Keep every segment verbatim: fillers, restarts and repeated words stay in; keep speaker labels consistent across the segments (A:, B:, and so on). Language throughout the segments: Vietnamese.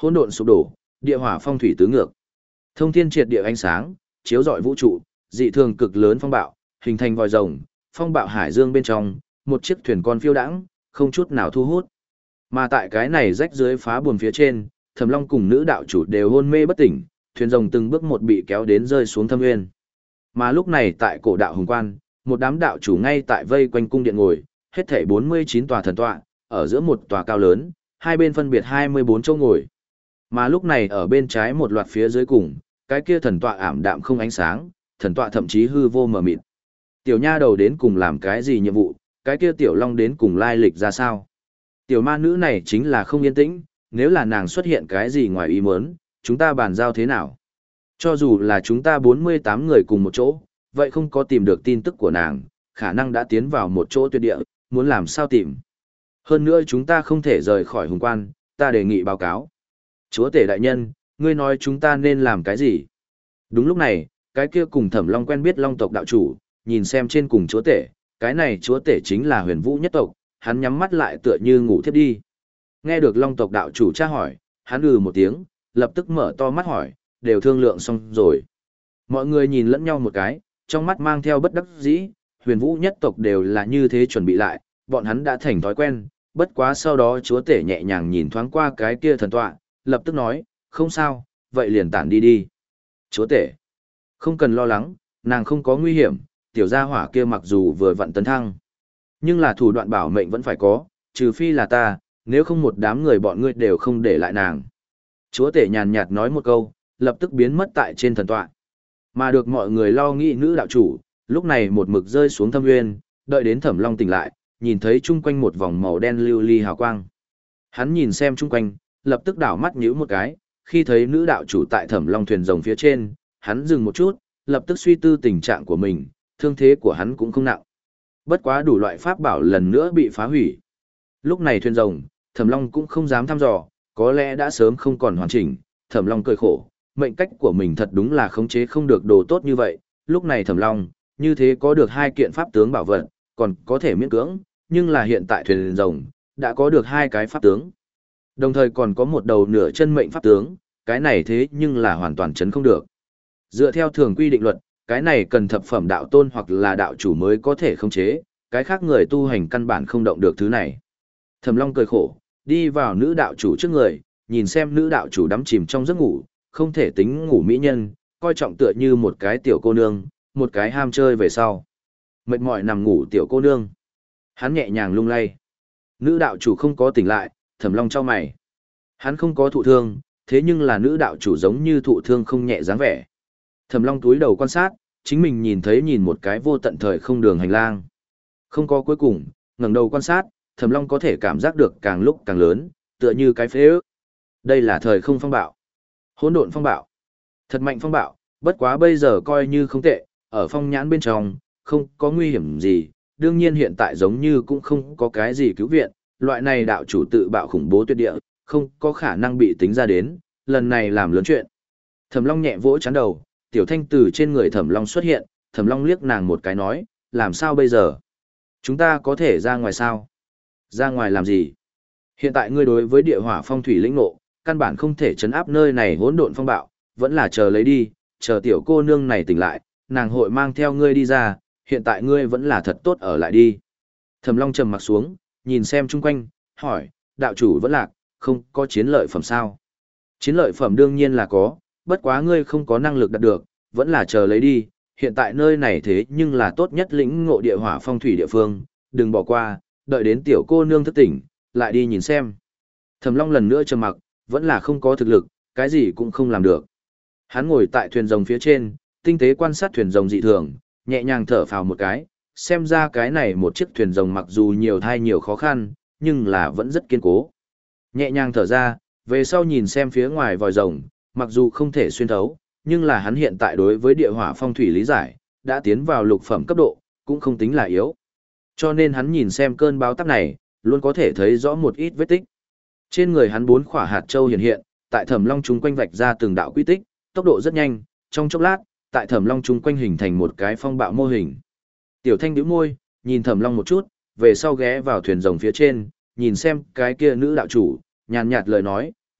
A: hỗn độn sụp đổ, địa hỏa phong thủy tứ ngược. Thông thiên triệt địa ánh sáng, chiếu rọi vũ trụ, dị thường cực lớn phong bạo, hình thành vòi rồng, phong bạo hải dương bên trong, một chiếc thuyền con phiêu đãng, không chút nào thu hút. Mà tại cái này rách dưới phá buồm phía trên, Thẩm Long cùng nữ đạo chủ đều hôn mê bất tỉnh, thuyền rồng từng bước một bị kéo đến rơi xuống thâm nguyên. Mà lúc này tại cổ đạo hùng quan, một đám đạo chủ ngay tại vây quanh cung điện ngồi, hết thảy bốn mươi chín tòa thần tọa, ở giữa một tòa cao lớn, hai bên phân biệt hai mươi bốn chỗ ngồi. Mà lúc này ở bên trái một loạt phía dưới cùng, cái kia thần tọa ảm đạm không ánh sáng, thần tọa thậm chí hư vô mờ mịt. Tiểu nha đầu đến cùng làm cái gì nhiệm vụ, cái kia tiểu long đến cùng lai lịch ra sao? Tiểu ma nữ này chính là không yên tĩnh, nếu là nàng xuất hiện cái gì ngoài ý muốn, chúng ta bàn giao thế nào? Cho dù là chúng ta bốn mươi tám người cùng một chỗ, vậy không có tìm được tin tức của nàng, khả năng đã tiến vào một chỗ tuyệt địa, muốn làm sao tìm? Hơn nữa chúng ta không thể rời khỏi hùng quan, ta đề nghị báo cáo. Chúa tể đại nhân, ngươi nói chúng ta nên làm cái gì? Đúng lúc này, cái kia cùng Thẩm Long quen biết Long tộc đạo chủ, nhìn xem trên cùng chúa tể, cái này chúa tể chính là Huyền Vũ nhất tộc, hắn nhắm mắt lại tựa như ngủ thiếp đi. Nghe được Long tộc đạo chủ tra hỏi, hắn ừ một tiếng, lập tức mở to mắt hỏi, đều thương lượng xong rồi. Mọi người nhìn lẫn nhau một cái, trong mắt mang theo bất đắc dĩ, Huyền Vũ nhất tộc đều là như thế chuẩn bị lại, bọn hắn đã thành thói quen, bất quá sau đó chúa tể nhẹ nhàng nhìn thoáng qua cái kia thần tọa, lập tức nói, không sao, vậy liền tản đi đi. Chúa tể, không cần lo lắng, nàng không có nguy hiểm, tiểu gia hỏa kia mặc dù vừa vặn tấn thăng, nhưng là thủ đoạn bảo mệnh vẫn phải có, trừ phi là ta, nếu không một đám người bọn ngươi đều không để lại nàng. Chúa tể nhàn nhạt nói một câu, lập tức biến mất tại trên thần tọa. Mà được mọi người lo nghĩ nữ đạo chủ, lúc này một mực rơi xuống thâm nguyên, đợi đến Thẩm Long tỉnh lại, nhìn thấy chung quanh một vòng màu đen lưu ly hào quang. Hắn nhìn xem chung quanh, lập tức đảo mắt nhíu một cái, khi thấy nữ đạo chủ tại Thẩm Long thuyền rồng phía trên, hắn dừng một chút, lập tức suy tư tình trạng của mình, thương thế của hắn cũng không nặng. Bất quá đủ loại pháp bảo lần nữa bị phá hủy. Lúc này thuyền rồng, Thẩm Long cũng không dám thăm dò, có lẽ đã sớm không còn hoàn chỉnh, Thẩm Long cười khổ, mệnh cách của mình thật đúng là khống chế không được đồ tốt như vậy, lúc này Thẩm Long, như thế có được hai kiện pháp tướng bảo vật, còn có thể miễn cưỡng, nhưng là hiện tại thuyền rồng, đã có được hai cái pháp tướng. Đồng thời còn có một đầu nửa chân mệnh pháp tướng, cái này thế nhưng là hoàn toàn chấn không được. Dựa theo thường quy định luật, cái này cần thập phẩm đạo tôn hoặc là đạo chủ mới có thể khống chế, cái khác người tu hành căn bản không động được thứ này. Thẩm Long cười khổ, đi vào nữ đạo chủ trước người, nhìn xem nữ đạo chủ đắm chìm trong giấc ngủ, không thể tính ngủ mỹ nhân, coi trọng tựa như một cái tiểu cô nương, một cái ham chơi về sau. Mệt mỏi nằm ngủ tiểu cô nương. Hắn nhẹ nhàng lung lay. Nữ đạo chủ không có tỉnh lại, Thẩm Long chau mày. Hắn không có thụ thương, thế nhưng là nữ đạo chủ giống như thụ thương không nhẹ dáng vẻ. Thẩm Long túi đầu quan sát, chính mình nhìn thấy nhìn một cái vô tận thời không đường hành lang. Không có cuối cùng, ngẩng đầu quan sát, Thẩm Long có thể cảm giác được càng lúc càng lớn, tựa như cái phế ước. Đây là thời không phong bạo. Hỗn độn phong bạo. Thật mạnh phong bạo, bất quá bây giờ coi như không tệ, ở phong nhãn bên trong, không có nguy hiểm gì, đương nhiên hiện tại giống như cũng không có cái gì cứu viện, loại này đạo chủ tự bạo khủng bố tuyệt địa, không có khả năng bị tính ra đến, lần này làm lớn chuyện. Thẩm Long nhẹ vỗ chán đầu, tiểu thanh từ trên người Thẩm Long xuất hiện, Thẩm Long liếc nàng một cái nói, làm sao bây giờ? Chúng ta có thể ra ngoài sao? Ra ngoài làm gì? Hiện tại ngươi đối với địa hỏa phong thủy lĩnh ngộ, căn bản không thể chấn áp nơi này hỗn độn phong bạo, vẫn là chờ lấy đi, chờ tiểu cô nương này tỉnh lại, nàng hội mang theo ngươi đi ra, hiện tại ngươi vẫn là thật tốt ở lại đi. Thẩm Long trầm mặt xuống, nhìn xem chung quanh, hỏi, đạo chủ vẫn lạc, không có chiến lợi phẩm sao? Chiến lợi phẩm đương nhiên là có, bất quá ngươi không có năng lực đạt được, vẫn là chờ lấy đi, hiện tại nơi này thế nhưng là tốt nhất lĩnh ngộ địa hỏa phong thủy địa phương, đừng bỏ qua, đợi đến tiểu cô nương thức tỉnh, lại đi nhìn xem. Thẩm Long lần nữa trầm mặc, vẫn là không có thực lực, cái gì cũng không làm được. Hắn ngồi tại thuyền rồng phía trên, tinh tế quan sát thuyền rồng dị thường, nhẹ nhàng thở phào một cái, xem ra cái này một chiếc thuyền rồng mặc dù nhiều thai nhiều khó khăn, nhưng là vẫn rất kiên cố. Nhẹ nhàng thở ra, về sau nhìn xem phía ngoài vòi rồng, mặc dù không thể xuyên thấu, nhưng là hắn hiện tại đối với địa hỏa phong thủy lý giải, đã tiến vào lục phẩm cấp độ, cũng không tính là yếu. Cho nên hắn nhìn xem cơn báo táp này, luôn có thể thấy rõ một ít vết tích. Trên người hắn bốn khỏa hạt châu hiện hiện, tại Thẩm Long chúng quanh vạch ra từng đạo quy tích, tốc độ rất nhanh, trong chốc lát, tại Thẩm Long chúng quanh hình thành một cái phong bạo mô hình. Tiểu Thanh nhíu môi, nhìn Thẩm Long một chút, về sau ghé vào thuyền rồng phía trên, nhìn xem cái kia nữ đạo chủ, nhàn nhạt lời nói,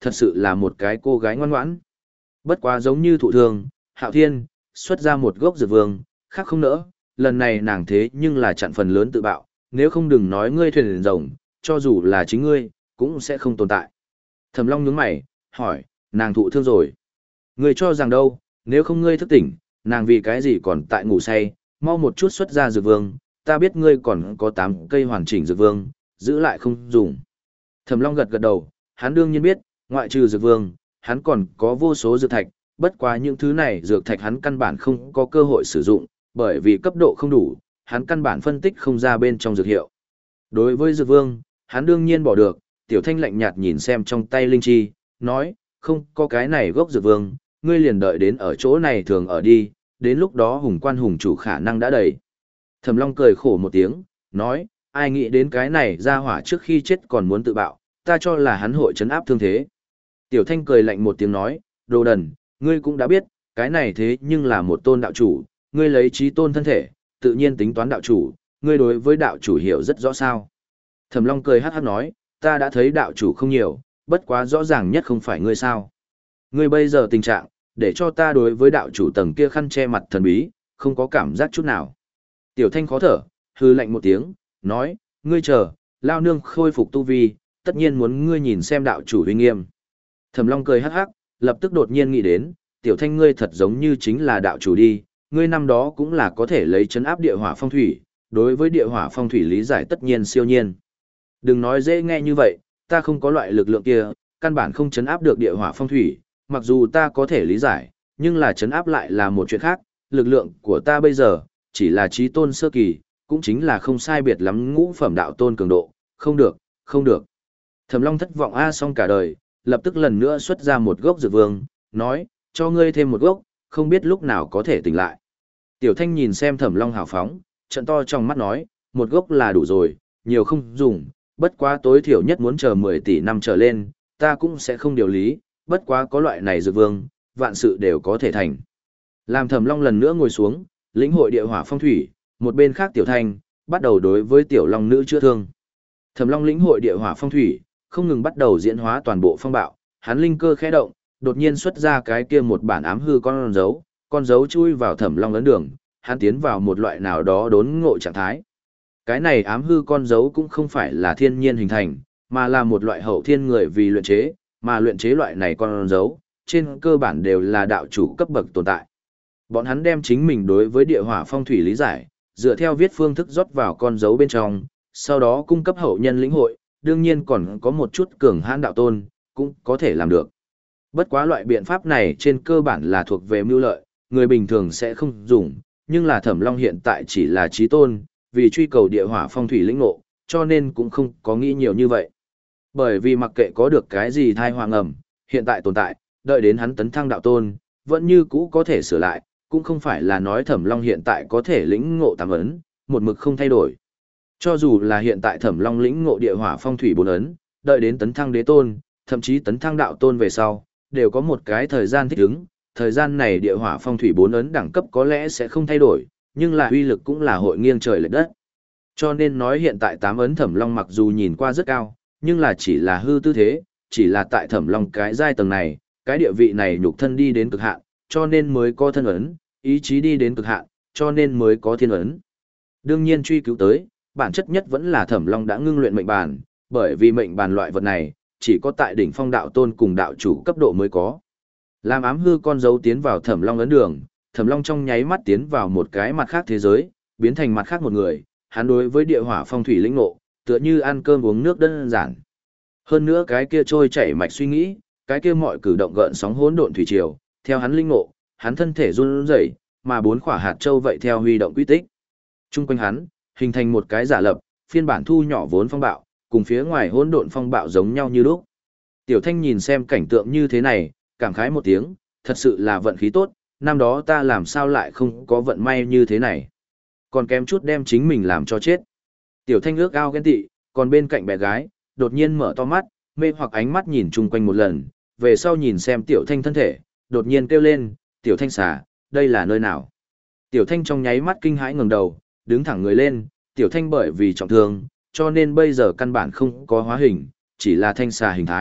A: thật sự là một cái cô gái ngoan ngoãn. Bất quá giống như thụ thương, Hạo Thiên, xuất ra một gốc dược vương, khác không nỡ, lần này nàng thế nhưng là chặn phần lớn tự bạo, nếu không đừng nói ngươi thuyền rồng, cho dù là chính ngươi, cũng sẽ không tồn tại. Thẩm Long nhướng mày, hỏi, nàng thụ thương rồi. Ngươi cho rằng đâu, nếu không ngươi thức tỉnh, nàng vì cái gì còn tại ngủ say, mau một chút xuất ra dược vương, ta biết ngươi còn có tám cây hoàn chỉnh dược vương, giữ lại không dùng. Thẩm Long gật gật đầu, hắn đương nhiên biết, ngoại trừ dược vương, hắn còn có vô số dược thạch, bất quá những thứ này dược thạch hắn căn bản không có cơ hội sử dụng, bởi vì cấp độ không đủ, hắn căn bản phân tích không ra bên trong dược hiệu. Đối với dược vương, hắn đương nhiên bỏ được, Tiểu Thanh lạnh nhạt nhìn xem trong tay linh chi, nói, không có cái này gốc dược vương, ngươi liền đợi đến ở chỗ này thường ở đi, đến lúc đó hùng quan hùng chủ khả năng đã đầy. Thẩm Long cười khổ một tiếng, nói, ai nghĩ đến cái này ra hỏa trước khi chết còn muốn tự bạo, ta cho là hắn hội trấn áp thương thế. Tiểu Thanh cười lạnh một tiếng nói, đồ đần, ngươi cũng đã biết, cái này thế nhưng là một tôn đạo chủ, ngươi lấy trí tôn thân thể, tự nhiên tính toán đạo chủ, ngươi đối với đạo chủ hiểu rất rõ sao. Thẩm Long cười hát hát nói, ta đã thấy đạo chủ không nhiều, bất quá rõ ràng nhất không phải ngươi sao. Ngươi bây giờ tình trạng, để cho ta đối với đạo chủ tầng kia khăn che mặt thần bí, không có cảm giác chút nào. Tiểu Thanh khó thở, hư lạnh một tiếng, nói, ngươi chờ, lao nương khôi phục tu vi, tất nhiên muốn ngươi nhìn xem đạo chủ uy nghiêm. Thẩm Long cười hắc hắc, lập tức đột nhiên nghĩ đến, Tiểu Thanh ngươi thật giống như chính là đạo chủ đi, ngươi năm đó cũng là có thể lấy chấn áp địa hỏa phong thủy, đối với địa hỏa phong thủy lý giải tất nhiên siêu nhiên. Đừng nói dễ nghe như vậy, ta không có loại lực lượng kia, căn bản không chấn áp được địa hỏa phong thủy, mặc dù ta có thể lý giải, nhưng là chấn áp lại là một chuyện khác, lực lượng của ta bây giờ, chỉ là trí tôn sơ kỳ, cũng chính là không sai biệt lắm ngũ phẩm đạo tôn cường độ, không được, không được. Thẩm Long thất vọng a xong cả đời, lập tức lần nữa xuất ra một gốc dược vương, nói, cho ngươi thêm một gốc, không biết lúc nào có thể tỉnh lại. Tiểu Thanh nhìn xem Thẩm Long hào phóng, trận to trong mắt nói, một gốc là đủ rồi, nhiều không dùng, bất quá tối thiểu nhất muốn chờ mười tỷ năm trở lên, ta cũng sẽ không điều lý, bất quá có loại này dược vương, vạn sự đều có thể thành. Làm Thẩm Long lần nữa ngồi xuống, lĩnh hội địa hỏa phong thủy, một bên khác Tiểu Thanh, bắt đầu đối với Tiểu Long nữ chữa thương. Thẩm Long lĩnh hội địa hỏa phong thủy, không ngừng bắt đầu diễn hóa toàn bộ phong bạo, hắn linh cơ khẽ động, đột nhiên xuất ra cái kia một bản ám hư con dấu, con dấu chui vào Thẩm Long ấn đường, hắn tiến vào một loại nào đó đốn ngộ trạng thái. Cái này ám hư con dấu cũng không phải là thiên nhiên hình thành, mà là một loại hậu thiên người vì luyện chế, mà luyện chế loại này con dấu, trên cơ bản đều là đạo chủ cấp bậc tồn tại. Bọn hắn đem chính mình đối với địa hỏa phong thủy lý giải, dựa theo viết phương thức rót vào con dấu bên trong, sau đó cung cấp hậu nhân lĩnh hội, đương nhiên còn có một chút cường hãn đạo tôn, cũng có thể làm được. Bất quá loại biện pháp này trên cơ bản là thuộc về mưu lợi, người bình thường sẽ không dùng, nhưng là Thẩm Long hiện tại chỉ là trí tôn, vì truy cầu địa hỏa phong thủy lĩnh ngộ, cho nên cũng không có nghĩ nhiều như vậy. Bởi vì mặc kệ có được cái gì thai hoàng ẩm, hiện tại tồn tại, đợi đến hắn tấn thăng đạo tôn, vẫn như cũ có thể sửa lại, cũng không phải là nói Thẩm Long hiện tại có thể lĩnh ngộ tám ấn, một mực không thay đổi. Cho dù là hiện tại Thẩm Long lĩnh ngộ địa hỏa phong thủy bốn ấn, đợi đến tấn thăng đế tôn, thậm chí tấn thăng đạo tôn về sau, đều có một cái thời gian thích ứng, thời gian này địa hỏa phong thủy bốn ấn đẳng cấp có lẽ sẽ không thay đổi, nhưng là uy lực cũng là hội nghiêng trời lệch đất. Cho nên nói hiện tại tám ấn Thẩm Long mặc dù nhìn qua rất cao, nhưng là chỉ là hư tư thế, chỉ là tại Thẩm Long cái giai tầng này, cái địa vị này nhục thân đi đến cực hạn, cho nên mới có thân ấn, ý chí đi đến cực hạn, cho nên mới có thiên ấn. Đương nhiên truy cứu tới, bản chất nhất vẫn là Thẩm Long đã ngưng luyện mệnh bàn, bởi vì mệnh bàn loại vật này, chỉ có tại đỉnh phong đạo tôn cùng đạo chủ cấp độ mới có. Làm ám hư con dấu tiến vào Thẩm Long ấn đường, Thẩm Long trong nháy mắt tiến vào một cái mặt khác thế giới, biến thành mặt khác một người, hắn đối với địa hỏa phong thủy lĩnh ngộ, tựa như ăn cơm uống nước đơn giản. Hơn nữa cái kia trôi chảy mạch suy nghĩ, cái kia mọi cử động gợn sóng hỗn độn thủy triều, theo hắn linh ngộ, hắn thân thể run rẩy, mà bốn quả hạt châu vậy theo huy động quy tích. Trung quanh hắn, hình thành một cái giả lập, phiên bản thu nhỏ vốn phong bạo, cùng phía ngoài hỗn độn phong bạo giống nhau như lúc. Tiểu Thanh nhìn xem cảnh tượng như thế này, cảm khái một tiếng, thật sự là vận khí tốt, năm đó ta làm sao lại không có vận may như thế này. Còn kém chút đem chính mình làm cho chết. Tiểu Thanh ước ao ghen tị, còn bên cạnh bé gái, đột nhiên mở to mắt, mê hoặc ánh mắt nhìn chung quanh một lần, về sau nhìn xem Tiểu Thanh thân thể, đột nhiên kêu lên, Tiểu Thanh xà, đây là nơi nào? Tiểu Thanh trong nháy mắt kinh hãi ngẩng đầu, đứng thẳng người lên, Tiểu Thanh bởi vì trọng thương, cho nên bây giờ căn bản không có hóa hình, chỉ là thanh xà hình thái,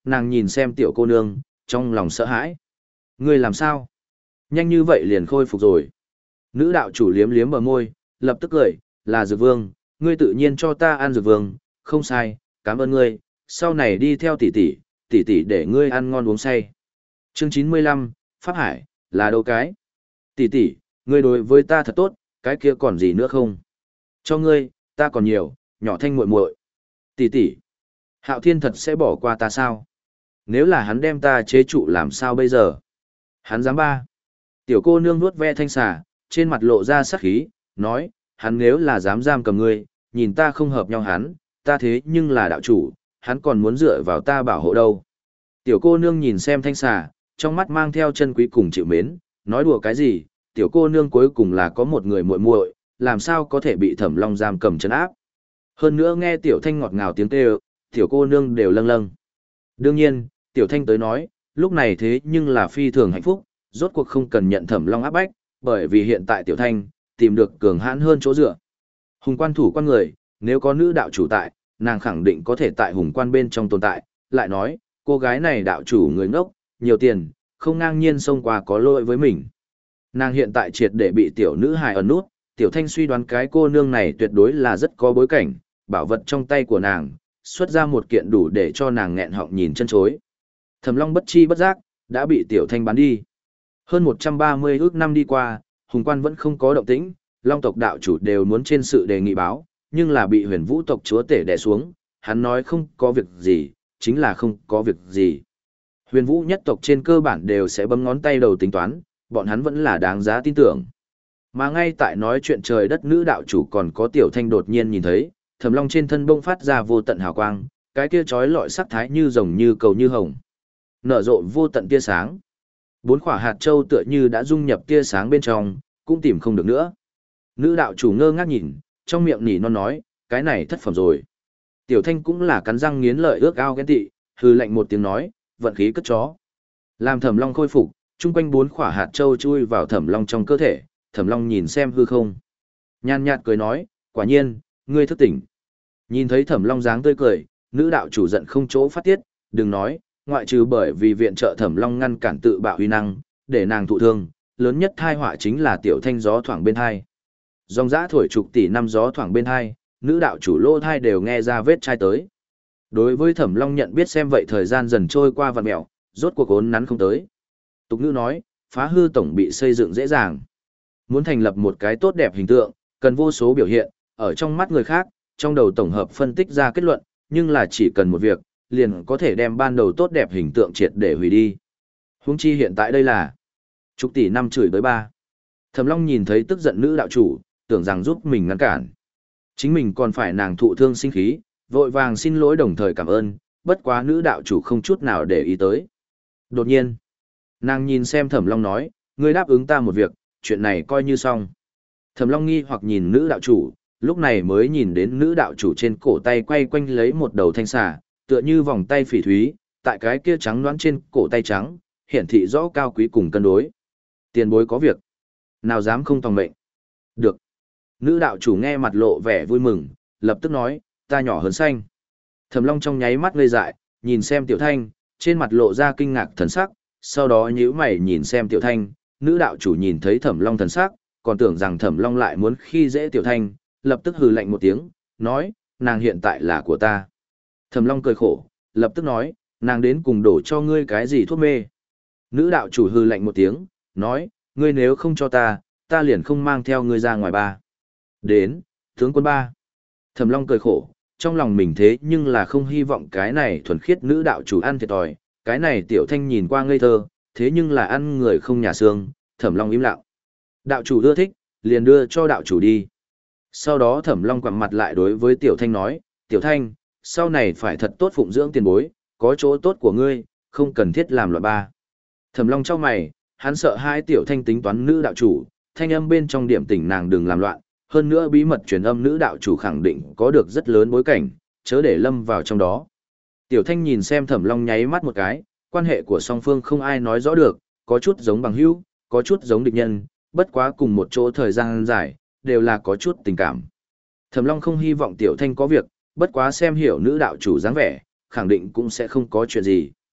A: nàng nhìn xem tiểu cô nương, trong lòng sợ hãi. Ngươi làm sao? Nhanh như vậy liền khôi phục rồi. Nữ đạo chủ liếm liếm bờ môi, lập tức cười, là Dược Vương, ngươi tự nhiên cho ta ăn Dược Vương, không sai, cảm ơn ngươi, sau này đi theo tỷ tỷ, tỷ tỷ để ngươi ăn ngon uống say. Chương chín mươi lăm, Pháp Hải, là đâu cái? Tỷ tỷ, ngươi đối với ta thật tốt, cái kia còn gì nữa không? Cho ngươi, ta còn nhiều, nhỏ thanh muội muội. Tỷ tỷ, Hạo Thiên thật sẽ bỏ qua ta sao? Nếu là hắn đem ta chế trụ làm sao bây giờ? Hắn dám ba. Tiểu cô nương nuốt ve thanh xà, trên mặt lộ ra sắc khí, nói, hắn nếu là dám giam cầm ngươi, nhìn ta không hợp nhau hắn, ta thế nhưng là đạo chủ, hắn còn muốn dựa vào ta bảo hộ đâu. Tiểu cô nương nhìn xem thanh xà, trong mắt mang theo chân quý cùng chịu mến, nói đùa cái gì, tiểu cô nương cuối cùng là có một người muội muội, làm sao có thể bị Thẩm Long giam cầm trấn áp. Hơn nữa nghe tiểu thanh ngọt ngào tiếng kêu, tiểu cô nương đều lâng lâng. Đương nhiên, tiểu thanh tới nói, lúc này thế nhưng là phi thường hạnh phúc, rốt cuộc không cần nhận Thẩm Long áp bách, bởi vì hiện tại tiểu thanh tìm được cường hãn hơn chỗ dựa. Hùng quan thủ quan người, nếu có nữ đạo chủ tại, nàng khẳng định có thể tại hùng quan bên trong tồn tại, lại nói, cô gái này đạo chủ người ngốc, nhiều tiền, không ngang nhiên xông qua có lỗi với mình. Nàng hiện tại triệt để bị tiểu nữ hài ẩn nút, tiểu thanh suy đoán cái cô nương này tuyệt đối là rất có bối cảnh, bảo vật trong tay của nàng, xuất ra một kiện đủ để cho nàng nghẹn họng nhìn chân chối. Thẩm Long bất chi bất giác, đã bị tiểu thanh bán đi. Hơn một trăm ba mươi ước năm đi qua, hùng quan vẫn không có động tĩnh, Long tộc đạo chủ đều muốn trên sự đề nghị báo, nhưng là bị huyền vũ tộc chúa tể đè xuống, hắn nói không có việc gì, chính là không có việc gì. Huyền vũ nhất tộc trên cơ bản đều sẽ bấm ngón tay đầu tính toán, bọn hắn vẫn là đáng giá tin tưởng. Mà ngay tại nói chuyện trời đất nữ đạo chủ còn có tiểu thanh đột nhiên nhìn thấy, Thẩm Long trên thân bông phát ra vô tận hào quang, cái kia chói lọi sắc thái như rồng như cầu như hồng. Nở rộ vô tận tia sáng. Bốn quả hạt châu tựa như đã dung nhập tia sáng bên trong, cũng tìm không được nữa. Nữ đạo chủ ngơ ngác nhìn, trong miệng nỉ non nói, cái này thất phẩm rồi. Tiểu thanh cũng là cắn răng nghiến lợi ước ao ghen tị, hừ lạnh một tiếng nói, vận khí cất chó. Làm Thẩm Long khôi phục, chung quanh bốn quả hạt châu chui vào Thẩm Long trong cơ thể, Thẩm Long nhìn xem hư không. Nhàn nhạt cười nói, quả nhiên, ngươi thức tỉnh. Nhìn thấy Thẩm Long dáng tươi cười, nữ đạo chủ giận không chỗ phát tiết, đừng nói, ngoại trừ bởi vì viện trợ Thẩm Long ngăn cản tự bạo uy năng, để nàng thụ thương, lớn nhất tai họa chính là tiểu thanh gió thoảng bên hai. Dòng dã thổi chục tỷ năm gió thoảng bên hai, nữ đạo chủ lô thai đều nghe ra vết chai tới. Đối với Thẩm Long nhận biết xem vậy thời gian dần trôi qua vặn mẹo, rốt cuộc ốn nắn không tới. Tục ngữ nói, phá hư tổng bị xây dựng dễ dàng. Muốn thành lập một cái tốt đẹp hình tượng, cần vô số biểu hiện, ở trong mắt người khác, trong đầu tổng hợp phân tích ra kết luận, nhưng là chỉ cần một việc, liền có thể đem ban đầu tốt đẹp hình tượng triệt để hủy đi. Huống chi hiện tại đây là chục tỷ năm chửi tới ba. Thẩm Long nhìn thấy tức giận nữ đạo chủ, tưởng rằng giúp mình ngăn cản. Chính mình còn phải nàng thụ thương sinh khí, vội vàng xin lỗi đồng thời cảm ơn, bất quá nữ đạo chủ không chút nào để ý tới. Đột nhiên, nàng nhìn xem Thẩm Long nói, ngươi đáp ứng ta một việc, chuyện này coi như xong. Thẩm Long nghi hoặc nhìn nữ đạo chủ, lúc này mới nhìn đến nữ đạo chủ trên cổ tay quay quanh lấy một đầu thanh xà, tựa như vòng tay phỉ thúy, tại cái kia trắng đoán trên cổ tay trắng, hiển thị rõ cao quý cùng cân đối. Tiền bối có việc, nào dám không tòng mệnh. Được. Nữ đạo chủ nghe mặt lộ vẻ vui mừng, lập tức nói, ta nhỏ hơn xanh. Thẩm Long trong nháy mắt ngây dại, nhìn xem Tiểu Thanh, trên mặt lộ ra kinh ngạc thần sắc, sau đó nhíu mày nhìn xem Tiểu Thanh, nữ đạo chủ nhìn thấy Thẩm Long thần sắc, còn tưởng rằng Thẩm Long lại muốn khi dễ Tiểu Thanh, lập tức hừ lạnh một tiếng, nói, nàng hiện tại là của ta. Thẩm Long cười khổ, lập tức nói, nàng đến cùng đổ cho ngươi cái gì thuốc mê. Nữ đạo chủ hừ lạnh một tiếng, nói, ngươi nếu không cho ta, ta liền không mang theo ngươi ra ngoài ba. Đến, tướng quân ba. Thẩm Long cười khổ, trong lòng mình thế nhưng là không hy vọng cái này thuần khiết nữ đạo chủ ăn thiệt thòi, cái này Tiểu Thanh nhìn qua ngây thơ, thế nhưng là ăn người không nhà xương, Thẩm Long im lặng. Đạo chủ ưa thích, liền đưa cho đạo chủ đi. Sau đó Thẩm Long quẳng mặt lại đối với Tiểu Thanh nói, Tiểu Thanh, sau này phải thật tốt phụng dưỡng tiền bối, có chỗ tốt của ngươi, không cần thiết làm loạn ba. Thẩm Long chau mày, hắn sợ hai Tiểu Thanh tính toán nữ đạo chủ, thanh âm bên trong điểm tỉnh nàng đừng làm loạn, hơn nữa bí mật truyền âm nữ đạo chủ khẳng định có được rất lớn bối cảnh, chớ để lâm vào trong đó. Tiểu Thanh nhìn xem Thẩm Long nháy mắt một cái, quan hệ của song phương không ai nói rõ được, có chút giống bằng hữu, có chút giống địch nhân, bất quá cùng một chỗ thời gian dài, đều là có chút tình cảm. Thẩm Long không hy vọng Tiểu Thanh có việc, bất quá xem hiểu nữ đạo chủ dáng vẻ, khẳng định cũng sẽ không có chuyện gì.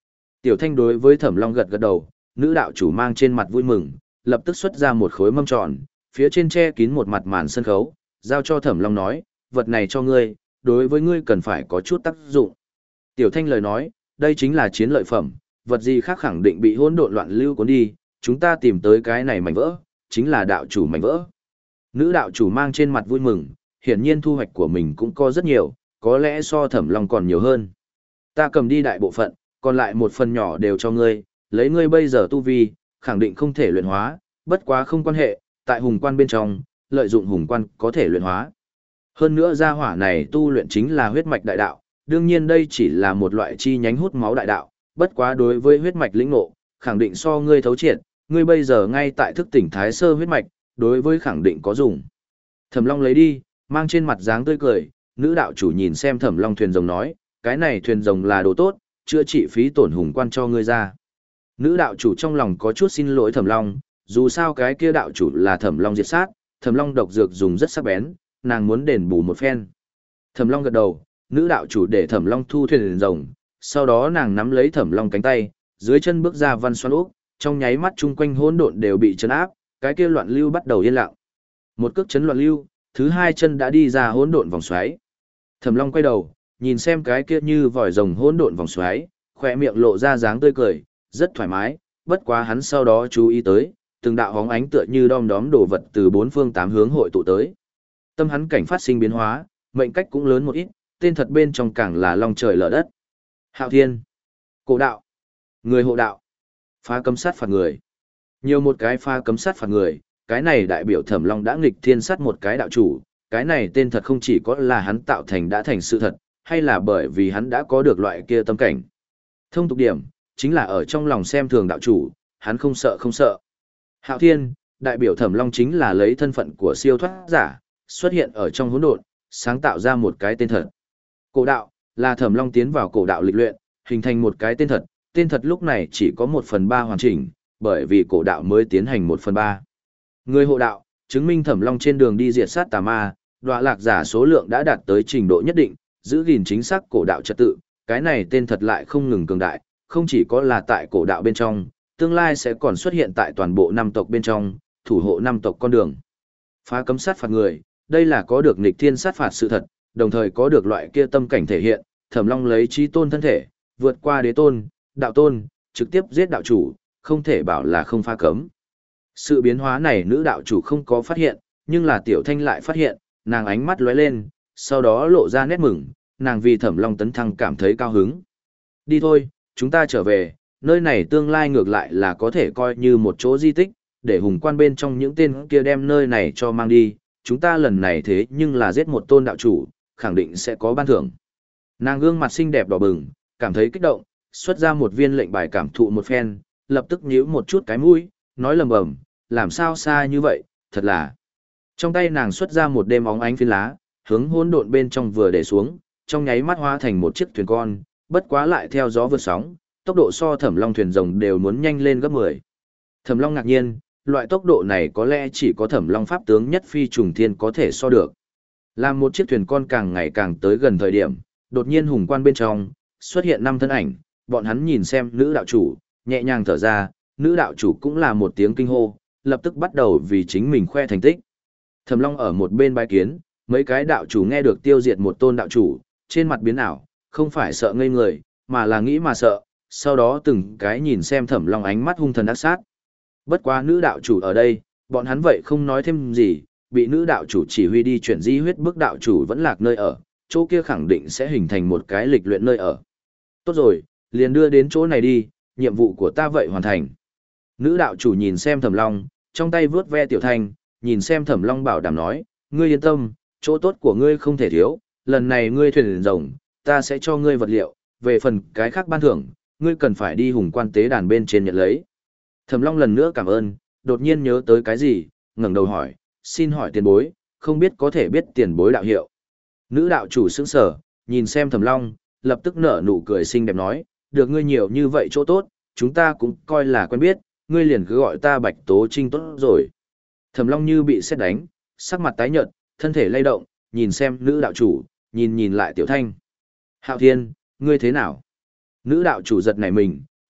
A: Tiểu Thanh đối với Thẩm Long gật gật đầu, nữ đạo chủ mang trên mặt vui mừng, lập tức xuất ra một khối mâm tròn, phía trên che kín một mặt màn sân khấu, giao cho Thẩm Long nói, vật này cho ngươi, đối với ngươi cần phải có chút tác dụng. Tiểu Thanh lời nói, đây chính là chiến lợi phẩm, vật gì khác khẳng định bị hỗn độn loạn lưu cuốn đi, chúng ta tìm tới cái này mảnh vỡ, chính là đạo chủ mảnh vỡ. Nữ đạo chủ mang trên mặt vui mừng, hiển nhiên thu hoạch của mình cũng có rất nhiều, có lẽ so Thẩm Long còn nhiều hơn. Ta cầm đi đại bộ phận, còn lại một phần nhỏ đều cho ngươi, lấy ngươi bây giờ tu vi, khẳng định không thể luyện hóa, bất quá không quan hệ, tại hùng quan bên trong, lợi dụng hùng quan có thể luyện hóa. Hơn nữa gia hỏa này tu luyện chính là huyết mạch đại đạo, đương nhiên đây chỉ là một loại chi nhánh hút máu đại đạo, bất quá đối với huyết mạch lĩnh ngộ, khẳng định so ngươi thấu triệt, ngươi bây giờ ngay tại thức tỉnh thái sơ huyết mạch, đối với khẳng định có dùng. Thẩm Long lấy đi, mang trên mặt dáng tươi cười, nữ đạo chủ nhìn xem Thẩm Long thuyền rồng nói, cái này thuyền rồng là đồ tốt, chữa trị phí tổn hùng quan cho ngươi ra. Nữ đạo chủ trong lòng có chút xin lỗi Thẩm Long, dù sao cái kia đạo chủ là Thẩm Long diệt sát, Thẩm Long độc dược dùng rất sắc bén, nàng muốn đền bù một phen. Thẩm Long gật đầu, nữ đạo chủ để Thẩm Long thu thuyền rồng, sau đó nàng nắm lấy Thẩm Long cánh tay, dưới chân bước ra văn xoắn ốc, trong nháy mắt chung quanh hỗn độn đều bị chấn áp, cái kia loạn lưu bắt đầu yên lặng. Một cước chấn loạn lưu, thứ hai chân đã đi ra hỗn độn vòng xoáy. Thẩm Long quay đầu, nhìn xem cái kia như vòi rồng hỗn độn vòng xoáy, khóe miệng lộ ra dáng tươi cười, rất thoải mái, bất quá hắn sau đó chú ý tới, từng đạo hóng ánh tựa như đom đóm đồ vật từ bốn phương tám hướng hội tụ tới. Tâm hắn cảnh phát sinh biến hóa, mệnh cách cũng lớn một ít, tên thật bên trong càng là long trời lở đất. Hạo Thiên, Cổ đạo, người hộ đạo, phá cấm sát phạt người. Nhiều một cái phá cấm sát phạt người, cái này đại biểu Thẩm Long đã nghịch thiên sát một cái đạo chủ, cái này tên thật không chỉ có là hắn tạo thành đã thành sự thật, hay là bởi vì hắn đã có được loại kia tâm cảnh. Thông tục điểm, chính là ở trong lòng xem thường đạo chủ, hắn không sợ không sợ. Hạo Thiên, đại biểu Thẩm Long chính là lấy thân phận của siêu thoát giả, xuất hiện ở trong hỗn độn, sáng tạo ra một cái tên thật. Cổ đạo, là Thẩm Long tiến vào cổ đạo lịch luyện, hình thành một cái tên thật, tên thật lúc này chỉ có một phần ba hoàn chỉnh, bởi vì cổ đạo mới tiến hành một phần ba. Người hộ đạo, chứng minh Thẩm Long trên đường đi diệt sát tà ma, đọa lạc giả số lượng đã đạt tới trình độ nhất định, giữ gìn chính xác cổ đạo trật tự, cái này tên thật lại không ngừng cường đại, không chỉ có là tại cổ đạo bên trong, tương lai sẽ còn xuất hiện tại toàn bộ năm tộc bên trong, thủ hộ năm tộc con đường. Phá cấm sát phạt người, đây là có được nghịch thiên sát phạt sự thật, đồng thời có được loại kia tâm cảnh thể hiện, Thẩm Long lấy chí tôn thân thể, vượt qua đế tôn, đạo tôn, trực tiếp giết đạo chủ, không thể bảo là không phá cấm. Sự biến hóa này nữ đạo chủ không có phát hiện, nhưng là Tiểu Thanh lại phát hiện, nàng ánh mắt lóe lên, sau đó lộ ra nét mừng, nàng vì Thẩm Long tấn thăng cảm thấy cao hứng. Đi thôi, chúng ta trở về, nơi này tương lai ngược lại là có thể coi như một chỗ di tích, để hùng quan bên trong những tên kia đem nơi này cho mang đi, chúng ta lần này thế nhưng là giết một tôn đạo chủ, khẳng định sẽ có ban thưởng. Nàng gương mặt xinh đẹp đỏ bừng, cảm thấy kích động, xuất ra một viên lệnh bài cảm thụ một phen, lập tức nhíu một chút cái mũi, nói lầm bầm, làm sao xa như vậy, thật là. Trong tay nàng xuất ra một đêm óng ánh phiến lá, hướng hỗn độn bên trong vừa để xuống, trong nháy mắt hóa thành một chiếc thuyền con, bất quá lại theo gió vượt sóng, tốc độ so Thẩm Long thuyền rồng đều muốn nhanh lên gấp mười. Thẩm Long ngạc nhiên, loại tốc độ này có lẽ chỉ có Thẩm Long pháp tướng nhất phi trùng thiên có thể so được. Làm một chiếc thuyền con càng ngày càng tới gần thời điểm, đột nhiên hùng quan bên trong xuất hiện năm thân ảnh, bọn hắn nhìn xem nữ đạo chủ, nhẹ nhàng thở ra, nữ đạo chủ cũng là một tiếng kinh hô, lập tức bắt đầu vì chính mình khoe thành tích. Thẩm Long ở một bên bái kiến, mấy cái đạo chủ nghe được tiêu diệt một tôn đạo chủ, trên mặt biến ảo, không phải sợ ngây người, mà là nghĩ mà sợ, sau đó từng cái nhìn xem Thẩm Long ánh mắt hung thần ác sát. Bất quá nữ đạo chủ ở đây, bọn hắn vậy không nói thêm gì, bị nữ đạo chủ chỉ huy đi chuyển di huyết bức đạo chủ vẫn lạc nơi ở, chỗ kia khẳng định sẽ hình thành một cái lịch luyện nơi ở. Tốt rồi, liền đưa đến chỗ này đi, nhiệm vụ của ta vậy hoàn thành. Nữ đạo chủ nhìn xem Thẩm Long, trong tay vướt ve Tiểu Thanh, nhìn xem Thẩm Long bảo đảm nói, ngươi yên tâm, chỗ tốt của ngươi không thể thiếu, lần này ngươi thuyền rồng, ta sẽ cho ngươi vật liệu, về phần cái khác ban thưởng, ngươi cần phải đi hùng quan tế đàn bên trên nhận lấy. Thẩm Long lần nữa cảm ơn, đột nhiên nhớ tới cái gì, ngẩng đầu hỏi, xin hỏi tiền bối, không biết có thể biết tiền bối đạo hiệu. Nữ đạo chủ sững sờ, nhìn xem Thẩm Long, lập tức nở nụ cười xinh đẹp nói, được ngươi nhiều như vậy chỗ tốt, chúng ta cũng coi là quen biết, ngươi liền cứ gọi ta Bạch Tố Trinh tốt rồi. Thẩm Long như bị sét đánh, sắc mặt tái nhợt, thân thể lay động, nhìn xem nữ đạo chủ, nhìn nhìn lại Tiểu Thanh. Hạo Thiên, ngươi thế nào? Nữ đạo chủ giật nảy mình,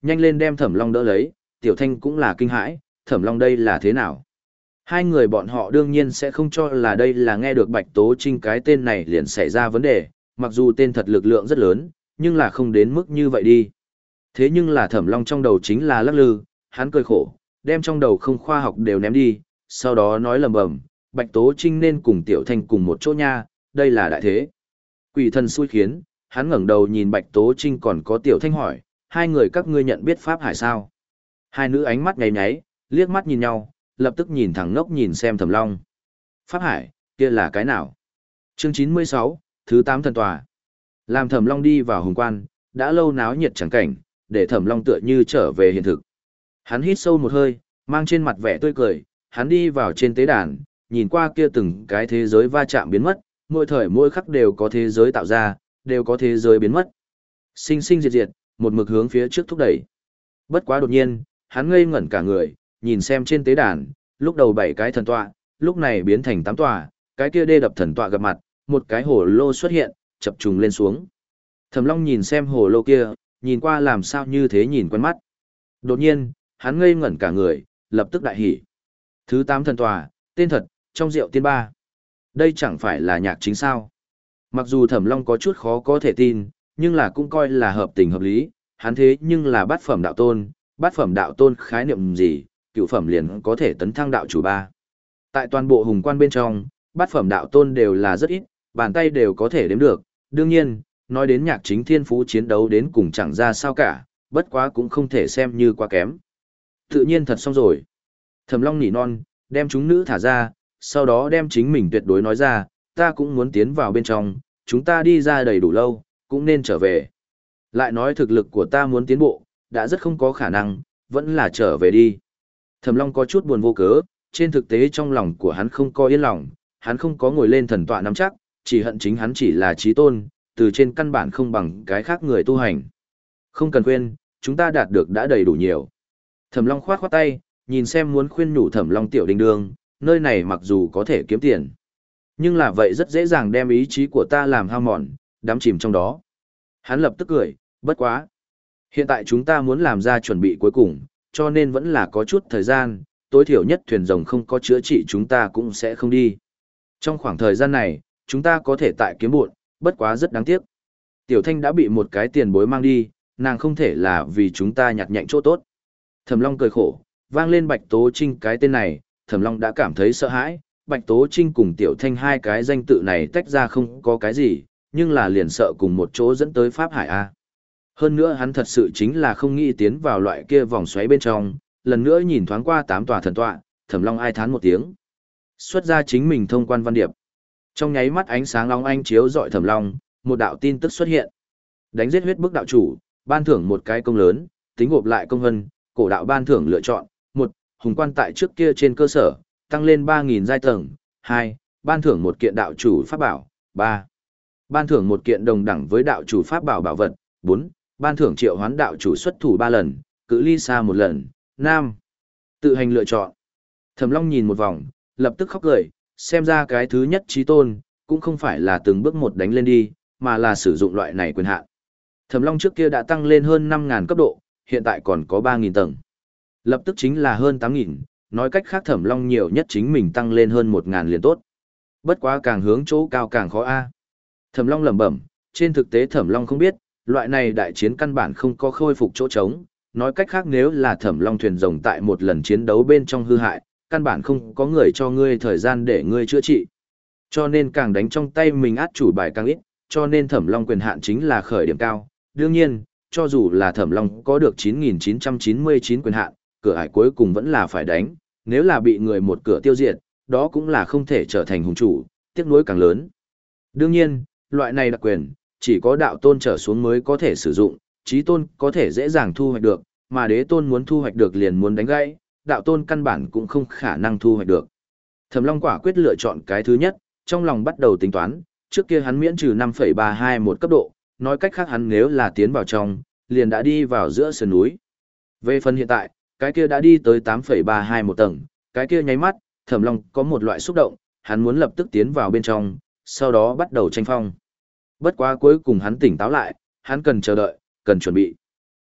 A: Nhanh lên đem Thẩm Long đỡ lấy, Tiểu Thanh cũng là kinh hãi, Thẩm Long đây là thế nào? Hai người bọn họ đương nhiên sẽ không cho là đây là nghe được Bạch Tố Trinh cái tên này liền xảy ra vấn đề, mặc dù tên thật lực lượng rất lớn, nhưng là không đến mức như vậy đi. Thế nhưng là Thẩm Long trong đầu chính là lắc lư, hắn cười khổ, đem trong đầu không khoa học đều ném đi, sau đó nói lầm bầm, Bạch Tố Trinh nên cùng Tiểu Thanh cùng một chỗ nha, đây là đại thế. Quỷ thần xui khiến, hắn ngẩng đầu nhìn Bạch Tố Trinh còn có Tiểu Thanh hỏi, hai người các ngươi nhận biết Pháp Hải sao? Hai nữ ánh mắt nháy nháy, liếc mắt nhìn nhau, lập tức nhìn thẳng ngốc nhìn xem Thẩm Long. Pháp Hải, kia là cái nào? Chương chín mươi sáu, thứ tám thần tòa. Làm Thẩm Long đi vào hùng quan, đã lâu náo nhiệt chẳng cảnh, để Thẩm Long tựa như trở về hiện thực. Hắn hít sâu một hơi, mang trên mặt vẻ tươi cười, hắn đi vào trên tế đàn, nhìn qua kia từng cái thế giới va chạm biến mất, mỗi thời mỗi khắc đều có thế giới tạo ra, đều có thế giới biến mất. Sinh sinh diệt diệt, một mực hướng phía trước thúc đẩy. Bất quá đột nhiên, hắn ngây ngẩn cả người, nhìn xem trên tế đàn, lúc đầu bảy cái thần tọa, lúc này biến thành tám tòa, cái kia đê đập thần tọa gặp mặt, một cái hồ lô xuất hiện, chập trùng lên xuống. Thẩm Long nhìn xem hồ lô kia, nhìn qua làm sao như thế nhìn quen mắt. Đột nhiên, hắn ngây ngẩn cả người, lập tức đại hỉ. Thứ tám thần tòa, tên thật, trong rượu tiên ba. Đây chẳng phải là nhạc chính sao. Mặc dù Thẩm Long có chút khó có thể tin, nhưng là cũng coi là hợp tình hợp lý, hắn thế nhưng là bát phẩm đạo tôn, bát phẩm đạo tôn khái niệm gì, cựu phẩm liền có thể tấn thăng đạo chủ ba. Tại toàn bộ hùng quan bên trong, bát phẩm đạo tôn đều là rất ít, bàn tay đều có thể đếm được, đương nhiên, nói đến nhạc chính thiên phú chiến đấu đến cùng chẳng ra sao cả, bất quá cũng không thể xem như quá kém. Tự nhiên thật xong rồi. Thẩm Long nỉ non, đem chúng nữ thả ra, sau đó đem chính mình tuyệt đối nói ra, ta cũng muốn tiến vào bên trong, chúng ta đi ra đầy đủ lâu, cũng nên trở về. Lại nói thực lực của ta muốn tiến bộ, đã rất không có khả năng, vẫn là trở về đi. Thẩm Long có chút buồn vô cớ, trên thực tế trong lòng của hắn không có yên lòng, hắn không có ngồi lên thần tọa nắm chắc, chỉ hận chính hắn chỉ là trí tôn, từ trên căn bản không bằng cái khác người tu hành. Không cần khuyên, chúng ta đạt được đã đầy đủ nhiều. Thẩm Long khoát khoát tay, nhìn xem muốn khuyên nhủ Thẩm Long tiểu đình đường, nơi này mặc dù có thể kiếm tiền, nhưng là vậy rất dễ dàng đem ý chí của ta làm hao mòn, đắm chìm trong đó. Hắn lập tức cười, bất quá. Hiện tại chúng ta muốn làm ra chuẩn bị cuối cùng, cho nên vẫn là có chút thời gian, tối thiểu nhất thuyền rồng không có chữa trị chúng ta cũng sẽ không đi. Trong khoảng thời gian này, chúng ta có thể tại kiếm bộn, bất quá rất đáng tiếc. Tiểu Thanh đã bị một cái tiền bối mang đi, nàng không thể là vì chúng ta nhặt nhạnh chỗ tốt. Thẩm Long cười khổ, vang lên Bạch Tố Trinh cái tên này, Thẩm Long đã cảm thấy sợ hãi, Bạch Tố Trinh cùng Tiểu Thanh hai cái danh tự này tách ra không có cái gì, nhưng là liền sợ cùng một chỗ dẫn tới Pháp Hải A. Hơn nữa hắn thật sự chính là không nghĩ tiến vào loại kia vòng xoáy bên trong, lần nữa nhìn thoáng qua tám tòa thần tọa, Thẩm Long ai thán một tiếng. Xuất ra chính mình thông quan văn điệp. Trong nháy mắt ánh sáng long anh chiếu dọi Thẩm Long, một đạo tin tức xuất hiện. Đánh giết huyết bức đạo chủ, ban thưởng một cái công lớn, tính gộp lại công hân, cổ đạo ban thưởng lựa chọn, một, hùng quan tại trước kia trên cơ sở, tăng lên ba nghìn giai tầng, hai, ban thưởng một kiện đạo chủ pháp bảo, ba, ban thưởng một kiện đồng đẳng với đạo chủ pháp bảo bảo vật, bốn, ban thưởng triệu hoán đạo chủ xuất thủ ba lần, cự ly xa một lần, năm. Tự hành lựa chọn. Thẩm Long nhìn một vòng, lập tức khóc cười, xem ra cái thứ nhất chí tôn, cũng không phải là từng bước một đánh lên đi, mà là sử dụng loại này quyền hạn. Thẩm Long trước kia đã tăng lên hơn năm nghìn cấp độ, hiện tại còn có ba nghìn tầng. Lập tức chính là hơn tám nghìn, nói cách khác Thẩm Long nhiều nhất chính mình tăng lên hơn một nghìn liền tốt. Bất quá càng hướng chỗ cao càng khó a. Thẩm Long lẩm bẩm, trên thực tế Thẩm Long không biết, loại này đại chiến căn bản không có khôi phục chỗ trống, nói cách khác nếu là Thẩm Long thuyền rồng tại một lần chiến đấu bên trong hư hại, căn bản không có người cho ngươi thời gian để ngươi chữa trị. Cho nên càng đánh trong tay mình át chủ bài càng ít, cho nên Thẩm Long quyền hạn chính là khởi điểm cao. Đương nhiên, cho dù là Thẩm Long có được chín nghìn chín trăm chín mươi chín quyền hạn, cửa ải cuối cùng vẫn là phải đánh, nếu là bị người một cửa tiêu diệt, đó cũng là không thể trở thành hùng chủ, tiếc nuối càng lớn. Đương nhiên, loại này đặc quyền, chỉ có đạo tôn trở xuống mới có thể sử dụng, chí tôn có thể dễ dàng thu hoạch được, mà đế tôn muốn thu hoạch được liền muốn đánh gãy, đạo tôn căn bản cũng không khả năng thu hoạch được. Thẩm Long quả quyết lựa chọn cái thứ nhất, trong lòng bắt đầu tính toán, trước kia hắn miễn trừ năm phẩy ba hai một cấp độ, nói cách khác hắn nếu là tiến vào trong, liền đã đi vào giữa sườn núi. Về phần hiện tại, cái kia đã đi tới tám phẩy ba hai một tầng, cái kia nháy mắt, Thẩm Long có một loại xúc động, hắn muốn lập tức tiến vào bên trong, sau đó bắt đầu tranh phong. Bất quá cuối cùng hắn tỉnh táo lại, hắn cần chờ đợi, cần chuẩn bị.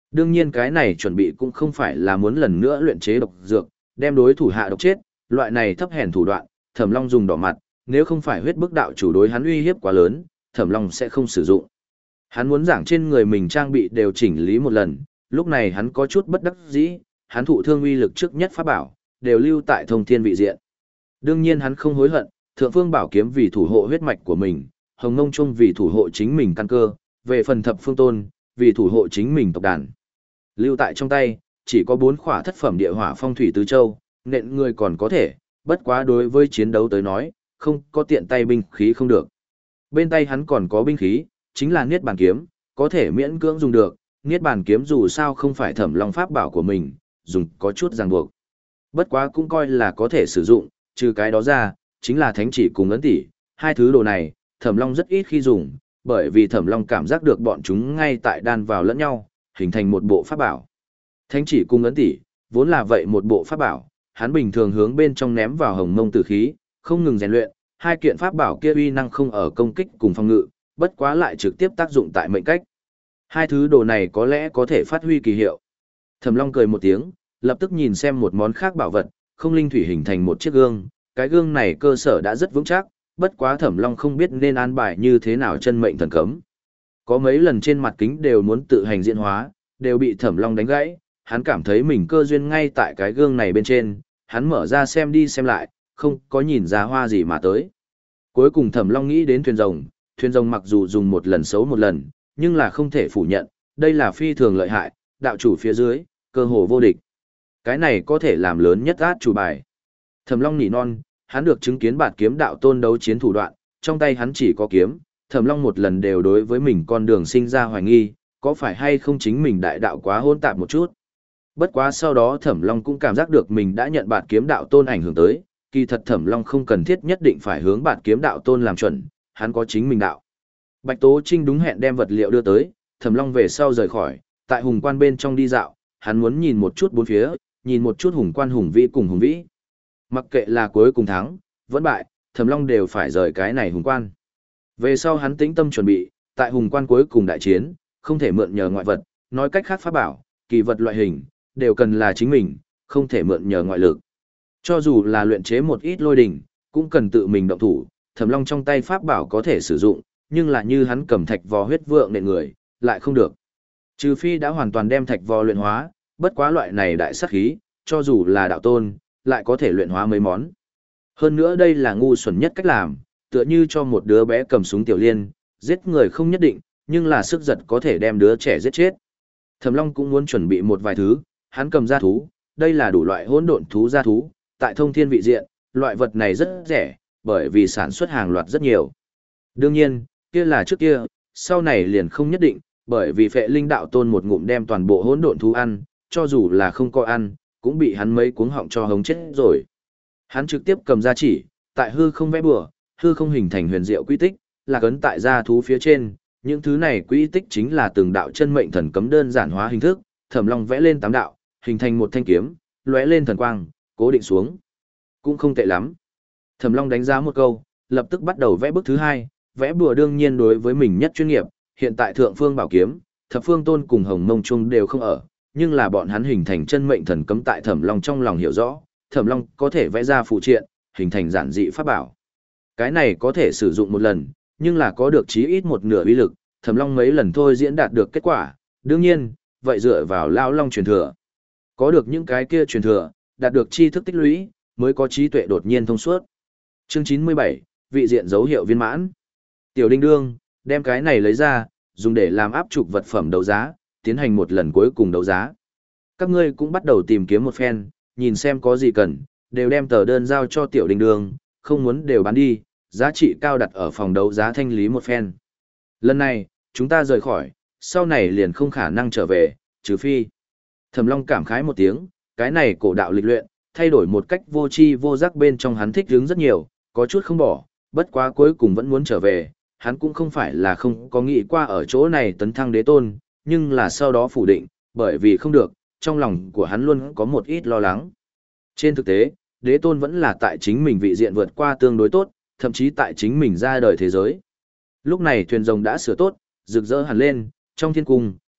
A: Đương nhiên cái này chuẩn bị cũng không phải là muốn lần nữa luyện chế độc dược, đem đối thủ hạ độc chết, loại này thấp hèn thủ đoạn, Thẩm Long dùng đỏ mặt, nếu không phải huyết bức đạo chủ đối hắn uy hiếp quá lớn, Thẩm Long sẽ không sử dụng. Hắn muốn giảng trên người mình trang bị đều chỉnh lý một lần, lúc này hắn có chút bất đắc dĩ, hắn thụ thương uy lực trước nhất pháp bảo, đều lưu tại Thông Thiên vị diện. Đương nhiên hắn không hối hận, Thượng Phương Bảo kiếm vì thủ hộ huyết mạch của mình, Hồng Ngông Trung vì thủ hộ chính mình căn cơ, về phần Thập Phương Tôn, vì thủ hộ chính mình tộc đàn. Lưu tại trong tay, chỉ có bốn khỏa thất phẩm địa hỏa phong thủy tứ châu, nện người còn có thể, bất quá đối với chiến đấu tới nói, không có tiện tay binh khí không được. Bên tay hắn còn có binh khí, chính là Niết Bàn kiếm, có thể miễn cưỡng dùng được, Niết Bàn kiếm dù sao không phải Thẩm Long pháp bảo của mình, dùng có chút ràng buộc. Bất quá cũng coi là có thể sử dụng, trừ cái đó ra, chính là thánh chỉ cùng ấn tỷ, hai thứ đồ này, Thẩm Long rất ít khi dùng, bởi vì Thẩm Long cảm giác được bọn chúng ngay tại đan vào lẫn nhau, hình thành một bộ pháp bảo. Thánh chỉ cùng ấn tỷ, vốn là vậy một bộ pháp bảo, hắn bình thường hướng bên trong ném vào hồng mông tử khí, không ngừng rèn luyện, hai kiện pháp bảo kia uy năng không ở công kích cùng phòng ngự, bất quá lại trực tiếp tác dụng tại mệnh cách. Hai thứ đồ này có lẽ có thể phát huy kỳ hiệu. Thẩm Long cười một tiếng, lập tức nhìn xem một món khác bảo vật, không linh thủy hình thành một chiếc gương, cái gương này cơ sở đã rất vững chắc, bất quá Thẩm Long không biết nên an bài như thế nào chân mệnh thần cấm. Có mấy lần trên mặt kính đều muốn tự hành diễn hóa, đều bị Thẩm Long đánh gãy, hắn cảm thấy mình cơ duyên ngay tại cái gương này bên trên, hắn mở ra xem đi xem lại, không có nhìn ra hoa gì mà tới. Cuối cùng Thẩm Long nghĩ đến thuyền rồng, thuyền rồng mặc dù dùng một lần xấu một lần, nhưng là không thể phủ nhận, đây là phi thường lợi hại, đạo chủ phía dưới, cơ hồ vô địch. Cái này có thể làm lớn nhất át chủ bài. Thẩm Long nỉ non, hắn được chứng kiến bạt kiếm đạo tôn đấu chiến thủ đoạn, trong tay hắn chỉ có kiếm, Thẩm Long một lần đều đối với mình con đường sinh ra hoài nghi, có phải hay không chính mình đại đạo quá hỗn tạp một chút. Bất quá sau đó Thẩm Long cũng cảm giác được mình đã nhận bạt kiếm đạo tôn ảnh hưởng tới, kỳ thật Thẩm Long không cần thiết nhất định phải hướng bạt kiếm đạo tôn làm chuẩn, hắn có chính mình đạo. Bạch Tố Trinh đúng hẹn đem vật liệu đưa tới, Thẩm Long về sau rời khỏi, tại hùng quan bên trong đi dạo, hắn muốn nhìn một chút bốn phía, nhìn một chút hùng quan hùng vĩ cùng hùng vĩ. Mặc kệ là cuối cùng thắng, vẫn bại, Thẩm Long đều phải rời cái này hùng quan. Về sau hắn tĩnh tâm chuẩn bị, tại hùng quan cuối cùng đại chiến, không thể mượn nhờ ngoại vật, nói cách khác pháp bảo, kỳ vật loại hình, đều cần là chính mình, không thể mượn nhờ ngoại lực. Cho dù là luyện chế một ít lôi đỉnh, cũng cần tự mình động thủ, Thẩm Long trong tay pháp bảo có thể sử dụng, nhưng là như hắn cầm thạch vò huyết vượng nện người, lại không được. Trừ phi đã hoàn toàn đem thạch vò luyện hóa, bất quá loại này đại sát khí, cho dù là đạo tôn, lại có thể luyện hóa mấy món. Hơn nữa đây là ngu xuẩn nhất cách làm, tựa như cho một đứa bé cầm súng tiểu liên, giết người không nhất định, nhưng là sức giật có thể đem đứa trẻ giết chết. Thẩm Long cũng muốn chuẩn bị một vài thứ, hắn cầm gia thú, đây là đủ loại hỗn độn thú gia thú, tại Thông Thiên vị diện, loại vật này rất rẻ, bởi vì sản xuất hàng loạt rất nhiều. Đương nhiên, kia là trước kia, sau này liền không nhất định, bởi vì Phệ Linh đạo tôn một ngụm đem toàn bộ hỗn độn thú ăn, cho dù là không có ăn, cũng bị hắn mấy cuống họng cho hống chết rồi. Hắn trực tiếp cầm ra chỉ, tại hư không vẽ bừa, hư không hình thành huyền diệu quy tích, là cấn tại gia thú phía trên, những thứ này quy tích chính là từng đạo chân mệnh thần cấm đơn giản hóa hình thức, Thẩm Long vẽ lên tám đạo, hình thành một thanh kiếm, lóe lên thần quang, cố định xuống. Cũng không tệ lắm. Thẩm Long đánh giá một câu, lập tức bắt đầu vẽ bức thứ hai, vẽ bùa đương nhiên đối với mình nhất chuyên nghiệp, hiện tại Thượng Phương Bảo Kiếm, Thập Phương Tôn cùng Hồng Mông Trung đều không ở, nhưng là bọn hắn hình thành chân mệnh thần cấm tại Thẩm Long trong lòng hiểu rõ, Thẩm Long có thể vẽ ra phụ triện, hình thành giản dị pháp bảo. Cái này có thể sử dụng một lần, nhưng là có được chí ít một nửa uy lực, Thẩm Long mấy lần thôi diễn đạt được kết quả, đương nhiên, vậy dựa vào Lão Long truyền thừa. Có được những cái kia truyền thừa, đạt được tri thức tích lũy, mới có trí tuệ đột nhiên thông suốt. Chương chín mươi bảy, vị diện dấu hiệu viên mãn. Tiểu Đinh Đương, đem cái này lấy ra, dùng để làm áp trục vật phẩm đấu giá, tiến hành một lần cuối cùng đấu giá. Các ngươi cũng bắt đầu tìm kiếm một phen, nhìn xem có gì cần, đều đem tờ đơn giao cho Tiểu Đinh Đương, không muốn đều bán đi, giá trị cao đặt ở phòng đấu giá thanh lý một phen. Lần này, chúng ta rời khỏi, sau này liền không khả năng trở về, trừ phi. Thẩm Long cảm khái một tiếng, cái này cổ đạo lịch luyện, thay đổi một cách vô tri vô giác bên trong hắn thích hứng rất nhiều, có chút không bỏ, bất quá cuối cùng vẫn muốn trở về, hắn cũng không phải là không có nghĩ qua ở chỗ này tấn thăng đế tôn, nhưng là sau đó phủ định, bởi vì không được, trong lòng của hắn luôn có một ít lo lắng. Trên thực tế, đế tôn vẫn là tại chính mình vị diện vượt qua tương đối tốt, thậm chí tại chính mình ra đời thế giới. Lúc này thuyền rồng đã sửa tốt, rực rỡ hẳn lên, trong thiên cung,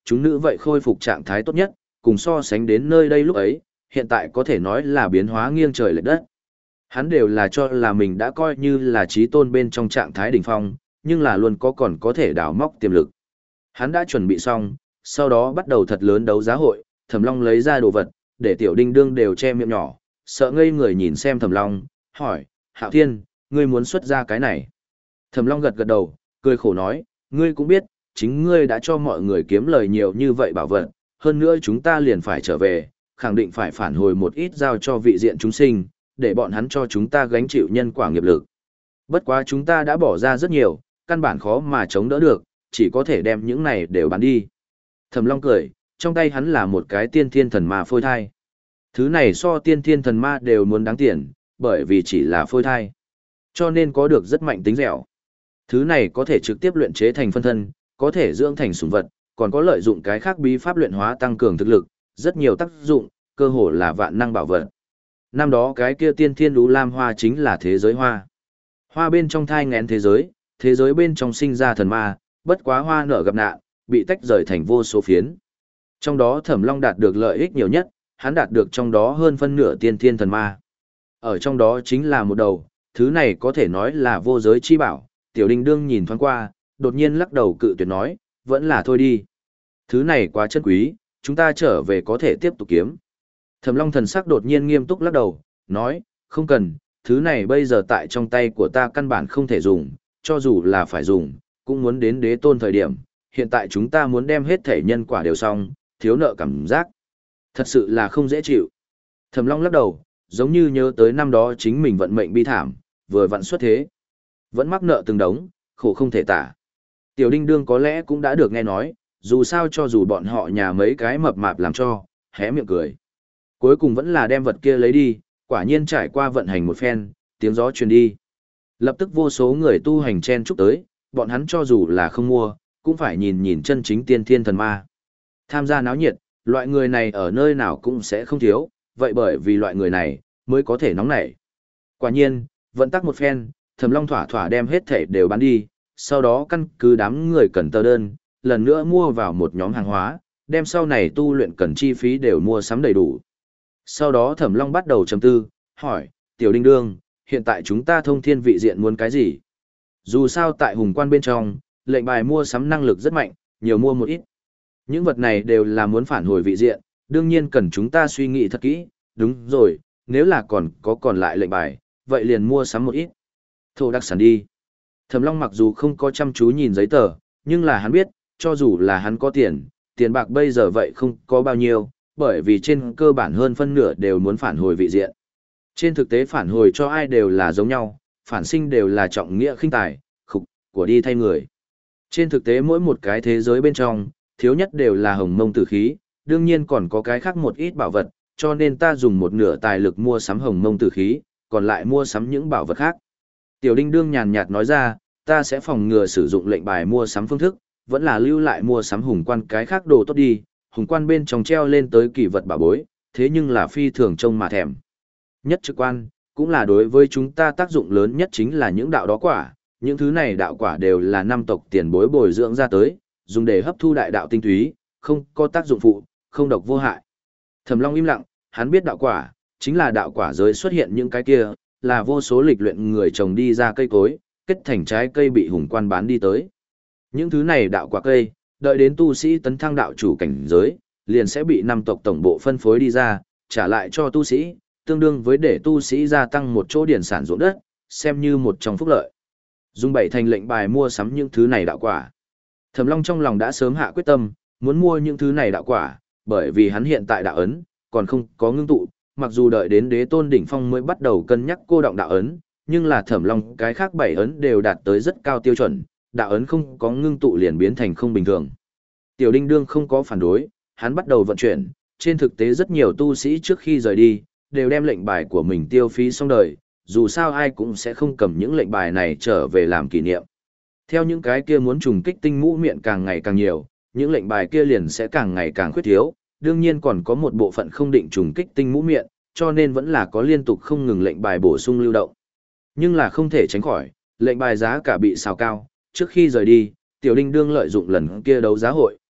A: chúng nữ vậy khôi phục trạng thái tốt nhất, cùng so sánh đến nơi đây lúc ấy, hiện tại có thể nói là biến hóa nghiêng trời lệch đất. Hắn đều là cho là mình đã coi như là trí tôn bên trong trạng thái đỉnh phong, nhưng là luôn có còn có thể đào móc tiềm lực. Hắn đã chuẩn bị xong, sau đó bắt đầu thật lớn đấu giá hội, Thẩm Long lấy ra đồ vật, để Tiểu Đinh Đương đều che miệng nhỏ, sợ ngây người nhìn xem Thẩm Long, hỏi, Hạo Thiên, ngươi muốn xuất ra cái này? Thẩm Long gật gật đầu, cười khổ nói, ngươi cũng biết, chính ngươi đã cho mọi người kiếm lời nhiều như vậy bảo vật, hơn nữa chúng ta liền phải trở về, khẳng định phải phản hồi một ít giao cho vị diện chúng sinh, để bọn hắn cho chúng ta gánh chịu nhân quả nghiệp lực. Bất quá chúng ta đã bỏ ra rất nhiều, căn bản khó mà chống đỡ được, chỉ có thể đem những này đều bán đi. Thẩm Long cười, trong tay hắn là một cái tiên thiên thần ma phôi thai. Thứ này so tiên thiên thần ma đều muốn đáng tiền, bởi vì chỉ là phôi thai. Cho nên có được rất mạnh tính dẻo. Thứ này có thể trực tiếp luyện chế thành phân thân, có thể dưỡng thành sủng vật, còn có lợi dụng cái khác bí pháp luyện hóa tăng cường thực lực, rất nhiều tác dụng, cơ hồ là vạn năng bảo vật. Năm đó cái kia tiên thiên đú lam hoa chính là thế giới hoa. Hoa bên trong thai ngén thế giới, thế giới bên trong sinh ra thần ma, bất quá hoa nở gặp nạn, bị tách rời thành vô số phiến. Trong đó Thẩm Long đạt được lợi ích nhiều nhất, hắn đạt được trong đó hơn phân nửa tiên thiên thần ma. Ở trong đó chính là một đầu, thứ này có thể nói là vô giới chi bảo. Tiểu Đinh Đương nhìn thoáng qua, đột nhiên lắc đầu cự tuyệt nói, vẫn là thôi đi. Thứ này quá chân quý, chúng ta trở về có thể tiếp tục kiếm. Thẩm Long thần sắc đột nhiên nghiêm túc lắc đầu, nói, không cần, thứ này bây giờ tại trong tay của ta căn bản không thể dùng, cho dù là phải dùng, cũng muốn đến đế tôn thời điểm, hiện tại chúng ta muốn đem hết thể nhân quả đều xong, thiếu nợ cảm giác. Thật sự là không dễ chịu. Thẩm Long lắc đầu, giống như nhớ tới năm đó chính mình vận mệnh bi thảm, vừa vặn xuất thế. Vẫn mắc nợ từng đống, khổ không thể tả. Tiểu Đinh Đương có lẽ cũng đã được nghe nói, dù sao cho dù bọn họ nhà mấy cái mập mạp làm cho, hé miệng cười. Cuối cùng vẫn là đem vật kia lấy đi, quả nhiên trải qua vận hành một phen, tiếng gió truyền đi. Lập tức vô số người tu hành chen chúc tới, bọn hắn cho dù là không mua, cũng phải nhìn nhìn chân chính tiên thiên thần ma. Tham gia náo nhiệt, loại người này ở nơi nào cũng sẽ không thiếu, vậy bởi vì loại người này, mới có thể nóng nảy. Quả nhiên, vận tắc một phen, Thẩm Long thỏa thỏa đem hết thể đều bán đi, sau đó căn cứ đám người cần tờ đơn, lần nữa mua vào một nhóm hàng hóa, đem sau này tu luyện cần chi phí đều mua sắm đầy đủ. Sau đó Thẩm Long bắt đầu trầm tư, hỏi, Tiểu Đinh Đương, hiện tại chúng ta thông thiên vị diện muốn cái gì? Dù sao tại hùng quan bên trong, lệnh bài mua sắm năng lực rất mạnh, nhiều mua một ít. Những vật này đều là muốn phản hồi vị diện, đương nhiên cần chúng ta suy nghĩ thật kỹ, đúng rồi, nếu là còn có còn lại lệnh bài, vậy liền mua sắm một ít. Thổ đặc sản đi. Thẩm Long mặc dù không có chăm chú nhìn giấy tờ, nhưng là hắn biết, cho dù là hắn có tiền, tiền bạc bây giờ vậy không có bao nhiêu, bởi vì trên cơ bản hơn phân nửa đều muốn phản hồi vị diện. Trên thực tế phản hồi cho ai đều là giống nhau, phản sinh đều là trọng nghĩa khinh tài, khục, của đi thay người. Trên thực tế mỗi một cái thế giới bên trong, thiếu nhất đều là hồng mông tử khí, đương nhiên còn có cái khác một ít bảo vật, cho nên ta dùng một nửa tài lực mua sắm hồng mông tử khí, còn lại mua sắm những bảo vật khác. Tiểu Đinh Đương nhàn nhạt nói ra, ta sẽ phòng ngừa sử dụng lệnh bài mua sắm phương thức, vẫn là lưu lại mua sắm hùng quan cái khác đồ tốt đi, hùng quan bên trong treo lên tới kỳ vật bảo bối, thế nhưng là phi thường trông mà thèm. Nhất trực quan, cũng là đối với chúng ta tác dụng lớn nhất chính là những đạo đó quả, những thứ này đạo quả đều là năm tộc tiền bối bồi dưỡng ra tới, dùng để hấp thu đại đạo tinh túy, không có tác dụng phụ, không độc vô hại. Thẩm Long im lặng, hắn biết đạo quả, chính là đạo quả giới xuất hiện những cái kia, là vô số lịch luyện người trồng đi ra cây cối, kết thành trái cây bị hùng quan bán đi tới. Những thứ này đạo quả cây, đợi đến tu sĩ tấn thăng đạo chủ cảnh giới, liền sẽ bị năm tộc tổng bộ phân phối đi ra, trả lại cho tu sĩ, tương đương với để tu sĩ gia tăng một chỗ điển sản ruộng đất, xem như một trong phúc lợi. Dung bảy thành lệnh bài mua sắm những thứ này đạo quả. Thẩm Long trong lòng đã sớm hạ quyết tâm, muốn mua những thứ này đạo quả, bởi vì hắn hiện tại đạo ấn, còn không có ngưng tụ, mặc dù đợi đến đế tôn đỉnh phong mới bắt đầu cân nhắc cô động đạo ấn, nhưng là Thẩm Long cái khác bảy ấn đều đạt tới rất cao tiêu chuẩn, đạo ấn không có ngưng tụ liền biến thành không bình thường. Tiểu Đinh Đương không có phản đối, hắn bắt đầu vận chuyển, trên thực tế rất nhiều tu sĩ trước khi rời đi, đều đem lệnh bài của mình tiêu phí xong đời, dù sao ai cũng sẽ không cầm những lệnh bài này trở về làm kỷ niệm. Theo những cái kia muốn trùng kích tinh mũ miệng càng ngày càng nhiều, những lệnh bài kia liền sẽ càng ngày càng khuyết thiếu, đương nhiên còn có một bộ phận không định trùng kích tinh mũ miệng, cho nên vẫn là có liên tục không ngừng lệnh bài bổ sung lưu động. Nhưng là không thể tránh khỏi, lệnh bài giá cả bị xào cao, trước khi rời đi, Tiểu Đinh Đương lợi dụng lần kia đấu giá hội,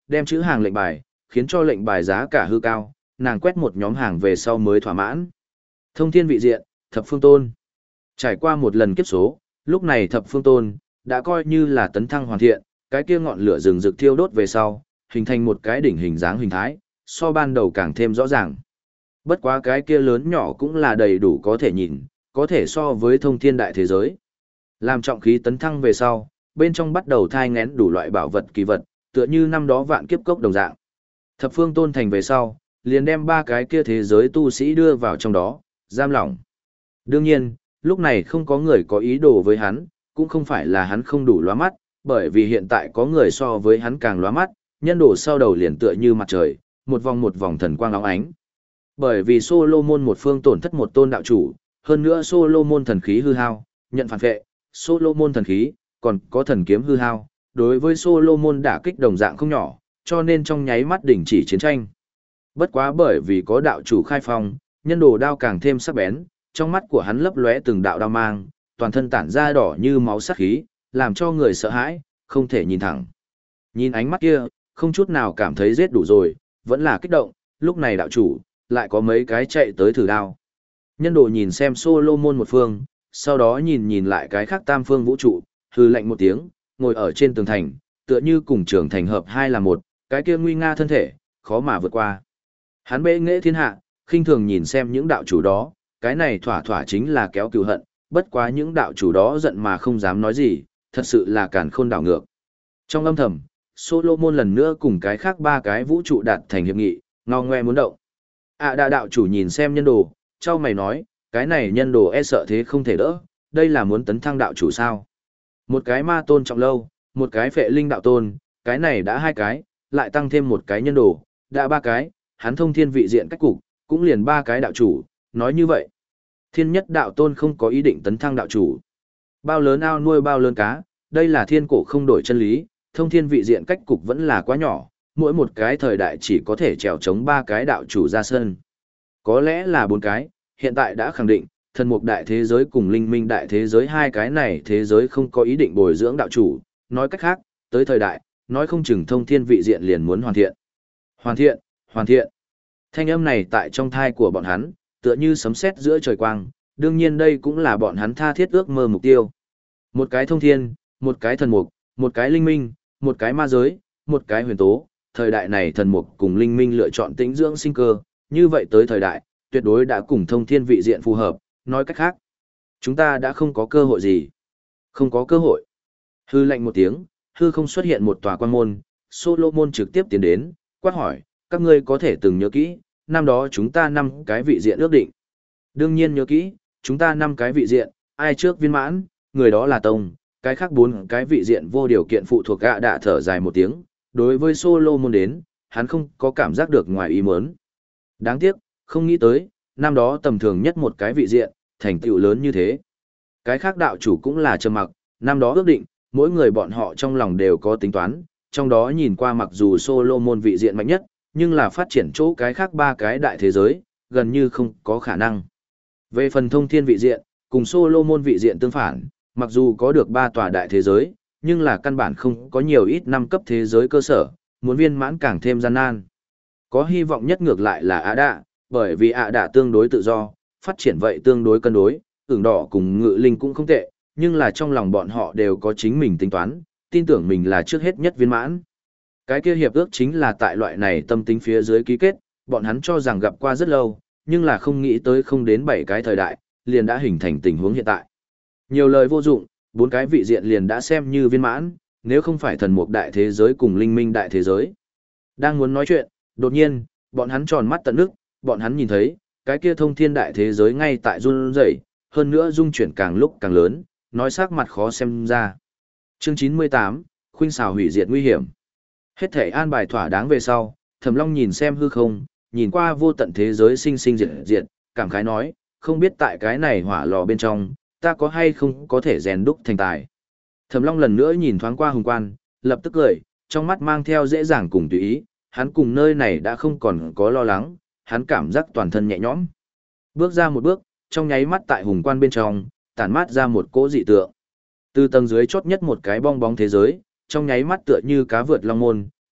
A: đem chữ hàng lệnh bài, khiến cho lệnh bài giá cả hư cao, nàng quét một nhóm hàng về sau mới thỏa mãn. Thông thiên vị diện, thập phương tôn. Trải qua một lần kiếp số, lúc này thập phương tôn đã coi như là tấn thăng hoàn thiện, cái kia ngọn lửa rừng rực thiêu đốt về sau, hình thành một cái đỉnh hình dáng hình thái, so ban đầu càng thêm rõ ràng. Bất quá cái kia lớn nhỏ cũng là đầy đủ có thể nhìn, có thể so với thông thiên đại thế giới. Làm trọng khí tấn thăng về sau, bên trong bắt đầu thai ngén đủ loại bảo vật kỳ vật, tựa như năm đó vạn kiếp cốc đồng dạng. Thập phương tôn thành về sau, liền đem ba cái kia thế giới tu sĩ đưa vào trong đó, giam lỏng. Đương nhiên, lúc này không có người có ý đồ với hắn, cũng không phải là hắn không đủ lóa mắt, bởi vì hiện tại có người so với hắn càng lóa mắt, nhân đồ sau đầu liền tựa như mặt trời, một vòng một vòng thần quang óng ánh. Bởi vì Solomon một phương tổn thất một tôn đạo chủ, hơn nữa Solomon thần khí hư hao, nhận phản vệ, Solomon thần khí, còn có thần kiếm hư hao, đối với Solomon đả kích đồng dạng không nhỏ, cho nên trong nháy mắt đình chỉ chiến tranh. Bất quá bởi vì có đạo chủ khai phong, nhân đồ đao càng thêm sắc bén, trong mắt của hắn lấp lóe từng đạo đao mang, toàn thân tản ra đỏ như máu sắc khí, làm cho người sợ hãi, không thể nhìn thẳng. Nhìn ánh mắt kia, không chút nào cảm thấy giết đủ rồi, vẫn là kích động, lúc này đạo chủ, lại có mấy cái chạy tới thử đao. Nhân đồ nhìn xem Solomon một phương, sau đó nhìn nhìn lại cái khác tam phương vũ trụ, hư lạnh một tiếng, ngồi ở trên tường thành, tựa như cùng trường thành hợp hai là một, cái kia nguy nga thân thể, khó mà vượt qua. Hắn bệ nghệ thiên hạ, khinh thường nhìn xem những đạo chủ đó, cái này thỏa thỏa chính là kéo cừu hận, bất quá những đạo chủ đó giận mà không dám nói gì, thật sự là càn khôn đảo ngược. Trong âm thầm, Solomon lần nữa cùng cái khác ba cái vũ trụ đạt thành hiệp nghị, ngao ngoe muốn động. À đà đạo chủ nhìn xem nhân đồ, trao mày nói, cái này nhân đồ e sợ thế không thể đỡ, đây là muốn tấn thăng đạo chủ sao. Một cái ma tôn trọng lâu, một cái phệ linh đạo tôn, cái này đã hai cái, lại tăng thêm một cái nhân đồ, đã ba cái, hắn thông thiên vị diện cách cục, cũng liền ba cái đạo chủ, nói như vậy. Thiên nhất đạo tôn không có ý định tấn thăng đạo chủ. Bao lớn ao nuôi bao lớn cá, đây là thiên cổ không đổi chân lý, thông thiên vị diện cách cục vẫn là quá nhỏ, mỗi một cái thời đại chỉ có thể trèo chống ba cái đạo chủ ra sân. Có lẽ là bốn cái, hiện tại đã khẳng định, thần mục đại thế giới cùng linh minh đại thế giới hai cái này thế giới không có ý định bồi dưỡng đạo chủ, nói cách khác, tới thời đại, nói không chừng thông thiên vị diện liền muốn hoàn thiện. Hoàn thiện, hoàn thiện. Thanh âm này tại trong thai của bọn hắn, tựa như sấm sét giữa trời quang, đương nhiên đây cũng là bọn hắn tha thiết ước mơ mục tiêu. Một cái thông thiên, một cái thần mục, một cái linh minh, một cái ma giới, một cái huyền tố, thời đại này thần mục cùng linh minh lựa chọn tĩnh dưỡng sinh cơ, như vậy tới thời đại, tuyệt đối đã cùng thông thiên vị diện phù hợp, nói cách khác. Chúng ta đã không có cơ hội gì. Không có cơ hội. Hư lạnh một tiếng, hư không xuất hiện một tòa quan môn, Solomon trực tiếp tiến đến, quát hỏi, các ngươi có thể từng nhớ kỹ, năm đó chúng ta năm cái vị diện ước định. Đương nhiên nhớ kỹ, chúng ta năm cái vị diện, ai trước viên mãn, người đó là tông, cái khác bốn cái vị diện vô điều kiện phụ thuộc gạ đạ thở dài một tiếng, đối với Solomon đến, hắn không có cảm giác được ngoài ý muốn. Đáng tiếc, không nghĩ tới, năm đó tầm thường nhất một cái vị diện, thành tựu lớn như thế. Cái khác đạo chủ cũng là trầm mặc, năm đó ước định, mỗi người bọn họ trong lòng đều có tính toán, trong đó nhìn qua mặc dù Solomon vị diện mạnh nhất, nhưng là phát triển chỗ cái khác ba cái đại thế giới, gần như không có khả năng. Về phần thông thiên vị diện, cùng Solomon vị diện tương phản, mặc dù có được ba tòa đại thế giới, nhưng là căn bản không có nhiều ít năm cấp thế giới cơ sở, muốn viên mãn càng thêm gian nan. Có hy vọng nhất ngược lại là Ả Đạ, bởi vì Ả Đạ tương đối tự do, phát triển vậy tương đối cân đối, ửng đỏ cùng ngự linh cũng không tệ, nhưng là trong lòng bọn họ đều có chính mình tính toán, tin tưởng mình là trước hết nhất viên mãn. Cái kia hiệp ước chính là tại loại này tâm tính phía dưới ký kết, bọn hắn cho rằng gặp qua rất lâu, nhưng là không nghĩ tới không đến bảy cái thời đại, liền đã hình thành tình huống hiện tại. Nhiều lời vô dụng, bốn cái vị diện liền đã xem như viên mãn, nếu không phải thần mục đại thế giới cùng linh minh đại thế giới. Đang muốn nói chuyện, đột nhiên, bọn hắn tròn mắt tận nước, bọn hắn nhìn thấy, cái kia thông thiên đại thế giới ngay tại run rẩy, hơn nữa dung chuyển càng lúc càng lớn, nói sắc mặt khó xem ra. Chương chín mươi tám, khuynh xảo hủy diệt nguy hiểm. Hết thể an bài thỏa đáng về sau, Thẩm Long nhìn xem hư không, nhìn qua vô tận thế giới sinh sinh diệt diệt, cảm khái nói, không biết tại cái này hỏa lò bên trong, ta có hay không có thể rèn đúc thành tài. Thẩm Long lần nữa nhìn thoáng qua hùng quan, lập tức cười, trong mắt mang theo dễ dàng cùng tùy ý, hắn cùng nơi này đã không còn có lo lắng, hắn cảm giác toàn thân nhẹ nhõm. Bước ra một bước, trong nháy mắt tại hùng quan bên trong, tản mát ra một cỗ dị tượng. Từ tầng dưới chót nhất một cái bong bóng thế giới, trong nháy mắt tựa như cá vượt long môn,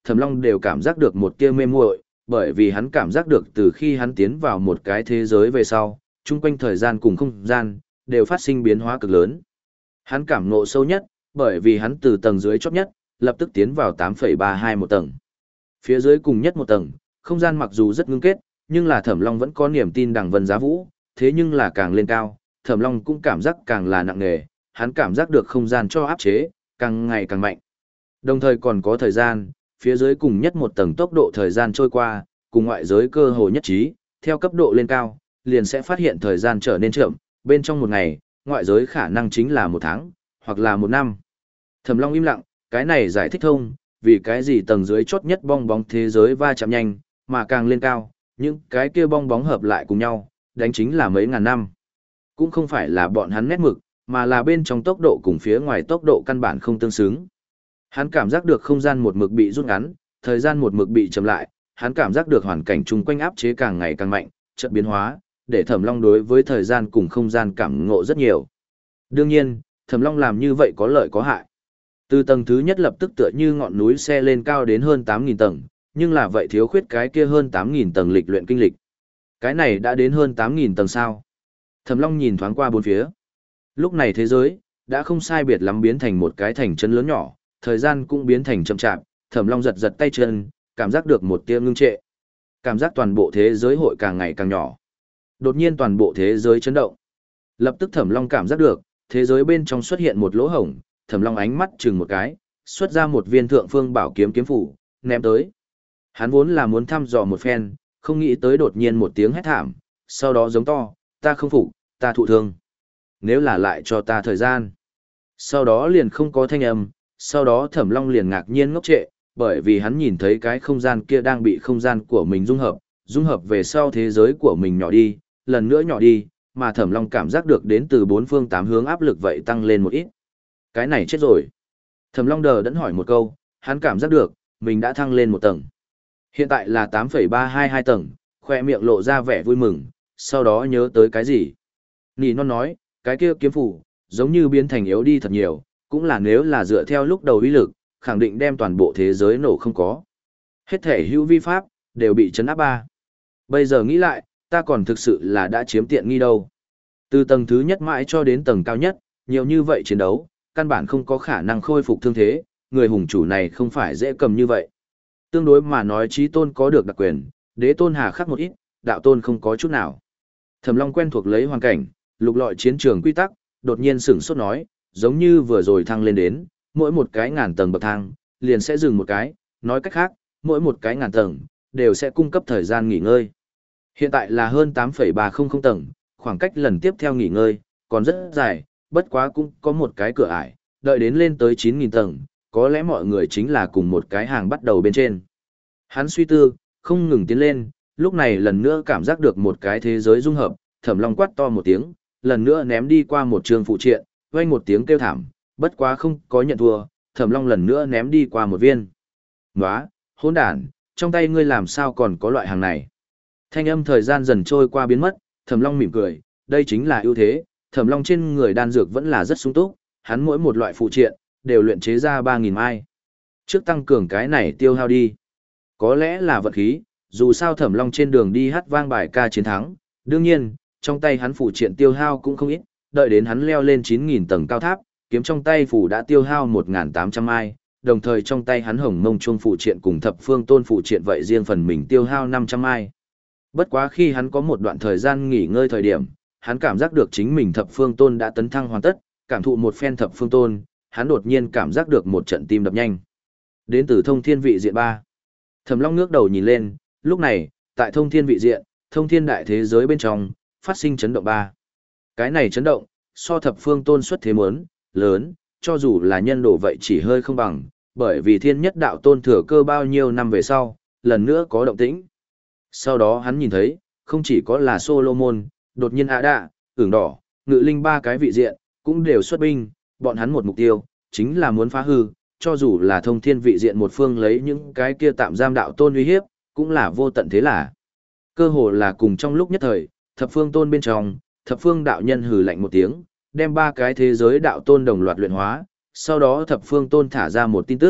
A: Thẩm Long đều cảm giác được một tia mê muội, bởi vì hắn cảm giác được từ khi hắn tiến vào một cái thế giới về sau, chung quanh thời gian cùng không gian, đều phát sinh biến hóa cực lớn. Hắn cảm ngộ sâu nhất, bởi vì hắn từ tầng dưới chót nhất, lập tức tiến vào tám phẩy ba hai một tầng. Phía dưới cùng nhất một tầng, không gian mặc dù rất ngưng kết, nhưng là Thẩm Long vẫn có niềm tin đằng vân giá vũ, thế nhưng là càng lên cao, Thẩm Long cũng cảm giác càng là nặng nề, hắn cảm giác được không gian cho áp chế, càng ngày càng mạnh. Đồng thời còn có thời gian, phía dưới cùng nhất một tầng tốc độ thời gian trôi qua, cùng ngoại giới cơ hồ nhất trí, theo cấp độ lên cao, liền sẽ phát hiện thời gian trở nên chậm, bên trong một ngày, ngoại giới khả năng chính là một tháng, hoặc là một năm. Thẩm Long im lặng, cái này giải thích thông, vì cái gì tầng dưới chót nhất bong bóng thế giới va chạm nhanh, mà càng lên cao, những cái kia bong bóng hợp lại cùng nhau, đánh chính là mấy ngàn năm. Cũng không phải là bọn hắn nét mực, mà là bên trong tốc độ cùng phía ngoài tốc độ căn bản không tương xứng. Hắn cảm giác được không gian một mực bị rút ngắn, thời gian một mực bị chậm lại, hắn cảm giác được hoàn cảnh chung quanh áp chế càng ngày càng mạnh, chợt biến hóa, để Thẩm Long đối với thời gian cùng không gian cảm ngộ rất nhiều. Đương nhiên, Thẩm Long làm như vậy có lợi có hại. Từ tầng thứ nhất lập tức tựa như ngọn núi xe lên cao đến hơn tám nghìn tầng, nhưng là vậy thiếu khuyết cái kia hơn tám nghìn tầng lịch luyện kinh lịch. Cái này đã đến hơn tám nghìn tầng sao? Thẩm Long nhìn thoáng qua bốn phía. Lúc này thế giới đã không sai biệt lắm biến thành một cái thành trấn lớn nhỏ, thời gian cũng biến thành chậm chạp, Thẩm Long giật giật tay chân, cảm giác được một tia ngưng trệ. Cảm giác toàn bộ thế giới hội càng ngày càng nhỏ. Đột nhiên toàn bộ thế giới chấn động. Lập tức Thẩm Long cảm giác được, thế giới bên trong xuất hiện một lỗ hổng, Thẩm Long ánh mắt chừng một cái, xuất ra một viên thượng phương bảo kiếm kiếm phủ, ném tới. Hắn vốn là muốn thăm dò một phen, không nghĩ tới đột nhiên một tiếng hét thảm, sau đó giống to, ta không phục, ta thụ thương. Nếu là lại cho ta thời gian. Sau đó liền không có thanh âm, sau đó Thẩm Long liền ngạc nhiên ngốc trệ, bởi vì hắn nhìn thấy cái không gian kia đang bị không gian của mình dung hợp, dung hợp về sau thế giới của mình nhỏ đi, lần nữa nhỏ đi, mà Thẩm Long cảm giác được đến từ bốn phương tám hướng áp lực vậy tăng lên một ít. Cái này chết rồi. Thẩm Long đờ đẫn hỏi một câu, hắn cảm giác được, mình đã thăng lên một tầng. Hiện tại là tám phẩy ba hai hai tầng, khoe miệng lộ ra vẻ vui mừng, sau đó nhớ tới cái gì. Nỉ non nói, cái kia kiếm phủ, giống như biến thành yếu đi thật nhiều, cũng là nếu là dựa theo lúc đầu uy lực, khẳng định đem toàn bộ thế giới nổ không có. Hết thể hữu vi pháp, đều bị chấn áp ba. Bây giờ nghĩ lại, ta còn thực sự là đã chiếm tiện nghi đâu. Từ tầng thứ nhất mãi cho đến tầng cao nhất, nhiều như vậy chiến đấu, căn bản không có khả năng khôi phục thương thế, người hùng chủ này không phải dễ cầm như vậy. Tương đối mà nói chí tôn có được đặc quyền, đế tôn hà khắc một ít, đạo tôn không có chút nào. Thẩm Long quen thuộc lấy hoàn cảnh, lục lọi chiến trường quy tắc, đột nhiên sửng sốt nói, giống như vừa rồi thăng lên đến, mỗi một cái ngàn tầng bậc thang, liền sẽ dừng một cái, nói cách khác, mỗi một cái ngàn tầng, đều sẽ cung cấp thời gian nghỉ ngơi. Hiện tại là hơn tám phẩy ba không không tầng, khoảng cách lần tiếp theo nghỉ ngơi, còn rất dài, bất quá cũng có một cái cửa ải, đợi đến lên tới chín nghìn tầng, có lẽ mọi người chính là cùng một cái hàng bắt đầu bên trên. Hắn suy tư, không ngừng tiến lên, lúc này lần nữa cảm giác được một cái thế giới dung hợp, Thẩm Long quát to một tiếng, lần nữa ném đi qua một trường phụ triện, vang một tiếng kêu thảm, bất quá không có nhận thua, Thẩm Long lần nữa ném đi qua một viên. Nóa, hỗn đản, trong tay ngươi làm sao còn có loại hàng này? Thanh âm thời gian dần trôi qua biến mất, Thẩm Long mỉm cười, đây chính là ưu thế, Thẩm Long trên người đan dược vẫn là rất sung túc, hắn mỗi một loại phụ triện đều luyện chế ra ba nghìn mai. Trước tăng cường cái này tiêu hao đi. Có lẽ là vận khí, dù sao Thẩm Long trên đường đi hát vang bài ca chiến thắng, đương nhiên, trong tay hắn phụ triện tiêu hao cũng không ít, đợi đến hắn leo lên chín nghìn tầng cao tháp, kiếm trong tay phủ đã tiêu hao một nghìn tám trăm mai, đồng thời trong tay hắn hồng mông chuông phụ triện cùng thập phương tôn phụ triện vậy riêng phần mình tiêu hao năm trăm mai. Bất quá khi hắn có một đoạn thời gian nghỉ ngơi thời điểm, hắn cảm giác được chính mình thập phương tôn đã tấn thăng hoàn tất, cảm thụ một phen thập phương tôn, hắn đột nhiên cảm giác được một trận tim đập nhanh. Đến từ thông thiên vị diện ba. Thẩm Long ngước đầu nhìn lên, lúc này, tại thông thiên vị diện, thông thiên đại thế giới bên trong, phát sinh chấn động ba. Cái này chấn động, so thập phương tôn xuất thế muốn, lớn, cho dù là nhân đồ vậy chỉ hơi không bằng, bởi vì thiên nhất đạo tôn thừa cơ bao nhiêu năm về sau, lần nữa có động tĩnh. Sau đó hắn nhìn thấy, không chỉ có là Solomon, đột nhiên A Đạ, ửng đỏ, ngự linh ba cái vị diện, cũng đều xuất binh, bọn hắn một mục tiêu, chính là muốn phá hư, cho dù là thông thiên vị diện một phương lấy những cái kia tạm giam đạo tôn uy hiếp, cũng là vô tận thế là. Cơ hồ là cùng trong lúc nhất thời, thập phương tôn bên trong, thập phương đạo nhân hừ lạnh một tiếng, đem ba cái thế giới đạo tôn đồng loạt luyện hóa, sau đó thập phương tôn thả ra một tin tức,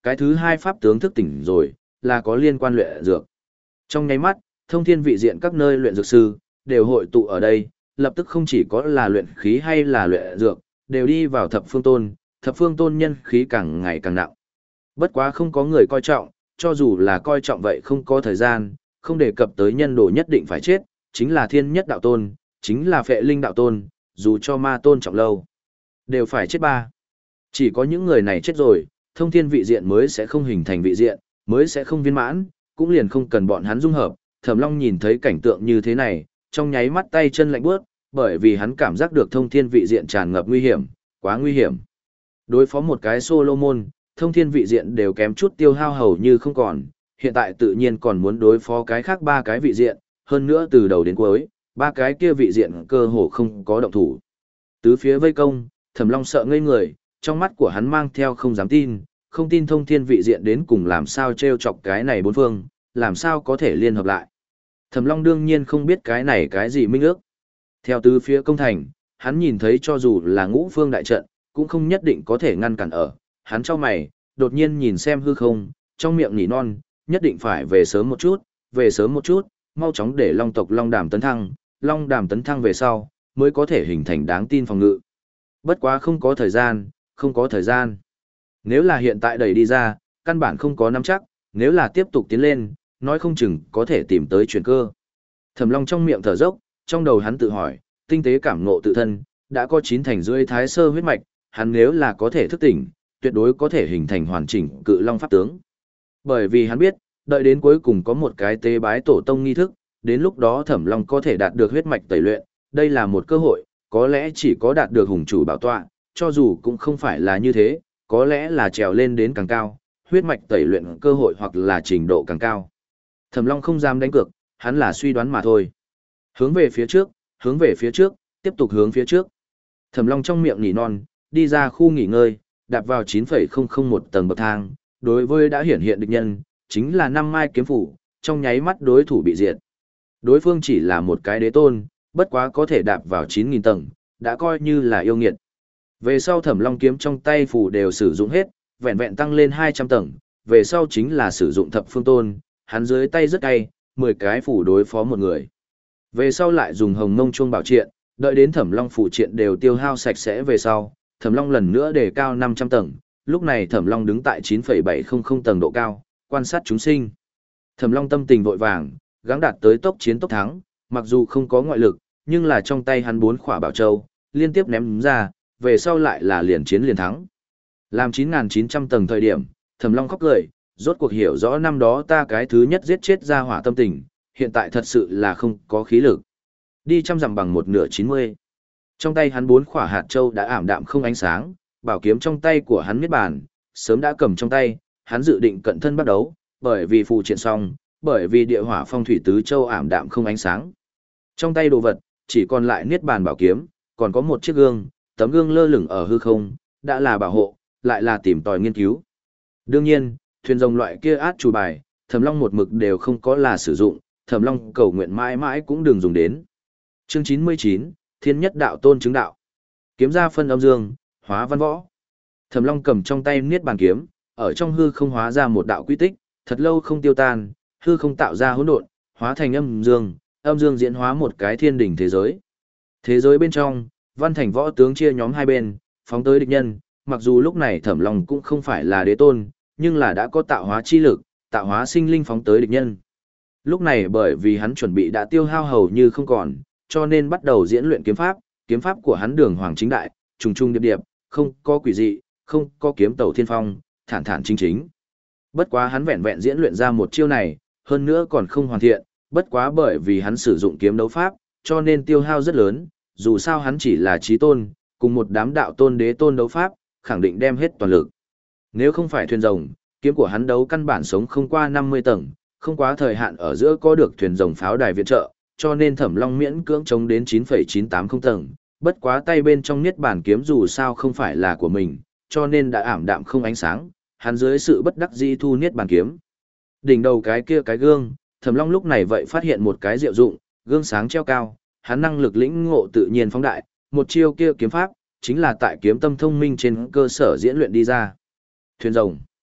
A: Cái thứ hai pháp tướng thức tỉnh rồi, là có liên quan luyện dược. Trong nháy mắt, thông thiên vị diện các nơi luyện dược sư, đều hội tụ ở đây, lập tức không chỉ có là luyện khí hay là luyện dược, đều đi vào thập phương tôn, thập phương tôn nhân khí càng ngày càng nặng. Bất quá không có người coi trọng, cho dù là coi trọng vậy không có thời gian, không đề cập tới nhân đồ nhất định phải chết, chính là thiên nhất đạo tôn, chính là phệ linh đạo tôn, dù cho ma tôn trọng lâu, đều phải chết ba. Chỉ có những người này chết rồi, thông thiên vị diện mới sẽ không hình thành vị diện, mới sẽ không viên mãn, cũng liền không cần bọn hắn dung hợp. Thẩm Long nhìn thấy cảnh tượng như thế này, trong nháy mắt tay chân lạnh bước, bởi vì hắn cảm giác được thông thiên vị diện tràn ngập nguy hiểm, quá nguy hiểm. Đối phó một cái Solomon, thông thiên vị diện đều kém chút tiêu hao hầu như không còn, hiện tại tự nhiên còn muốn đối phó cái khác ba cái vị diện, hơn nữa từ đầu đến cuối, ba cái kia vị diện cơ hồ không có động thủ. Tứ phía vây công, Thẩm Long sợ ngây người, trong mắt của hắn mang theo không dám tin, không tin thông thiên vị diện đến cùng làm sao treo chọc cái này bốn phương, làm sao có thể liên hợp lại. Thẩm Long đương nhiên không biết cái này cái gì minh ước. Theo tứ phía công thành, hắn nhìn thấy cho dù là ngũ phương đại trận, cũng không nhất định có thể ngăn cản ở. Hắn chau mày, đột nhiên nhìn xem hư không, trong miệng nỉ non, nhất định phải về sớm một chút, về sớm một chút, mau chóng để Long tộc Long Đàm tấn thăng, Long Đàm tấn thăng về sau, mới có thể hình thành đáng tin phòng ngự. Bất quá không có thời gian, không có thời gian. Nếu là hiện tại đẩy đi ra, căn bản không có nắm chắc, nếu là tiếp tục tiến lên, nói không chừng có thể tìm tới chuyển cơ. Thẩm Long trong miệng thở dốc, trong đầu hắn tự hỏi, tinh tế cảm ngộ tự thân, đã có chín thành rưỡi thái sơ huyết mạch, hắn nếu là có thể thức tỉnh, tuyệt đối có thể hình thành hoàn chỉnh cự long pháp tướng. Bởi vì hắn biết, đợi đến cuối cùng có một cái tế bái tổ tông nghi thức, đến lúc đó Thẩm Long có thể đạt được huyết mạch tẩy luyện, đây là một cơ hội, có lẽ chỉ có đạt được hùng chủ bảo tọa, cho dù cũng không phải là như thế, có lẽ là trèo lên đến càng cao, huyết mạch tẩy luyện cơ hội hoặc là trình độ càng cao. Thẩm Long không dám đánh cược, hắn là suy đoán mà thôi. Hướng về phía trước, hướng về phía trước, tiếp tục hướng phía trước. Thẩm Long trong miệng nỉ non, đi ra khu nghỉ ngơi, đạp vào chín phẩy không không một tầng bậc thang, đối với đã hiển hiện địch nhân, chính là năm mai kiếm phủ, trong nháy mắt đối thủ bị diệt. Đối phương chỉ là một cái đế tôn, bất quá có thể đạp vào chín nghìn tầng, đã coi như là yêu nghiệt. Về sau Thẩm Long kiếm trong tay phủ đều sử dụng hết, vẹn vẹn tăng lên hai trăm tầng, về sau chính là sử dụng thập phương tôn, hắn dưới tay rất cay, mười cái phủ đối phó một người. Về sau lại dùng hồng mông chuông bảo triện, đợi đến Thẩm Long phủ triện đều tiêu hao sạch sẽ về sau, Thẩm Long lần nữa đề cao năm trăm tầng, lúc này Thẩm Long đứng tại chín phẩy bảy không không tầng độ cao, quan sát chúng sinh. Thẩm Long tâm tình vội vàng, gắng đạt tới tốc chiến tốc thắng, mặc dù không có ngoại lực, nhưng là trong tay hắn bốn khỏa bảo châu, liên tiếp ném ra, về sau lại là liền chiến liền thắng. Làm chín nghìn chín trăm tầng thời điểm, Thẩm Long khóc cười, rốt cuộc hiểu rõ năm đó ta cái thứ nhất giết chết ra hỏa tâm tình, hiện tại thật sự là không có khí lực. Đi trăm dặm bằng một nửa chín mươi. Trong tay hắn bốn khỏa hạt châu đã ảm đạm không ánh sáng, bảo kiếm trong tay của hắn miết bàn, sớm đã cầm trong tay, hắn dự định cận thân bắt đấu, bởi vì phù triện xong, bởi vì địa hỏa phong thủy tứ châu ảm đạm không ánh sáng. Trong tay đồ vật, chỉ còn lại niết bàn bảo kiếm, còn có một chiếc gương, tấm gương lơ lửng ở hư không, đã là bảo hộ, lại là tìm tòi nghiên cứu. Đương nhiên, thuyền rồng loại kia át chủ bài, Thẩm Long một mực đều không có là sử dụng, Thẩm Long cầu nguyện mãi mãi cũng đừng dùng đến. Chương chín mươi chín, Thiên Nhất Đạo Tôn chứng đạo. Kiếm ra phân âm dương, hóa văn võ. Thẩm Long cầm trong tay niết bàn kiếm, ở trong hư không hóa ra một đạo quy tích, thật lâu không tiêu tan, hư không tạo ra hỗn độn, hóa thành âm dương, âm dương diễn hóa một cái thiên đỉnh thế giới. Thế giới bên trong, văn thành võ tướng chia nhóm hai bên, phóng tới địch nhân, mặc dù lúc này Thẩm Long cũng không phải là đế tôn, nhưng là đã có tạo hóa chi lực, tạo hóa sinh linh phóng tới địch nhân. Lúc này bởi vì hắn chuẩn bị đã tiêu hao hầu như không còn, cho nên bắt đầu diễn luyện kiếm pháp, kiếm pháp của hắn đường hoàng chính đại, trùng trùng điệp điệp, không có quỷ dị, không có kiếm tẩu thiên phong, thản thản chính chính. Bất quá hắn vẹn vẹn diễn luyện ra một chiêu này, hơn nữa còn không hoàn thiện, bất quá bởi vì hắn sử dụng kiếm đấu pháp, cho nên tiêu hao rất lớn, dù sao hắn chỉ là chí tôn, cùng một đám đạo tôn đế tôn đấu pháp, khẳng định đem hết toàn lực. Nếu không phải thuyền rồng, kiếm của hắn đấu căn bản sống không qua năm mươi tầng, không quá thời hạn ở giữa có được thuyền rồng pháo đài viện trợ, cho nên Thẩm Long miễn cưỡng chống đến chín phẩy chín tám không tầng, bất quá tay bên trong niết bàn kiếm dù sao không phải là của mình, cho nên đã ảm đạm không ánh sáng, hắn dưới sự bất đắc dĩ thu niết bàn kiếm. Đỉnh đầu cái kia cái gương, Thẩm Long lúc này vậy phát hiện một cái diệu dụng, gương sáng treo cao, hắn năng lực lĩnh ngộ tự nhiên phóng đại, một chiêu kia kiếm pháp, chính là tại kiếm tâm thông minh trên cơ sở diễn luyện đi ra. Thuyền rồng.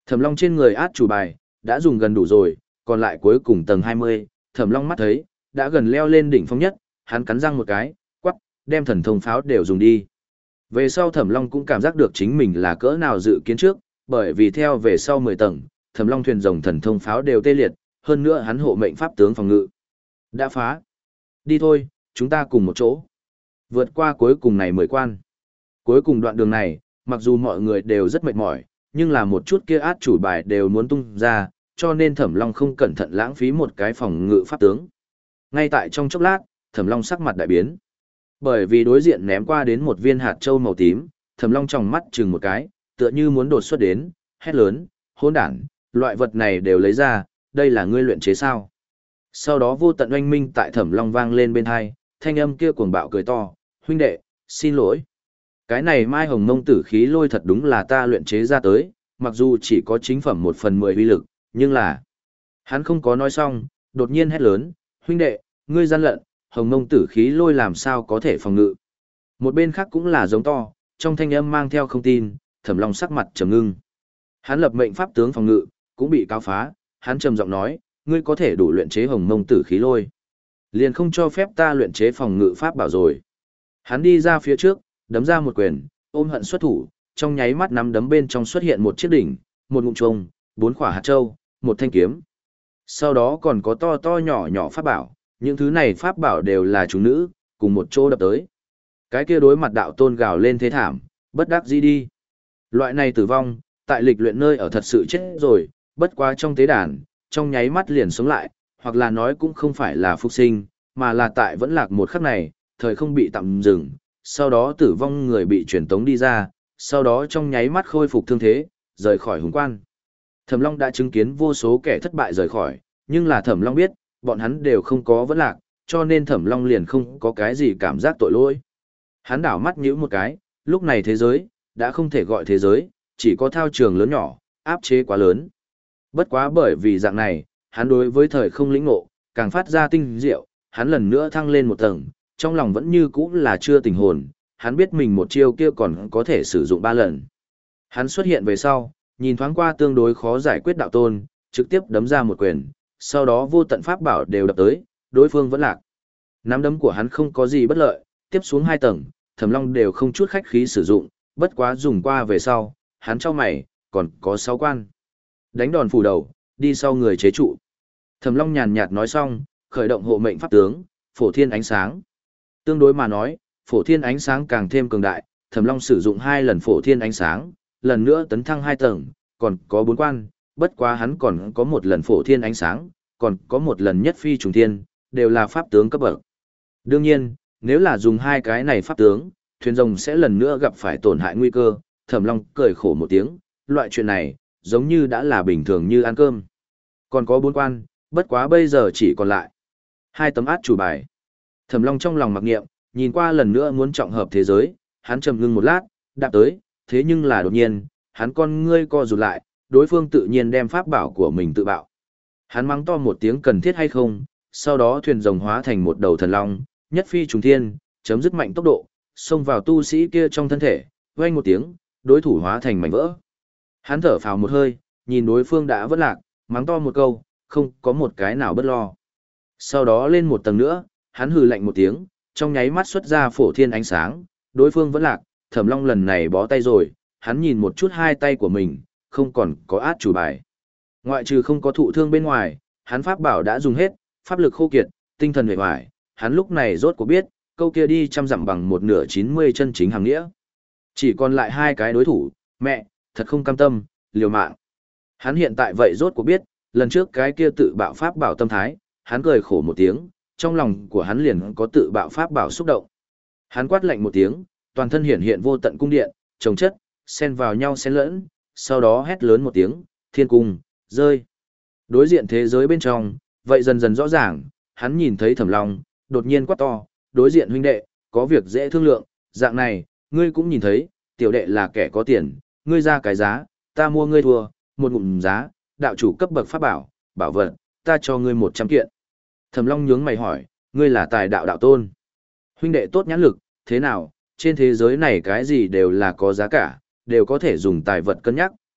A: Thẩm Long trên người át chủ bài, đã dùng gần đủ rồi, còn lại cuối cùng tầng hai mươi, Thẩm Long mắt thấy, đã gần leo lên đỉnh phong nhất, hắn cắn răng một cái, quắc, đem thần thông pháo đều dùng đi. Về sau Thẩm Long cũng cảm giác được chính mình là cỡ nào dự kiến trước, bởi vì theo về sau mười tầng, Thẩm Long thuyền rồng thần thông pháo đều tê liệt, hơn nữa hắn hộ mệnh pháp tướng phòng ngự. Đã phá. Đi thôi, chúng ta cùng một chỗ. Vượt qua cuối cùng này mười quan. Cuối cùng đoạn đường này, mặc dù mọi người đều rất mệt mỏi, nhưng là một chút kia át chủ bài đều muốn tung ra, cho nên Thẩm Long không cẩn thận lãng phí một cái phòng ngự pháp tướng. Ngay tại trong chốc lát, Thẩm Long sắc mặt đại biến. Bởi vì đối diện ném qua đến một viên hạt châu màu tím, Thẩm Long tròng mắt chừng một cái, tựa như muốn đột xuất đến, hét lớn, hỗn đản, loại vật này đều lấy ra, đây là ngươi luyện chế sao? Sau đó vô tận oanh minh tại Thẩm Long vang lên bên tai, thanh âm kia cuồng bạo cười to, huynh đệ, xin lỗi. Cái này Mai Hồng Mông tử khí lôi thật đúng là ta luyện chế ra tới, mặc dù chỉ có chính phẩm một phần mười uy lực, nhưng là... Hắn không có nói xong, đột nhiên hét lớn, huynh đệ, ngươi gian lận, Hồng Mông tử khí lôi làm sao có thể phòng ngự. Một bên khác cũng là giống to, trong thanh âm mang theo không tin, Thẩm Long sắc mặt trầm ngưng. Hắn lập mệnh pháp tướng phòng ngự, cũng bị cáo phá, hắn trầm giọng nói, ngươi có thể đủ luyện chế Hồng Mông tử khí lôi. Liền không cho phép ta luyện chế phòng ngự pháp bảo rồi. Hắn đi ra phía trước, đấm ra một quyền, ôm hận xuất thủ, trong nháy mắt nắm đấm bên trong xuất hiện một chiếc đỉnh, một ngụm trùng, bốn quả hạt châu, một thanh kiếm. Sau đó còn có to to nhỏ nhỏ pháp bảo, những thứ này pháp bảo đều là chúng nữ, cùng một chỗ đập tới. Cái kia đối mặt đạo tôn gào lên thế thảm, bất đắc dĩ đi. Loại này tử vong, tại lịch luyện nơi ở thật sự chết rồi, bất quá trong tế đàn, trong nháy mắt liền sống lại, hoặc là nói cũng không phải là phục sinh, mà là tại vẫn lạc một khắc này, thời không bị tạm dừng, sau đó tử vong người bị truyền tống đi ra, sau đó trong nháy mắt khôi phục thương thế, rời khỏi hùng quan. Thẩm Long đã chứng kiến vô số kẻ thất bại rời khỏi, nhưng là Thẩm Long biết, bọn hắn đều không có vẫn lạc, cho nên Thẩm Long liền không có cái gì cảm giác tội lỗi. Hắn đảo mắt nhíu một cái, lúc này thế giới, đã không thể gọi thế giới, chỉ có thao trường lớn nhỏ, áp chế quá lớn. Bất quá bởi vì dạng này, hắn đối với thời không lĩnh ngộ, càng phát ra tinh diệu, hắn lần nữa thăng lên một tầng, trong lòng vẫn như cũ là chưa tỉnh hồn, hắn biết mình một chiêu kia còn có thể sử dụng ba lần. Hắn xuất hiện về sau, nhìn thoáng qua tương đối khó giải quyết đạo tôn, trực tiếp đấm ra một quyền, sau đó vô tận pháp bảo đều đập tới, đối phương vẫn lạc. Nắm đấm của hắn không có gì bất lợi, tiếp xuống hai tầng, Thẩm Long đều không chút khách khí sử dụng, bất quá dùng qua về sau, hắn cho mày, còn có sáu quan. Đánh đòn phủ đầu, đi sau người chế trụ. Thẩm Long nhàn nhạt nói xong, khởi động hộ mệnh pháp tướng, phổ thiên ánh sáng. Tương đối mà nói, phổ thiên ánh sáng càng thêm cường đại, Thẩm Long sử dụng hai lần phổ thiên ánh sáng, lần nữa tấn thăng hai tầng, còn có bốn quan, bất quá hắn còn có một lần phổ thiên ánh sáng, còn có một lần nhất phi trùng thiên, đều là pháp tướng cấp bậc. Đương nhiên, nếu là dùng hai cái này pháp tướng, thuyền rồng sẽ lần nữa gặp phải tổn hại nguy cơ, Thẩm Long cười khổ một tiếng, loại chuyện này, giống như đã là bình thường như ăn cơm. Còn có bốn quan, bất quá bây giờ chỉ còn lại hai tấm át chủ bài. Thẩm Long trong lòng mặc niệm, nhìn qua lần nữa muốn trọng hợp thế giới, hắn trầm ngưng một lát, đạp tới, thế nhưng là đột nhiên, hắn con ngươi co rụt lại, đối phương tự nhiên đem pháp bảo của mình tự bạo. Hắn mắng to một tiếng cần thiết hay không, sau đó thuyền rồng hóa thành một đầu thần long, nhất phi trùng thiên, chấm dứt mạnh tốc độ, xông vào tu sĩ kia trong thân thể, vang một tiếng, đối thủ hóa thành mảnh vỡ. Hắn thở phào một hơi, nhìn đối phương đã vỡ lạc, mắng to một câu, không có một cái nào bất lo. Sau đó lên một tầng nữa, hắn hừ lạnh một tiếng, trong nháy mắt xuất ra phổ thiên ánh sáng, đối phương vẫn lạc, Thẩm Long lần này bó tay rồi, hắn nhìn một chút hai tay của mình, không còn có át chủ bài. Ngoại trừ không có thụ thương bên ngoài, hắn pháp bảo đã dùng hết, pháp lực khô kiệt, tinh thần hề hoài, hắn lúc này rốt cuộc biết, câu kia đi trăm dặm bằng một nửa chín mươi chân chính hàng nghĩa. Chỉ còn lại hai cái đối thủ, mẹ, thật không cam tâm, liều mạng. Hắn hiện tại vậy rốt cuộc biết, lần trước cái kia tự bạo pháp bảo tâm thái, hắn cười khổ một tiếng, trong lòng của hắn liền có tự bạo pháp bảo xúc động. Hắn quát lạnh một tiếng, toàn thân hiện hiện vô tận cung điện, chồng chất, xen vào nhau xen lẫn, sau đó hét lớn một tiếng, thiên cung, rơi. Đối diện thế giới bên trong, vậy dần dần rõ ràng, hắn nhìn thấy Thẩm Long, đột nhiên quát to, đối diện huynh đệ, có việc dễ thương lượng, dạng này, ngươi cũng nhìn thấy, tiểu đệ là kẻ có tiền, ngươi ra cái giá, ta mua ngươi thua, một ngụm giá, đạo chủ cấp bậc pháp bảo, bảo vật, ta cho ngươi một trăm kiện. Thẩm Long nhướng mày hỏi, ngươi là tài đạo đạo tôn. Huynh đệ tốt nhãn lực, thế nào, trên thế giới này cái gì đều là có giá cả, đều có thể dùng tài vật cân nhắc,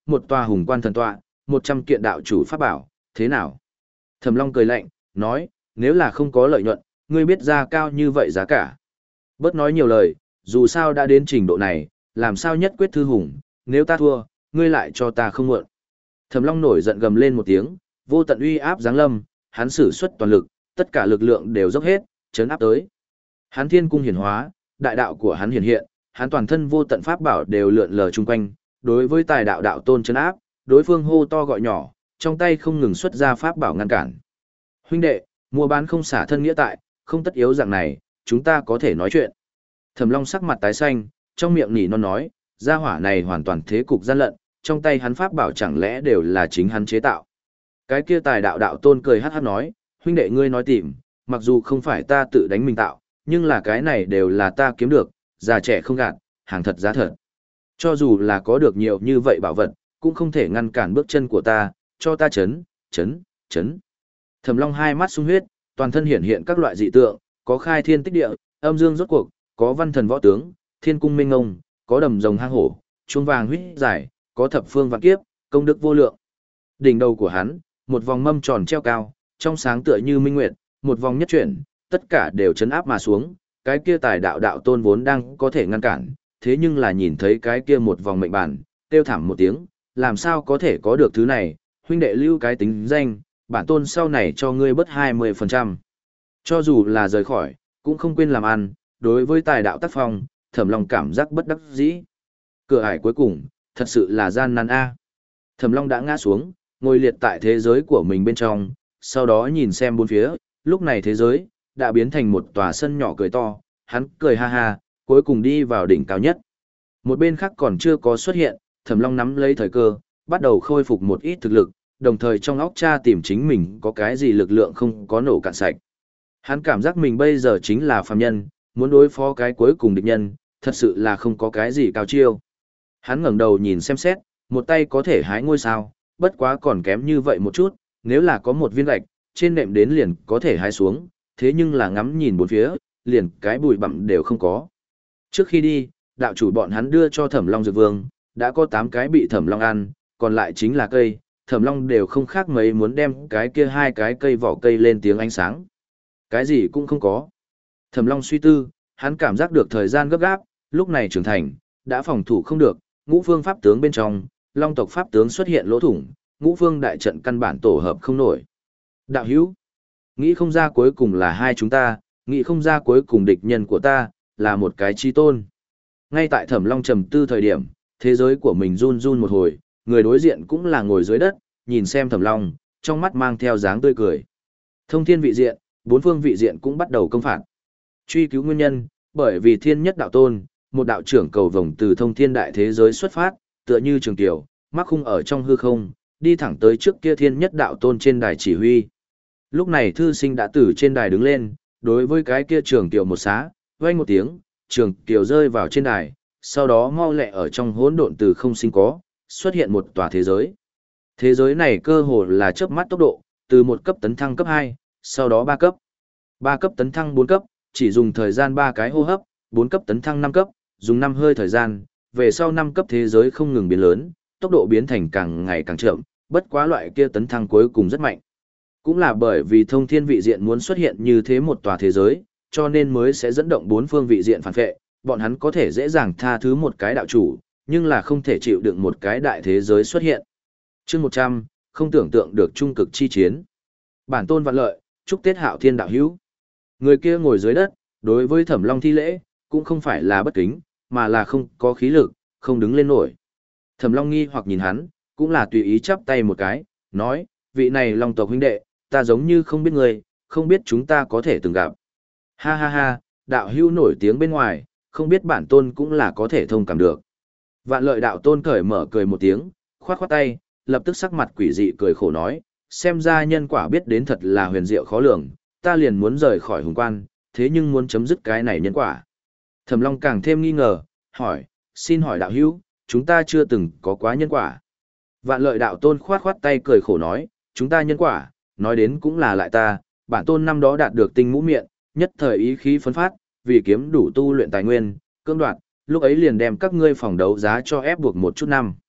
A: một tòa hùng quan thần tọa, một trăm kiện đạo chủ pháp bảo, thế nào? Thẩm Long cười lạnh, nói, nếu là không có lợi nhuận, ngươi biết ra cao như vậy giá cả. Bớt nói nhiều lời, dù sao đã đến trình độ này, làm sao nhất quyết thư hùng, nếu ta thua, ngươi lại cho ta không muộn. Thẩm Long nổi giận gầm lên một tiếng, vô tận uy áp giáng lâm, hắn sử xuất toàn lực, tất cả lực lượng đều dốc hết, chấn áp tới. Hắn thiên cung hiển hóa, đại đạo của hắn hiển hiện, hắn toàn thân vô tận pháp bảo đều lượn lờ chung quanh, đối với tài đạo đạo tôn chấn áp, đối phương hô to gọi nhỏ, trong tay không ngừng xuất ra pháp bảo ngăn cản. Huynh đệ, mua bán không xả thân nghĩa tại, không tất yếu dạng này, chúng ta có thể nói chuyện. Thẩm Long sắc mặt tái xanh, trong miệng nỉ non nói, gia hỏa này hoàn toàn thế cục gian lận, trong tay hắn pháp bảo chẳng lẽ đều là chính hắn chế tạo. Cái kia tài đạo đạo tôn cười hát hát nói, huynh đệ ngươi nói tìm, mặc dù không phải ta tự đánh mình tạo, nhưng là cái này đều là ta kiếm được, già trẻ không gạt, hàng thật giá thật. Cho dù là có được nhiều như vậy bảo vật, cũng không thể ngăn cản bước chân của ta, cho ta chấn, chấn, chấn. Thẩm Long hai mắt sung huyết, toàn thân hiển hiện các loại dị tượng, có khai thiên tích địa, âm dương rốt cuộc, có văn thần võ tướng, thiên cung minh ngông, có đầm rồng hang hổ, chuông vàng huyết giải, có thập phương vạn kiếp, công đức vô lượng. Đỉnh đầu của hắn, một vòng mâm tròn treo cao, trong sáng tựa như minh nguyệt, một vòng nhất chuyển, tất cả đều chấn áp mà xuống, cái kia tài đạo đạo tôn vốn đang có thể ngăn cản, thế nhưng là nhìn thấy cái kia một vòng mệnh bản, kêu thảm một tiếng, làm sao có thể có được thứ này, huynh đệ lưu cái tính danh, bản tôn sau này cho ngươi bớt hai mươi phần trăm. Cho dù là rời khỏi, cũng không quên làm ăn, đối với tài đạo tác phong, Thẩm Long cảm giác bất đắc dĩ. Cửa ải cuối cùng, thật sự là gian nan a. Thẩm Long đã ngã xuống, ngồi liệt tại thế giới của mình bên trong, sau đó nhìn xem bốn phía, lúc này thế giới đã biến thành một tòa sân nhỏ cười to, hắn cười ha ha, cuối cùng đi vào đỉnh cao nhất. Một bên khác còn chưa có xuất hiện, Thẩm Long nắm lấy thời cơ, bắt đầu khôi phục một ít thực lực, đồng thời trong óc tra tìm chính mình có cái gì lực lượng không có nổ cạn sạch. Hắn cảm giác mình bây giờ chính là phàm nhân, muốn đối phó cái cuối cùng địch nhân, thật sự là không có cái gì cao chiêu. Hắn ngẩng đầu nhìn xem xét, một tay có thể hái ngôi sao, bất quá còn kém như vậy một chút, nếu là có một viên gạch, trên nệm đến liền có thể hái xuống, thế nhưng là ngắm nhìn bốn phía, liền cái bụi bặm đều không có. Trước khi đi, đạo chủ bọn hắn đưa cho Thẩm Long Dược Vương, đã có tám cái bị Thẩm Long ăn, còn lại chính là cây, Thẩm Long đều không khác mấy muốn đem cái kia hai cái cây vỏ cây lên tiếng ánh sáng. Cái gì cũng không có. Thẩm Long suy tư, hắn cảm giác được thời gian gấp gáp, lúc này trưởng thành, đã phòng thủ không được, ngũ phương pháp tướng bên trong, long tộc pháp tướng xuất hiện lỗ thủng, ngũ phương đại trận căn bản tổ hợp không nổi. Đạo hữu, nghĩ không ra cuối cùng là hai chúng ta, nghĩ không ra cuối cùng địch nhân của ta, là một cái chi tôn. Ngay tại Thẩm Long trầm tư thời điểm, thế giới của mình run run một hồi, người đối diện cũng là ngồi dưới đất, nhìn xem Thẩm Long, trong mắt mang theo dáng tươi cười. Thông thiên vị diện, bốn phương vị diện cũng bắt đầu công phạt. Truy cứu nguyên nhân, bởi vì thiên nhất đạo tôn, một đạo trưởng cầu vồng từ thông thiên đại thế giới xuất phát, tựa như trường tiểu, mắc khung ở trong hư không, đi thẳng tới trước kia thiên nhất đạo tôn trên đài chỉ huy. Lúc này thư sinh đã từ trên đài đứng lên, đối với cái kia trường tiểu một xá, vang một tiếng, trường tiểu rơi vào trên đài, sau đó mau lẹ ở trong hỗn độn từ không sinh có, xuất hiện một tòa thế giới. Thế giới này cơ hồ là chớp mắt tốc độ, từ một cấp tấn thăng cấp hai, sau đó ba cấp. ba cấp tấn thăng bốn cấp, chỉ dùng thời gian ba cái hô hấp, bốn cấp tấn thăng năm cấp, dùng năm hơi thời gian, về sau năm cấp thế giới không ngừng biến lớn, tốc độ biến thành càng ngày càng chậm, bất quá loại kia tấn thăng cuối cùng rất mạnh. Cũng là bởi vì thông thiên vị diện muốn xuất hiện như thế một tòa thế giới, cho nên mới sẽ dẫn động bốn phương vị diện phản vệ, bọn hắn có thể dễ dàng tha thứ một cái đạo chủ, nhưng là không thể chịu đựng một cái đại thế giới xuất hiện. Chương một trăm, không tưởng tượng được trung cực chi chiến. Bản tôn vạn lợi, chúc Tết Hạo Thiên đạo hữu. Người kia ngồi dưới đất, đối với Thẩm Long thi lễ, cũng không phải là bất kính, mà là không có khí lực, không đứng lên nổi. Thẩm Long nghi hoặc nhìn hắn, cũng là tùy ý chắp tay một cái, nói, vị này Long tộc huynh đệ, ta giống như không biết người, không biết chúng ta có thể từng gặp. Ha ha ha, đạo hữu nổi tiếng bên ngoài, không biết bản tôn cũng là có thể thông cảm được. Vạn lợi đạo tôn cởi mở cười một tiếng, khoát khoát tay, lập tức sắc mặt quỷ dị cười khổ nói, xem ra nhân quả biết đến thật là huyền diệu khó lường, ta liền muốn rời khỏi hùng quan, thế nhưng muốn chấm dứt cái này nhân quả. Thẩm Long càng thêm nghi ngờ, hỏi, xin hỏi đạo hữu, chúng ta chưa từng có quá nhân quả. Vạn lợi đạo tôn khoát khoát tay cười khổ nói, chúng ta nhân quả, nói đến cũng là lại ta, bản tôn năm đó đạt được tinh mũ miệng, nhất thời ý khí phấn phát, vì kiếm đủ tu luyện tài nguyên, cưỡng đoạt, lúc ấy liền đem các ngươi phòng đấu giá cho ép buộc một chút năm.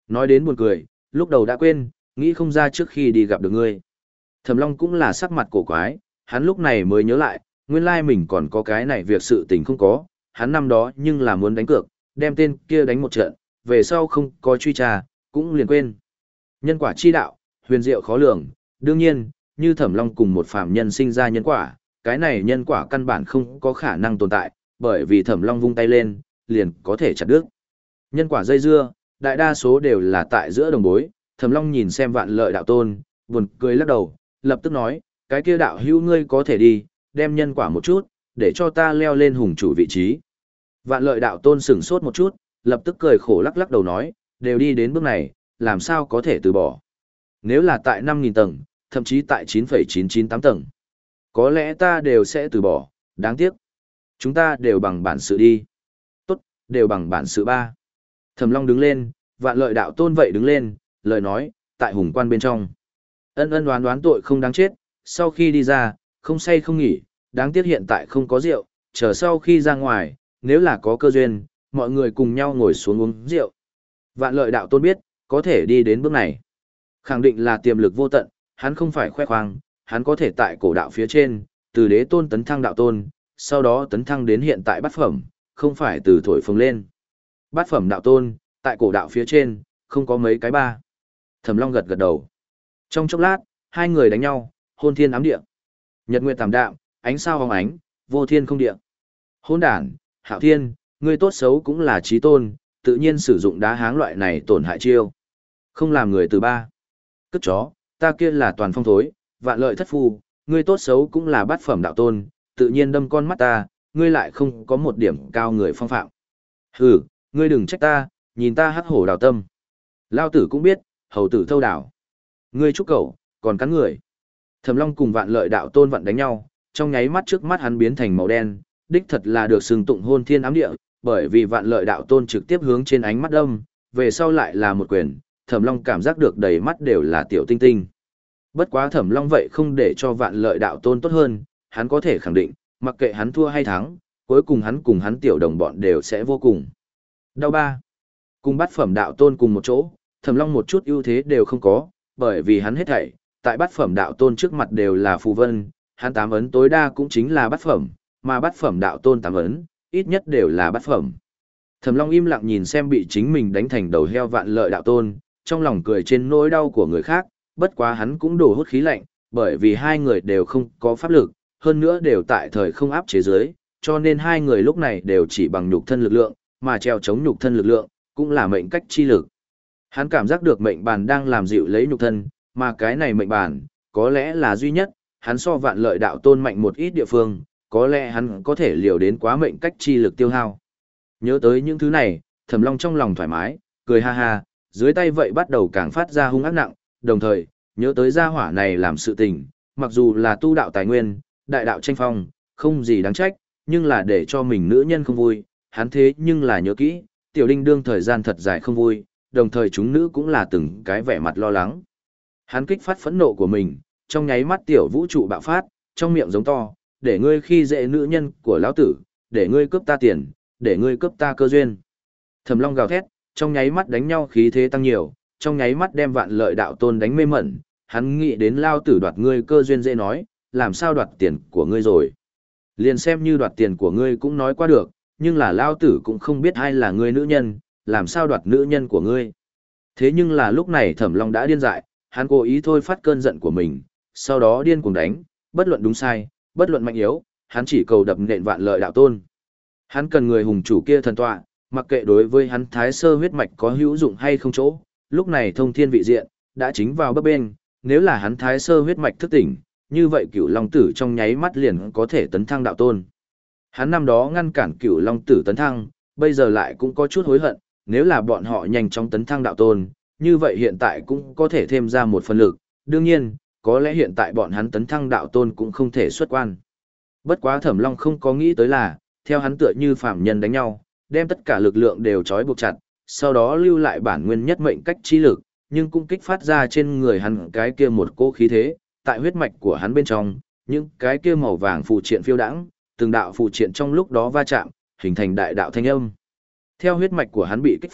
A: Nói đến buồn cười, lúc đầu đã quên, nghĩ không ra trước khi đi gặp được ngươi. Thẩm Long cũng là sắc mặt cổ quái, hắn lúc này mới nhớ lại, nguyên lai mình còn có cái này việc sự tình không có, hắn năm đó nhưng là muốn đánh cược, đem tên kia đánh một trận, về sau không có truy tra, cũng liền quên. Nhân quả chi đạo, huyền diệu khó lường, đương nhiên, như Thẩm Long cùng một phàm nhân sinh ra nhân quả, cái này nhân quả căn bản không có khả năng tồn tại, bởi vì Thẩm Long vung tay lên, liền có thể chặt đứt. Nhân quả dây dưa, đại đa số đều là tại giữa đồng bối, Thẩm Long nhìn xem Vạn Lợi đạo tôn, buồn cười lắc đầu, lập tức nói, cái kia đạo hữu ngươi có thể đi, đem nhân quả một chút, để cho ta leo lên hùng chủ vị trí. Vạn Lợi đạo tôn sửng sốt một chút, lập tức cười khổ lắc lắc đầu nói, đều đi đến bước này, làm sao có thể từ bỏ. Nếu là tại năm nghìn tầng, thậm chí tại chín phẩy chín chín tám tầng, có lẽ ta đều sẽ từ bỏ, đáng tiếc. Chúng ta đều bằng bản sự đi. Tốt, đều bằng bản sự ba. Thẩm Long đứng lên, Vạn Lợi đạo tôn vậy đứng lên, lời nói, tại hùng quan bên trong. Ân ân đoán đoán tội không đáng chết, sau khi đi ra, không say không nghỉ, đáng tiếc hiện tại không có rượu, chờ sau khi ra ngoài, nếu là có cơ duyên, mọi người cùng nhau ngồi xuống uống rượu. Vạn Lợi đạo tôn biết, có thể đi đến bước này. Khẳng định là tiềm lực vô tận, hắn không phải khoe khoang, hắn có thể tại cổ đạo phía trên, từ đế tôn tấn thăng đạo tôn, sau đó tấn thăng đến hiện tại bát phẩm, không phải từ thổi phồng lên. Bát phẩm đạo tôn, tại cổ đạo phía trên, không có mấy cái ba. Thẩm Long gật gật đầu. Trong chốc lát, hai người đánh nhau, hôn thiên ám địa. Nhật nguyệt tảm đạm, ánh sao hóng ánh, vô thiên không địa. Hôn đản, Hạo Thiên, ngươi tốt xấu cũng là chí tôn, tự nhiên sử dụng đá háng loại này tổn hại chiêu. Không làm người từ ba. Cất chó, ta kia là toàn phong thối, Vạn Lợi thất phu, ngươi tốt xấu cũng là bát phẩm đạo tôn, tự nhiên đâm con mắt ta, ngươi lại không có một điểm cao người phong phạm. Hừ, ngươi đừng trách ta, nhìn ta hắc hổ đào tâm. Lao tử cũng biết, hầu tử thâu đảo. Ngươi trúc cẩu, còn cắn người. Thẩm Long cùng Vạn Lợi đạo tôn vặn đánh nhau, trong nháy mắt trước mắt hắn biến thành màu đen, đích thật là được xưng tụng hôn thiên ám địa, bởi vì Vạn Lợi đạo tôn trực tiếp hướng trên ánh mắt đâm, về sau lại là một quyền, Thẩm Long cảm giác được đầy mắt đều là tiểu tinh tinh. Bất quá Thẩm Long vậy không để cho Vạn Lợi đạo tôn tốt hơn, hắn có thể khẳng định, mặc kệ hắn thua hay thắng, cuối cùng hắn cùng hắn tiểu đồng bọn đều sẽ vô cùng đau ba. Cùng bát phẩm đạo tôn cùng một chỗ, Thẩm Long một chút ưu thế đều không có, bởi vì hắn hết thảy, tại bát phẩm đạo tôn trước mặt đều là phù vân, hắn tám ấn tối đa cũng chính là bát phẩm, mà bát phẩm đạo tôn tám ấn, ít nhất đều là bát phẩm. Thẩm Long im lặng nhìn xem bị chính mình đánh thành đầu heo Vạn Lợi đạo tôn, trong lòng cười trên nỗi đau của người khác, bất quá hắn cũng đổ hút khí lạnh, bởi vì hai người đều không có pháp lực, hơn nữa đều tại thời không áp chế giới, cho nên hai người lúc này đều chỉ bằng nhục thân lực lượng, mà treo chống nhục thân lực lượng, cũng là mệnh cách chi lực. Hắn cảm giác được mệnh bàn đang làm dịu lấy nhục thân, mà cái này mệnh bàn, có lẽ là duy nhất, hắn so Vạn Lợi đạo tôn mạnh một ít địa phương, có lẽ hắn có thể liều đến quá mệnh cách chi lực tiêu hao. Nhớ tới những thứ này, Thẩm Long trong lòng thoải mái, cười ha ha, dưới tay vậy bắt đầu càng phát ra hung ác nặng, đồng thời, nhớ tới gia hỏa này làm sự tình, mặc dù là tu đạo tài nguyên, đại đạo tranh phong, không gì đáng trách, nhưng là để cho mình nữ nhân không vui, hắn thế nhưng là nhớ kỹ, tiểu đinh đương thời gian thật dài không vui, đồng thời chúng nữ cũng là từng cái vẻ mặt lo lắng. Hắn kích phát phẫn nộ của mình, trong nháy mắt tiểu vũ trụ bạo phát, trong miệng giống to, để ngươi khi dễ nữ nhân của lão tử, để ngươi cướp ta tiền, để ngươi cướp ta cơ duyên. Thẩm Long gào thét, trong nháy mắt đánh nhau khí thế tăng nhiều, trong nháy mắt đem Vạn Lợi đạo tôn đánh mê mẩn, hắn nghĩ đến lao tử đoạt ngươi cơ duyên dễ nói, làm sao đoạt tiền của ngươi rồi. Liền xem như đoạt tiền của ngươi cũng nói qua được, nhưng là lao tử cũng không biết ai là ngươi nữ nhân, làm sao đoạt nữ nhân của ngươi. Thế nhưng là lúc này Thẩm Long đã điên dại, hắn cố ý thôi phát cơn giận của mình, sau đó điên cuồng đánh, bất luận đúng sai, bất luận mạnh yếu, hắn chỉ cầu đập nện Vạn Lợi đạo tôn. Hắn cần người hùng chủ kia thần tọa, mặc kệ đối với hắn thái sơ huyết mạch có hữu dụng hay không chỗ, lúc này thông thiên vị diện, đã chính vào bấp bên, nếu là hắn thái sơ huyết mạch thức tỉnh, như vậy Cửu Long Tử trong nháy mắt liền có thể tấn thăng đạo tôn. Hắn năm đó ngăn cản Cửu Long Tử tấn thăng, bây giờ lại cũng có chút hối hận, nếu là bọn họ nhanh chóng tấn thăng đạo tôn, như vậy hiện tại cũng có thể thêm ra một phần lực, đương nhiên, có lẽ hiện tại bọn hắn tấn thăng đạo tôn cũng không thể xuất quan. Bất quá Thẩm Long không có nghĩ tới là, theo hắn tựa như phàm nhân đánh nhau, đem tất cả lực lượng đều trói buộc chặt, sau đó lưu lại bản nguyên nhất mệnh cách chi lực, nhưng cũng kích phát ra trên người hắn cái kia một cỗ khí thế, tại huyết mạch của hắn bên trong, những cái kia màu vàng phù triện phiêu đãng, từng đạo phù triện trong lúc đó va chạm, hình thành đại đạo thanh âm. Theo huyết mạch của hắn bị kích phát,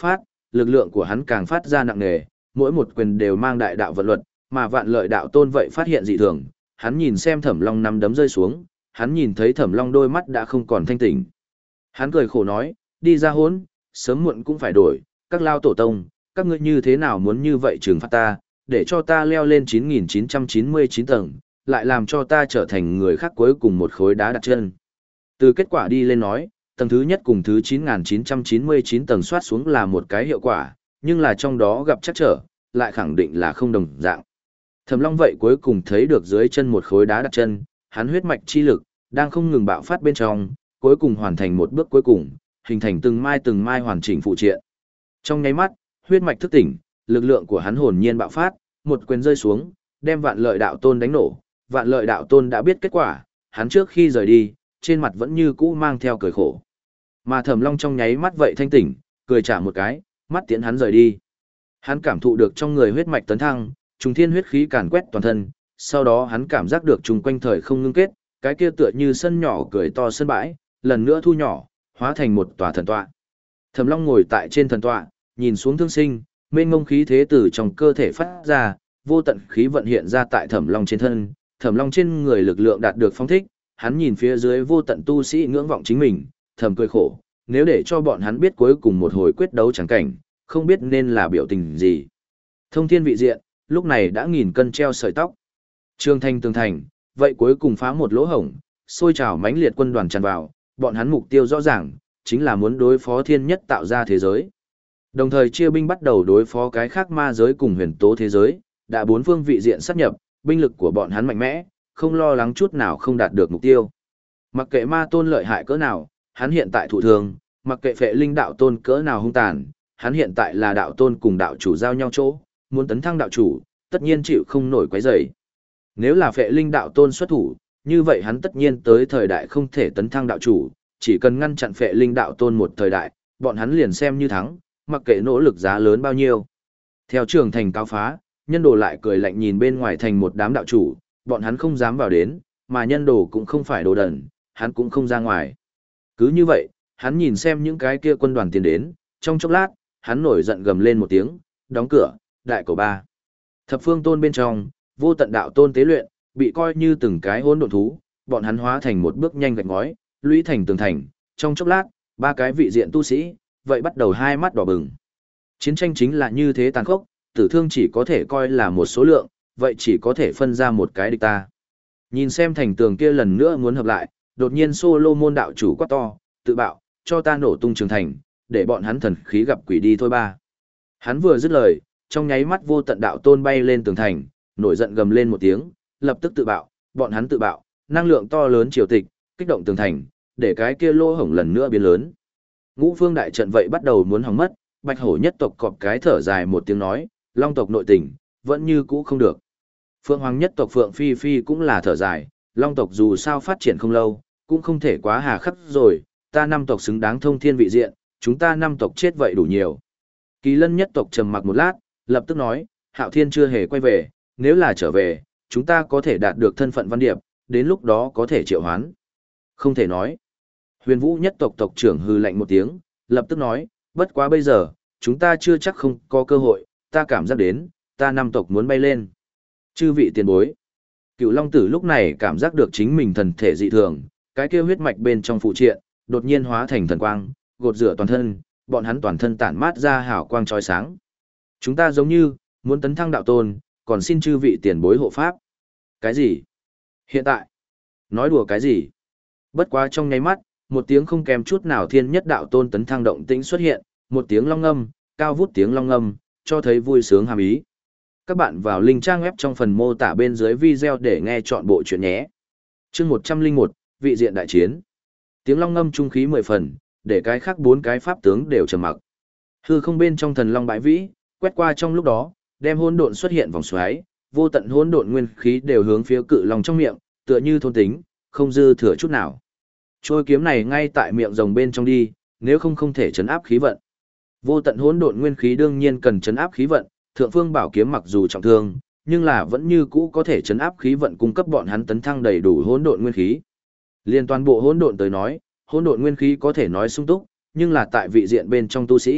A: lực lượng của hắn càng phát ra nặng nề, mỗi một quyền đều mang đại đạo vận luật, mà vạn lợi đạo tôn vậy phát hiện dị thường, hắn nhìn xem Thẩm Long nắm đấm rơi xuống, hắn nhìn thấy Thẩm Long đôi mắt đã không còn thanh tỉnh. Hắn cười khổ nói, đi ra hỗn, sớm muộn cũng phải đổi, các lao tổ tông, các ngươi như thế nào muốn như vậy trừng phạt ta, để cho ta leo lên chín nghìn chín trăm chín mươi chín tầng, lại làm cho ta trở thành người khác cuối cùng một khối đá đặt chân. Từ kết quả đi lên nói, tầng thứ nhất cùng thứ chín nghìn chín trăm chín mươi chín tầng soát xuống là một cái hiệu quả, nhưng là trong đó gặp chắc trở, lại khẳng định là không đồng dạng. Thẩm Long vậy cuối cùng thấy được dưới chân một khối đá đặt chân, hắn huyết mạch chi lực đang không ngừng bạo phát bên trong, cuối cùng hoàn thành một bước cuối cùng, hình thành từng mai từng mai hoàn chỉnh phụ triện. Trong nháy mắt, huyết mạch thức tỉnh, lực lượng của hắn hồn nhiên bạo phát, một quyền rơi xuống, đem Vạn Lợi Đạo Tôn đánh nổ. Vạn Lợi Đạo Tôn đã biết kết quả, hắn trước khi rời đi, trên mặt vẫn như cũ mang theo cười khổ. Mà Thẩm Long trong nháy mắt vậy thanh tỉnh, cười trả một cái, mắt tiễn hắn rời đi. Hắn cảm thụ được trong người huyết mạch tấn thăng, trùng thiên huyết khí càn quét toàn thân, sau đó hắn cảm giác được chung quanh thời không ngưng kết, cái kia tựa như sân nhỏ cười to sân bãi, lần nữa thu nhỏ, hóa thành một tòa thần tọa. Thẩm Long ngồi tại trên thần tọa, nhìn xuống thương sinh, mênh mông khí thế từ trong cơ thể phát ra, vô tận khí vận hiện ra tại Thẩm Long trên thân, Thẩm Long trên người lực lượng đạt được phóng thích, hắn nhìn phía dưới vô tận tu sĩ ngưỡng vọng chính mình, thầm cười khổ, nếu để cho bọn hắn biết cuối cùng một hồi quyết đấu chẳng cảnh, không biết nên là biểu tình gì. Thông thiên vị diện, lúc này đã nghìn cân treo sợi tóc. Trương Thanh tường thành, vậy cuối cùng phá một lỗ hổng, xôi trào mãnh liệt quân đoàn tràn vào, bọn hắn mục tiêu rõ ràng, chính là muốn đối phó thiên nhất tạo ra thế giới. Đồng thời chia binh bắt đầu đối phó cái khác ma giới cùng huyền tố thế giới, đã bốn phương vị diện sát nhập, binh lực của bọn hắn mạnh mẽ, không lo lắng chút nào không đạt được mục tiêu. Mặc kệ ma tôn lợi hại cỡ nào, hắn hiện tại thụ thường, mặc kệ phệ linh đạo tôn cỡ nào hung tàn, hắn hiện tại là đạo tôn cùng đạo chủ giao nhau chỗ, muốn tấn thăng đạo chủ, tất nhiên chịu không nổi quấy rầy. Nếu là phệ linh đạo tôn xuất thủ, như vậy hắn tất nhiên tới thời đại không thể tấn thăng đạo chủ, chỉ cần ngăn chặn phệ linh đạo tôn một thời đại, bọn hắn liền xem như thắng, mặc kệ nỗ lực giá lớn bao nhiêu. Theo trường thành cao phá, nhân đồ lại cười lạnh nhìn bên ngoài thành một đám đạo chủ, bọn hắn không dám vào đến, mà nhân đồ cũng không phải đồ đần, hắn cũng không ra ngoài. Cứ như vậy, hắn nhìn xem những cái kia quân đoàn tiến đến, trong chốc lát, hắn nổi giận gầm lên một tiếng, đóng cửa, đại cầu ba. Thập phương tôn bên trong, vô tận đạo tôn tế luyện, bị coi như từng cái hỗn độn thú, bọn hắn hóa thành một bước nhanh gạch ngói, lũy thành tường thành, trong chốc lát, ba cái vị diện tu sĩ, vậy bắt đầu hai mắt đỏ bừng. Chiến tranh chính là như thế tàn khốc, tử thương chỉ có thể coi là một số lượng, vậy chỉ có thể phân ra một cái địch ta. Nhìn xem thành tường kia lần nữa muốn hợp lại, đột nhiên Solomon đạo chủ quát to, tự bạo, cho ta nổ tung trường thành, để bọn hắn thần khí gặp quỷ đi thôi ba. Hắn vừa dứt lời, trong nháy mắt vô tận đạo tôn bay lên tường thành, nổi giận gầm lên một tiếng, lập tức tự bạo, bọn hắn tự bạo, năng lượng to lớn triều tịch, kích động tường thành, để cái kia lỗ hổng lần nữa biến lớn. Ngũ phương đại trận vậy bắt đầu muốn hỏng mất, Bạch Hổ nhất tộc cọp cái thở dài một tiếng nói, Long tộc nội tình, vẫn như cũ không được. Phượng Hoàng nhất tộc Phượng Phi Phi cũng là thở dài, Long tộc dù sao phát triển không lâu, cũng không thể quá hà khắc rồi, ta năm tộc xứng đáng thông thiên vị diện, chúng ta năm tộc chết vậy đủ nhiều. Kỳ Lân nhất tộc trầm mặc một lát, lập tức nói, Hạo Thiên chưa hề quay về, nếu là trở về, chúng ta có thể đạt được thân phận văn điệp, đến lúc đó có thể triệu hoán. Không thể nói. Huyền Vũ nhất tộc tộc trưởng hừ lạnh một tiếng, lập tức nói, bất quá bây giờ, chúng ta chưa chắc không có cơ hội, ta cảm giác đến, ta năm tộc muốn bay lên. Chư vị tiền bối. Cựu Long Tử lúc này cảm giác được chính mình thần thể dị thường, cái kia huyết mạch bên trong phụ triện, đột nhiên hóa thành thần quang, gột rửa toàn thân, bọn hắn toàn thân tản mát ra hào quang chói sáng. Chúng ta giống như, muốn tấn thăng đạo tôn, còn xin chư vị tiền bối hộ pháp. Cái gì? Hiện tại? Nói đùa cái gì? Bất quá trong nháy mắt, một tiếng không kèm chút nào thiên nhất đạo tôn tấn thăng động tĩnh xuất hiện, một tiếng long ngâm, cao vút tiếng long ngâm, cho thấy vui sướng hàm ý. Các bạn vào link trang web trong phần mô tả bên dưới video để nghe chọn bộ chuyện nhé. Chương một trăm lẻ một, vị diện đại chiến. Tiếng long ngâm trung khí mười phần, để cái khác bốn cái pháp tướng đều trầm mặc. Hư không bên trong thần long bãi vĩ, quét qua trong lúc đó, đem hỗn độn xuất hiện vòng xoáy, vô tận hỗn độn nguyên khí đều hướng phía cự long trong miệng, tựa như thôn tính, không dư thừa chút nào. Trôi kiếm này ngay tại miệng rồng bên trong đi, nếu không không thể chấn áp khí vận. Vô tận hỗn độn nguyên khí đương nhiên cần chấn áp khí vận, Thượng Phương Bảo kiếm mặc dù trọng thương, nhưng là vẫn như cũ có thể chấn áp khí vận cung cấp bọn hắn tấn thăng đầy đủ hỗn độn nguyên khí. Liên toàn bộ hỗn độn tới nói, hỗn độn nguyên khí có thể nói sung túc, nhưng là tại vị diện bên trong tu sĩ,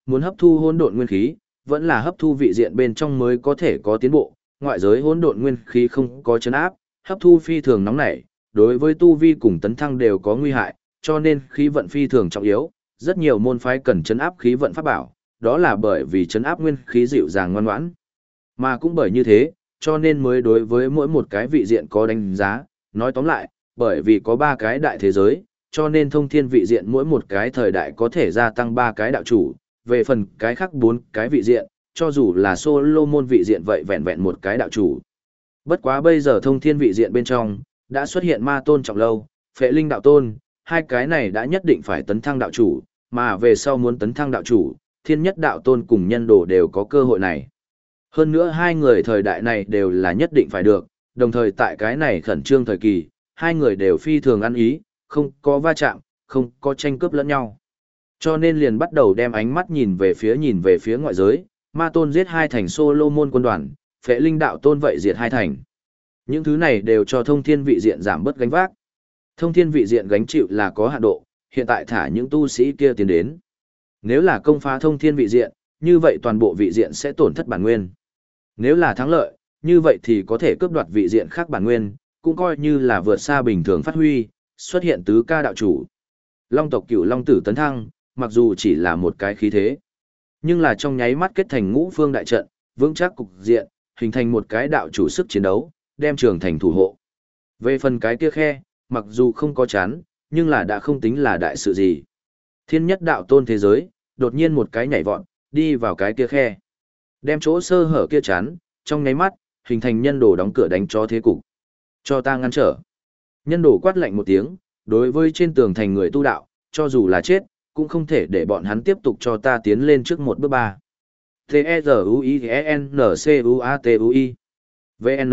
A: muốn hấp thu hỗn độn nguyên khí, vẫn là hấp thu vị diện bên trong mới có thể có tiến bộ, ngoại giới hỗn độn nguyên khí không có chấn áp, hấp thu phi thường nóng nảy, đối với tu vi cùng tấn thăng đều có nguy hại, cho nên khí vận phi thường trọng yếu, rất nhiều môn phái cần chấn áp khí vận pháp bảo, đó là bởi vì chấn áp nguyên khí dịu dàng ngoan ngoãn. Mà cũng bởi như thế, cho nên mới đối với mỗi một cái vị diện có đánh giá, nói tóm lại, bởi vì có ba cái đại thế giới, cho nên thông thiên vị diện mỗi một cái thời đại có thể gia tăng ba cái đạo chủ, về phần cái khác bốn cái vị diện, cho dù là Solomon vị diện vậy vẹn vẹn một cái đạo chủ. Bất quá bây giờ thông thiên vị diện bên trong, đã xuất hiện ma tôn trọng lâu, phệ linh đạo tôn, hai cái này đã nhất định phải tấn thăng đạo chủ, mà về sau muốn tấn thăng đạo chủ, thiên nhất đạo tôn cùng nhân đồ đều có cơ hội này. Hơn nữa hai người thời đại này đều là nhất định phải được, đồng thời tại cái này khẩn trương thời kỳ, hai người đều phi thường ăn ý, không có va chạm, không có tranh cướp lẫn nhau. Cho nên liền bắt đầu đem ánh mắt nhìn về phía nhìn về phía ngoại giới, ma tôn giết hai thành Solomon quân đoàn, phệ linh đạo tôn vậy diệt hai thành. Những thứ này đều cho thông thiên vị diện giảm bớt gánh vác. Thông thiên vị diện gánh chịu là có hạn độ, hiện tại thả những tu sĩ kia tiến đến. Nếu là công phá thông thiên vị diện, như vậy toàn bộ vị diện sẽ tổn thất bản nguyên. Nếu là thắng lợi, như vậy thì có thể cướp đoạt vị diện khác bản nguyên, cũng coi như là vượt xa bình thường phát huy, xuất hiện tứ ca đạo chủ. Long tộc Cửu Long tử tấn thăng, mặc dù chỉ là một cái khí thế, nhưng là trong nháy mắt kết thành ngũ phương đại trận, vững chắc cục diện, hình thành một cái đạo chủ sức chiến đấu, đem trường thành thủ hộ. Về phần cái kia khe, mặc dù không có chán, nhưng là đã không tính là đại sự gì. Thiên nhất đạo tôn thế giới, đột nhiên một cái nhảy vọt, đi vào cái kia khe. Đem chỗ sơ hở kia chán, trong nháy mắt, hình thành nhân đồ đóng cửa đánh cho thế cục. Cho ta ngăn trở. Nhân đồ quát lạnh một tiếng, đối với trên tường thành người tu đạo, cho dù là chết, cũng không thể để bọn hắn tiếp tục cho ta tiến lên trước một bước ba. T-E-Z-U-I-N-C-U-A-T-U-I V N.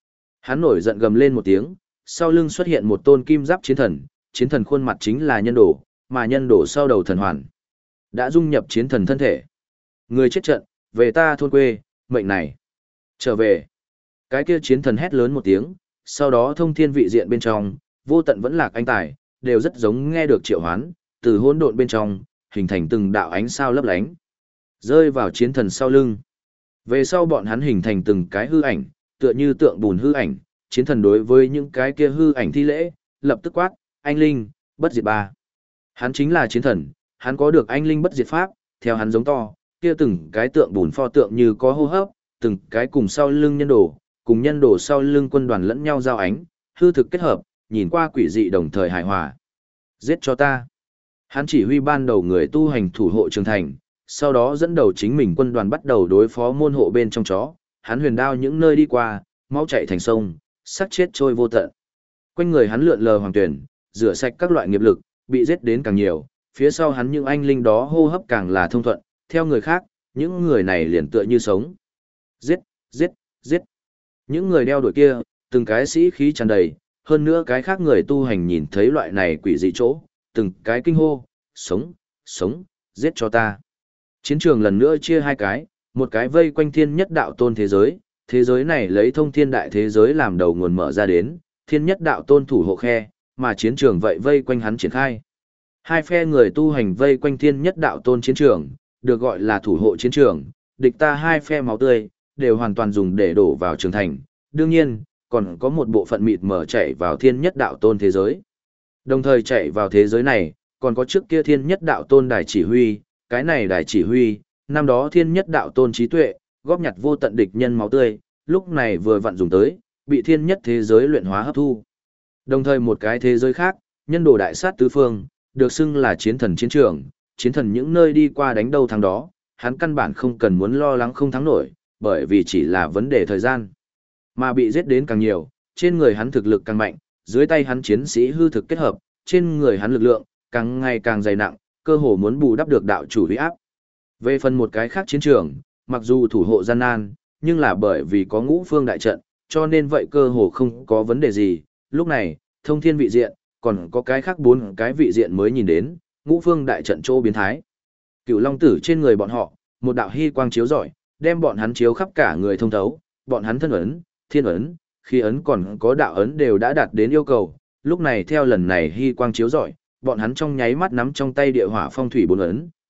A: Hắn nổi giận gầm lên một tiếng, sau lưng xuất hiện một tôn kim giáp chiến thần, chiến thần khuôn mặt chính là nhân đồ, mà nhân đồ sau đầu thần hoàn. Đã dung nhập chiến thần thân thể. Người chết trận, về ta thôn quê, mệnh này. Trở về. Cái kia chiến thần hét lớn một tiếng, sau đó thông thiên vị diện bên trong, vô tận vẫn lạc anh tài, đều rất giống nghe được triệu hoán, từ hỗn độn bên trong, hình thành từng đạo ánh sao lấp lánh, rơi vào chiến thần sau lưng. Về sau bọn hắn hình thành từng cái hư ảnh, tựa như tượng bùn hư ảnh, chiến thần đối với những cái kia hư ảnh thi lễ, lập tức quát, anh linh, bất diệt ba. Hắn chính là chiến thần, hắn có được anh linh bất diệt pháp, theo hắn giống to, kia từng cái tượng bùn pho tượng như có hô hấp, từng cái cùng sau lưng nhân đồ, cùng nhân đồ sau lưng quân đoàn lẫn nhau giao ánh, hư thực kết hợp, nhìn qua quỷ dị đồng thời hài hòa. Giết cho ta. Hắn chỉ huy ban đầu người tu hành thủ hộ trường thành, sau đó dẫn đầu chính mình quân đoàn bắt đầu đối phó môn hộ bên trong chó, hắn huyền đao những nơi đi qua, máu chảy thành sông, sắc chết trôi vô tận. Quanh người hắn lượn lờ hoàng tuyển, rửa sạch các loại nghiệp lực, bị giết đến càng nhiều, phía sau hắn những anh linh đó hô hấp càng là thông thuận, theo người khác, những người này liền tựa như sống. Giết, giết, giết. Những người đeo đuổi kia, từng cái sĩ khí tràn đầy, hơn nữa cái khác người tu hành nhìn thấy loại này quỷ dị chỗ, từng cái kinh hô, sống, sống, giết cho ta. Chiến trường lần nữa chia hai cái, một cái vây quanh thiên nhất đạo tôn thế giới, thế giới này lấy thông thiên đại thế giới làm đầu nguồn mở ra đến, thiên nhất đạo tôn thủ hộ khe, mà chiến trường vậy vây quanh hắn triển khai. Hai phe người tu hành vây quanh thiên nhất đạo tôn chiến trường, được gọi là thủ hộ chiến trường, địch ta hai phe máu tươi, đều hoàn toàn dùng để đổ vào trường thành. Đương nhiên, còn có một bộ phận mịt mở chạy vào thiên nhất đạo tôn thế giới. Đồng thời chạy vào thế giới này, còn có trước kia thiên nhất đạo tôn đài chỉ huy, cái này đài chỉ huy, năm đó thiên nhất đạo tôn trí tuệ, góp nhặt vô tận địch nhân máu tươi, lúc này vừa vặn dùng tới, bị thiên nhất thế giới luyện hóa hấp thu. Đồng thời một cái thế giới khác, nhân đồ đại sát tứ phương, được xưng là chiến thần chiến trường, chiến thần những nơi đi qua đánh đâu thắng đó, hắn căn bản không cần muốn lo lắng không thắng nổi, bởi vì chỉ là vấn đề thời gian. Mà bị giết đến càng nhiều, trên người hắn thực lực càng mạnh, dưới tay hắn chiến sĩ hư thực kết hợp, trên người hắn lực lượng càng ngày càng dày nặng, cơ hồ muốn bù đắp được đạo chủ uy áp. Về phần một cái khác chiến trường, mặc dù thủ hộ gian nan, nhưng là bởi vì có ngũ phương đại trận, cho nên vậy cơ hồ không có vấn đề gì. Lúc này, thông thiên vị diện, còn có cái khác bốn cái vị diện mới nhìn đến, ngũ phương đại trận chỗ biến thái. Cửu Long tử trên người bọn họ, một đạo hy quang chiếu rọi, đem bọn hắn chiếu khắp cả người thông thấu, bọn hắn thân ấn, thiên ấn, khí ấn còn có đạo ấn đều đã đạt đến yêu cầu. Lúc này theo lần này hy quang chiếu rọi, bọn hắn trong nháy mắt nắm trong tay địa hỏa phong thủy bốn ấn,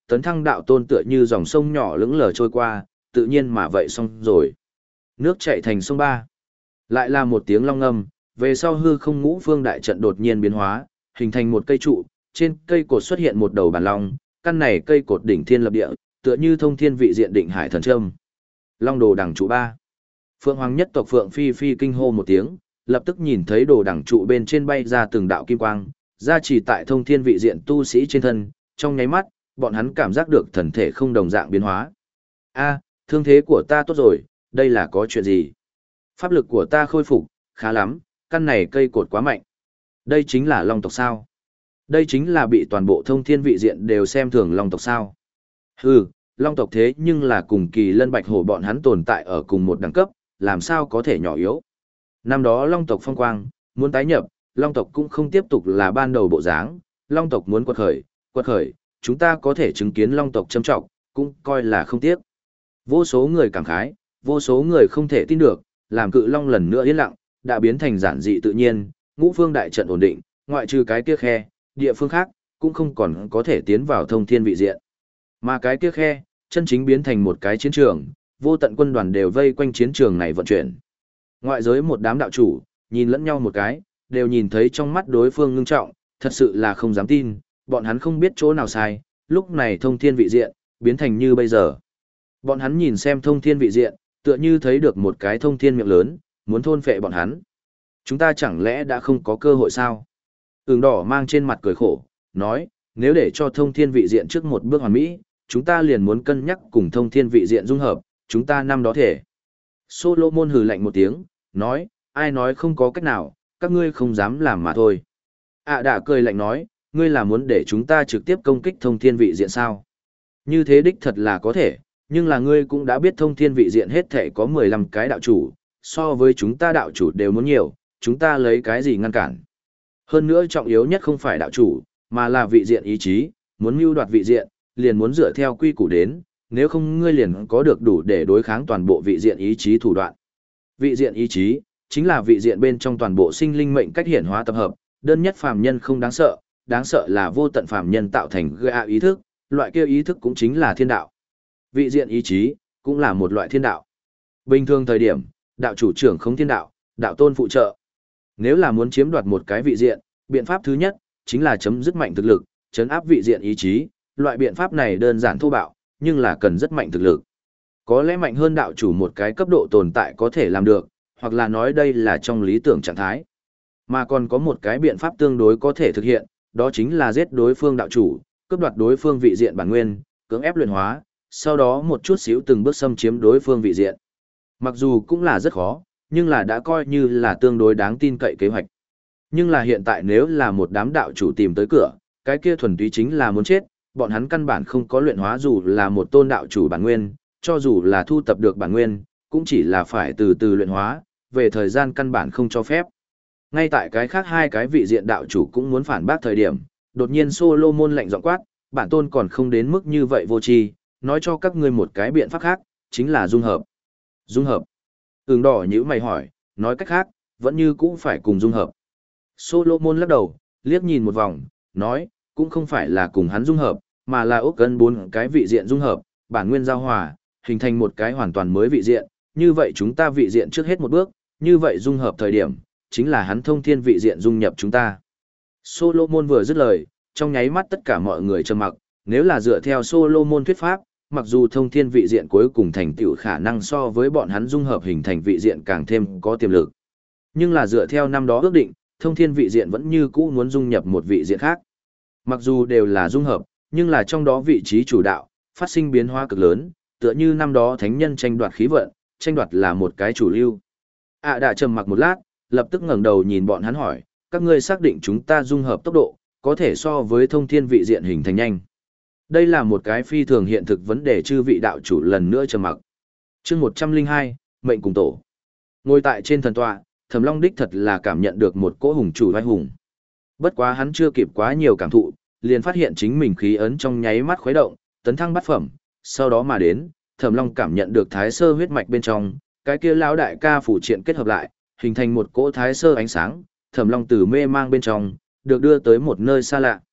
A: tấn thăng đạo tôn tựa như dòng sông nhỏ lững lờ trôi qua, tự nhiên mà vậy xong rồi. Nước chảy thành sông ba. Lại là một tiếng long ngâm, về sau hư không ngũ phương đại trận đột nhiên biến hóa, hình thành một cây trụ, trên cây cột xuất hiện một đầu bản long, căn này cây cột đỉnh thiên lập địa, tựa như thông thiên vị diện định hải thần trâm. Long đồ đằng trụ ba. Phượng Hoàng nhất tộc Phượng Phi Phi kinh hô một tiếng, lập tức nhìn thấy đồ đằng trụ bên trên bay ra từng đạo kim quang, ra chỉ tại thông thiên vị diện tu sĩ trên thân, trong nháy mắt, bọn hắn cảm giác được thần thể không đồng dạng biến hóa. A, thương thế của ta tốt rồi, đây là có chuyện gì? Pháp lực của ta khôi phục, khá lắm, căn này cây cột quá mạnh. Đây chính là long tộc sao? Đây chính là bị toàn bộ thông thiên vị diện đều xem thường long tộc sao? Hừ, long tộc thế nhưng là cùng kỳ lân bạch hổ bọn hắn tồn tại ở cùng một đẳng cấp, làm sao có thể nhỏ yếu? Năm đó long tộc phong quang, muốn tái nhập, long tộc cũng không tiếp tục là ban đầu bộ dáng, long tộc muốn quật khởi, quật khởi, chúng ta có thể chứng kiến long tộc châm trọng, cũng coi là không tiếc. Vô số người cảm khái, vô số người không thể tin được, làm cự long lần nữa yên lặng, đã biến thành giản dị tự nhiên, ngũ phương đại trận ổn định, ngoại trừ cái kia khe, địa phương khác, cũng không còn có thể tiến vào thông thiên vị diện. Mà cái kia khe, chân chính biến thành một cái chiến trường, vô tận quân đoàn đều vây quanh chiến trường này vận chuyển. Ngoại giới một đám đạo chủ, nhìn lẫn nhau một cái, đều nhìn thấy trong mắt đối phương ngưng trọng, thật sự là không dám tin, bọn hắn không biết chỗ nào sai, lúc này thông thiên vị diện, biến thành như bây giờ. Bọn hắn nhìn xem thông thiên vị diện, tựa như thấy được một cái thông thiên miệng lớn, muốn thôn phệ bọn hắn. Chúng ta chẳng lẽ đã không có cơ hội sao? Ưng đỏ mang trên mặt cười khổ, nói, nếu để cho thông thiên vị diện trước một bước hoàn mỹ, chúng ta liền muốn cân nhắc cùng thông thiên vị diện dung hợp, chúng ta năm đó thể. Solomon hừ lạnh một tiếng, nói, ai nói không có cách nào, các ngươi không dám làm mà thôi. À đã cười lạnh nói, ngươi là muốn để chúng ta trực tiếp công kích thông thiên vị diện sao? Như thế đích thật là có thể, nhưng là ngươi cũng đã biết thông thiên vị diện hết thể có mười lăm cái đạo chủ, so với chúng ta đạo chủ đều muốn nhiều, chúng ta lấy cái gì ngăn cản. Hơn nữa trọng yếu nhất không phải đạo chủ, mà là vị diện ý chí, muốn mưu đoạt vị diện, liền muốn dựa theo quy củ đến, nếu không ngươi liền có được đủ để đối kháng toàn bộ vị diện ý chí thủ đoạn. Vị diện ý chí, chính là vị diện bên trong toàn bộ sinh linh mệnh cách hiển hóa tập hợp, đơn nhất phàm nhân không đáng sợ, đáng sợ là vô tận phàm nhân tạo thành gạ ý thức, loại kia ý thức cũng chính là thiên đạo. Vị diện ý chí, cũng là một loại thiên đạo. Bình thường thời điểm, đạo chủ trưởng không thiên đạo, đạo tôn phụ trợ. Nếu là muốn chiếm đoạt một cái vị diện, biện pháp thứ nhất, chính là chấm dứt mạnh thực lực, chấn áp vị diện ý chí, loại biện pháp này đơn giản thô bạo, nhưng là cần rất mạnh thực lực. Có lẽ mạnh hơn đạo chủ một cái cấp độ tồn tại có thể làm được, hoặc là nói đây là trong lý tưởng trạng thái. Mà còn có một cái biện pháp tương đối có thể thực hiện, đó chính là giết đối phương đạo chủ, cướp đoạt đối phương vị diện bản nguyên, cưỡng ép luyện hóa, sau đó một chút xíu từng bước xâm chiếm đối phương vị diện. Mặc dù cũng là rất khó, nhưng là đã coi như là tương đối đáng tin cậy kế hoạch. Nhưng là hiện tại nếu là một đám đạo chủ tìm tới cửa, cái kia thuần túy chính là muốn chết, bọn hắn căn bản không có luyện hóa dù là một tôn đạo chủ bản nguyên, cho dù là thu tập được bản nguyên, cũng chỉ là phải từ từ luyện hóa, về thời gian căn bản không cho phép. Ngay tại cái khác hai cái vị diện đạo chủ cũng muốn phản bác thời điểm, đột nhiên Solomon lạnh giọng quát, bản tôn còn không đến mức như vậy vô tri, nói cho các ngươi một cái biện pháp khác, chính là dung hợp. Dung hợp. Ưng đỏ nhữ mày hỏi, nói cách khác, vẫn như cũ phải cùng dung hợp. Solomon lắc đầu, liếc nhìn một vòng, nói, cũng không phải là cùng hắn dung hợp, mà là ốc cân bốn cái vị diện dung hợp, bản nguyên giao hòa, hình thành một cái hoàn toàn mới vị diện, như vậy chúng ta vị diện trước hết một bước, như vậy dung hợp thời điểm, chính là hắn thông thiên vị diện dung nhập chúng ta. Solomon vừa dứt lời, trong nháy mắt tất cả mọi người trầm mặc, nếu là dựa theo Solomon thuyết pháp, mặc dù thông thiên vị diện cuối cùng thành tựu khả năng so với bọn hắn dung hợp hình thành vị diện càng thêm có tiềm lực. Nhưng là dựa theo năm đó ước định, thông thiên vị diện vẫn như cũ muốn dung nhập một vị diện khác. Mặc dù đều là dung hợp, nhưng là trong đó vị trí chủ đạo, phát sinh biến hóa cực lớn, tựa như năm đó thánh nhân tranh đoạt khí vận, tranh đoạt là một cái chủ lưu. À đã trầm mặc một lát, lập tức ngẩng đầu nhìn bọn hắn hỏi, các ngươi xác định chúng ta dung hợp tốc độ, có thể so với thông thiên vị diện hình thành nhanh. Đây là một cái phi thường hiện thực vấn đề chư vị đạo chủ lần nữa trầm mặc. Chương một trăm linh hai, mệnh cùng tổ. Ngồi tại trên thần tọa, Thẩm Long đích thật là cảm nhận được một cỗ hùng chủ vai hùng. Bất quá hắn chưa kịp quá nhiều cảm thụ, liền phát hiện chính mình khí ấn trong nháy mắt khuấy động, tấn thăng bát phẩm, sau đó mà đến, Thẩm Long cảm nhận được thái sơ huyết mạch bên trong, cái kia lão đại ca phủ triện kết hợp lại, hình thành một cỗ thái sơ ánh sáng, Thẩm Long từ mê mang bên trong, được đưa tới một nơi xa lạ.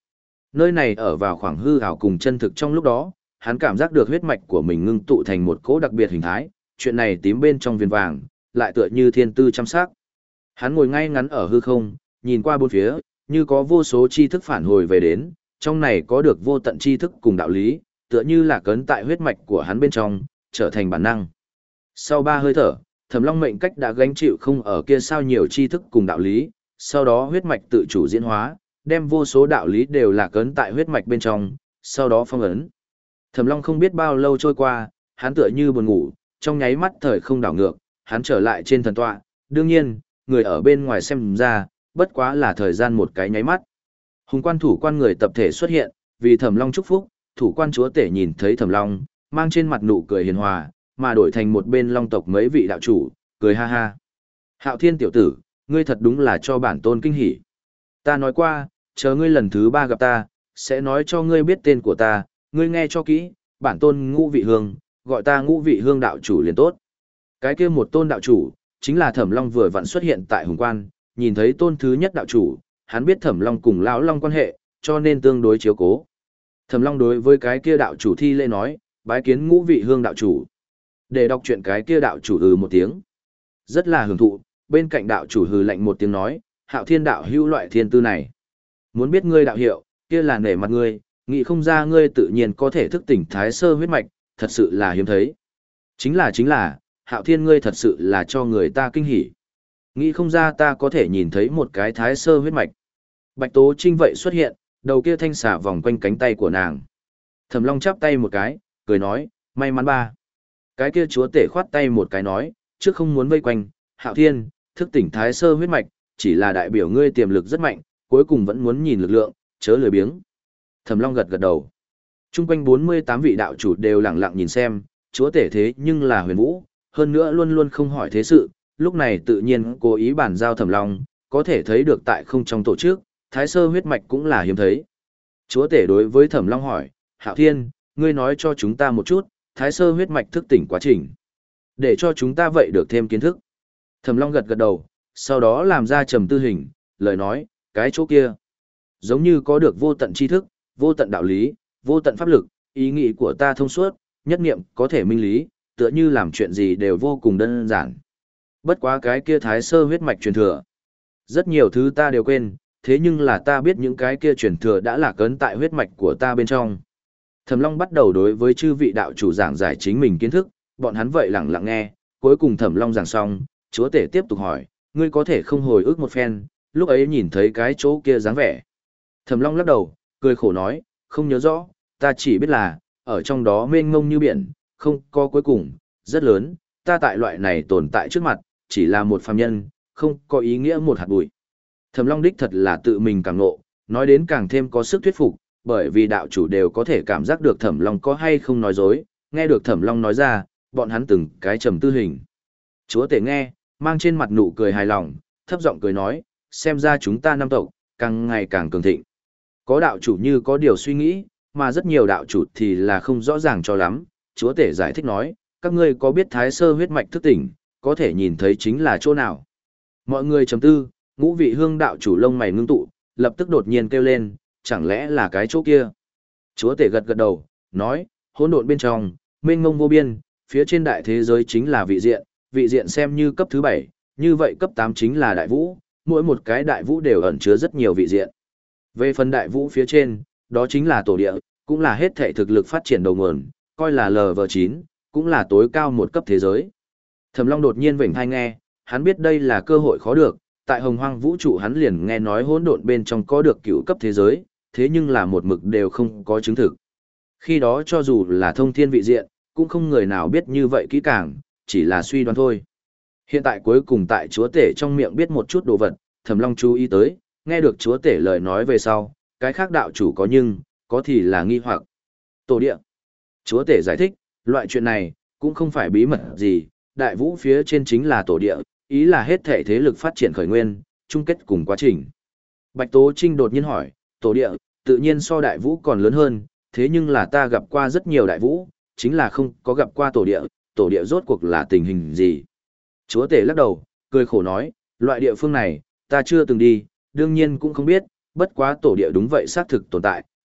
A: Nơi này ở vào khoảng hư ảo cùng chân thực trong lúc đó, hắn cảm giác được huyết mạch của mình ngưng tụ thành một cỗ đặc biệt hình thái, chuyện này tím bên trong viên vàng, lại tựa như thiên tư chăm sắc. Hắn ngồi ngay ngắn ở hư không, nhìn qua bốn phía, như có vô số tri thức phản hồi về đến, trong này có được vô tận tri thức cùng đạo lý, tựa như là cấn tại huyết mạch của hắn bên trong, trở thành bản năng. Sau ba hơi thở, Thẩm Long mệnh cách đã gánh chịu không ở kia sao nhiều tri thức cùng đạo lý, sau đó huyết mạch tự chủ diễn hóa, đem vô số đạo lý đều là cấn tại huyết mạch bên trong, sau đó phong ấn. Thẩm Long không biết bao lâu trôi qua, hắn tựa như buồn ngủ, trong nháy mắt thời không đảo ngược, hắn trở lại trên thần tọa, đương nhiên, người ở bên ngoài xem ra, bất quá là thời gian một cái nháy mắt. Hùng quan thủ quan người tập thể xuất hiện, vì Thẩm Long chúc phúc, thủ quan chúa tể nhìn thấy Thẩm Long, mang trên mặt nụ cười hiền hòa, mà đổi thành một bên Long tộc mấy vị đạo chủ, cười ha ha. Hạo Thiên tiểu tử, ngươi thật đúng là cho bản tôn kinh hỉ. Ta nói qua, chờ ngươi lần thứ ba gặp ta, sẽ nói cho ngươi biết tên của ta, ngươi nghe cho kỹ, bản tôn Ngũ Vị Hương, gọi ta Ngũ Vị Hương đạo chủ liền tốt. Cái kia một tôn đạo chủ, chính là Thẩm Long vừa vặn xuất hiện tại Hùng Quan, nhìn thấy tôn thứ nhất đạo chủ, hắn biết Thẩm Long cùng lão Long quan hệ, cho nên tương đối chiếu cố. Thẩm Long đối với cái kia đạo chủ thi lễ nói, bái kiến Ngũ Vị Hương đạo chủ. Để đọc chuyện cái kia đạo chủ ừ một tiếng. Rất là hưởng thụ, bên cạnh đạo chủ hừ lạnh một tiếng nói, Hạo Thiên đạo hữu loại thiên tư này. Muốn biết ngươi đạo hiệu, kia là nể mặt ngươi, nghĩ không ra ngươi tự nhiên có thể thức tỉnh thái sơ huyết mạch, thật sự là hiếm thấy. Chính là chính là, Hạo Thiên ngươi thật sự là cho người ta kinh hỉ. Nghĩ không ra ta có thể nhìn thấy một cái thái sơ huyết mạch. Bạch Tố Trinh vậy xuất hiện, đầu kia thanh xả vòng quanh cánh tay của nàng. Thẩm Long chắp tay một cái, cười nói, may mắn ba. Cái kia chúa tể khoát tay một cái nói, trước không muốn vây quanh, Hạo Thiên, thức tỉnh thái sơ huyết mạch, chỉ là đại biểu ngươi tiềm lực rất mạnh, cuối cùng vẫn muốn nhìn lực lượng, chớ lười biếng. Thẩm Long gật gật đầu. Trung quanh bốn mươi tám vị đạo chủ đều lặng lặng nhìn xem, chúa tể thế nhưng là huyền vũ, hơn nữa luôn luôn không hỏi thế sự, lúc này tự nhiên cố ý bàn giao Thẩm Long, có thể thấy được tại không trong tổ chức, thái sơ huyết mạch cũng là hiếm thấy. Chúa tể đối với Thẩm Long hỏi, Hạo Thiên, ngươi nói cho chúng ta một chút, thái sơ huyết mạch thức tỉnh quá trình. Để cho chúng ta vậy được thêm kiến thức. Thẩm Long gật gật đầu, sau đó làm ra trầm tư hình, lời nói, cái chỗ kia. Giống như có được vô tận tri thức, vô tận đạo lý, vô tận pháp lực, ý nghĩ của ta thông suốt, nhất niệm có thể minh lý, tựa như làm chuyện gì đều vô cùng đơn giản. Bất quá cái kia thái sơ huyết mạch truyền thừa. Rất nhiều thứ ta đều quên, thế nhưng là ta biết những cái kia truyền thừa đã là cấn tại huyết mạch của ta bên trong. Thẩm Long bắt đầu đối với chư vị đạo chủ giảng giải chính mình kiến thức, bọn hắn vậy lặng lặng nghe, cuối cùng Thẩm Long giảng xong, chúa tể tiếp tục hỏi, ngươi có thể không hồi ức một phen, lúc ấy nhìn thấy cái chỗ kia dáng vẻ. Thẩm Long lắc đầu, cười khổ nói, không nhớ rõ, ta chỉ biết là, ở trong đó mênh mông như biển, không có cuối cùng, rất lớn, ta tại loại này tồn tại trước mặt, chỉ là một phàm nhân, không có ý nghĩa một hạt bụi. Thẩm Long đích thật là tự mình cảm ngộ, nói đến càng thêm có sức thuyết phục, bởi vì đạo chủ đều có thể cảm giác được Thẩm Long có hay không nói dối, nghe được Thẩm Long nói ra, bọn hắn từng cái trầm tư hình. Chúa tể nghe, mang trên mặt nụ cười hài lòng, thấp giọng cười nói, xem ra chúng ta năm tộc, càng ngày càng cường thịnh. Có đạo chủ như có điều suy nghĩ, mà rất nhiều đạo chủ thì là không rõ ràng cho lắm. Chúa tể giải thích nói, các ngươi có biết thái sơ huyết mạch thức tỉnh, có thể nhìn thấy chính là chỗ nào. Mọi người chấm tư, Ngũ Vị Hương đạo chủ lông mày ngưng tụ, lập tức đột nhiên kêu lên, chẳng lẽ là cái chỗ kia. Chúa tể gật gật đầu, nói, hỗn độn bên trong, mênh mông vô biên, phía trên đại thế giới chính là vị diện, vị diện xem như cấp thứ bảy, như vậy cấp tám chính là đại vũ, mỗi một cái đại vũ đều ẩn chứa rất nhiều vị diện. Về phần đại vũ phía trên, đó chính là tổ địa, cũng là hết thể thực lực phát triển đầu nguồn, coi là lờ vờ chín, cũng là tối cao một cấp thế giới. Thẩm Long đột nhiên vểnh tai nghe, hắn biết đây là cơ hội khó được, tại hồng hoang vũ trụ hắn liền nghe nói hỗn độn bên trong có được cựu cấp thế giới, thế nhưng là một mực đều không có chứng thực. Khi đó cho dù là thông thiên vị diện, cũng không người nào biết như vậy kỹ càng, chỉ là suy đoán thôi. Hiện tại cuối cùng tại chúa tể trong miệng biết một chút đồ vật, Thẩm Long chú ý tới, nghe được chúa tể lời nói về sau, cái khác đạo chủ có nhưng, có thì là nghi hoặc. Tổ địa. Chúa tể giải thích, loại chuyện này, cũng không phải bí mật gì, đại vũ phía trên chính là tổ địa, ý là hết thể thế lực phát triển khởi nguyên, chung kết cùng quá trình. Bạch Tố Trinh đột nhiên hỏi, tổ địa, tự nhiên so đại vũ còn lớn hơn, thế nhưng là ta gặp qua rất nhiều đại vũ, chính là không có gặp qua tổ địa, tổ địa rốt cuộc là tình hình gì. Chúa tể lắc đầu, cười khổ nói, loại địa phương này, ta chưa từng đi, đương nhiên cũng không biết, bất quá tổ địa đúng vậy xác thực tồn tại,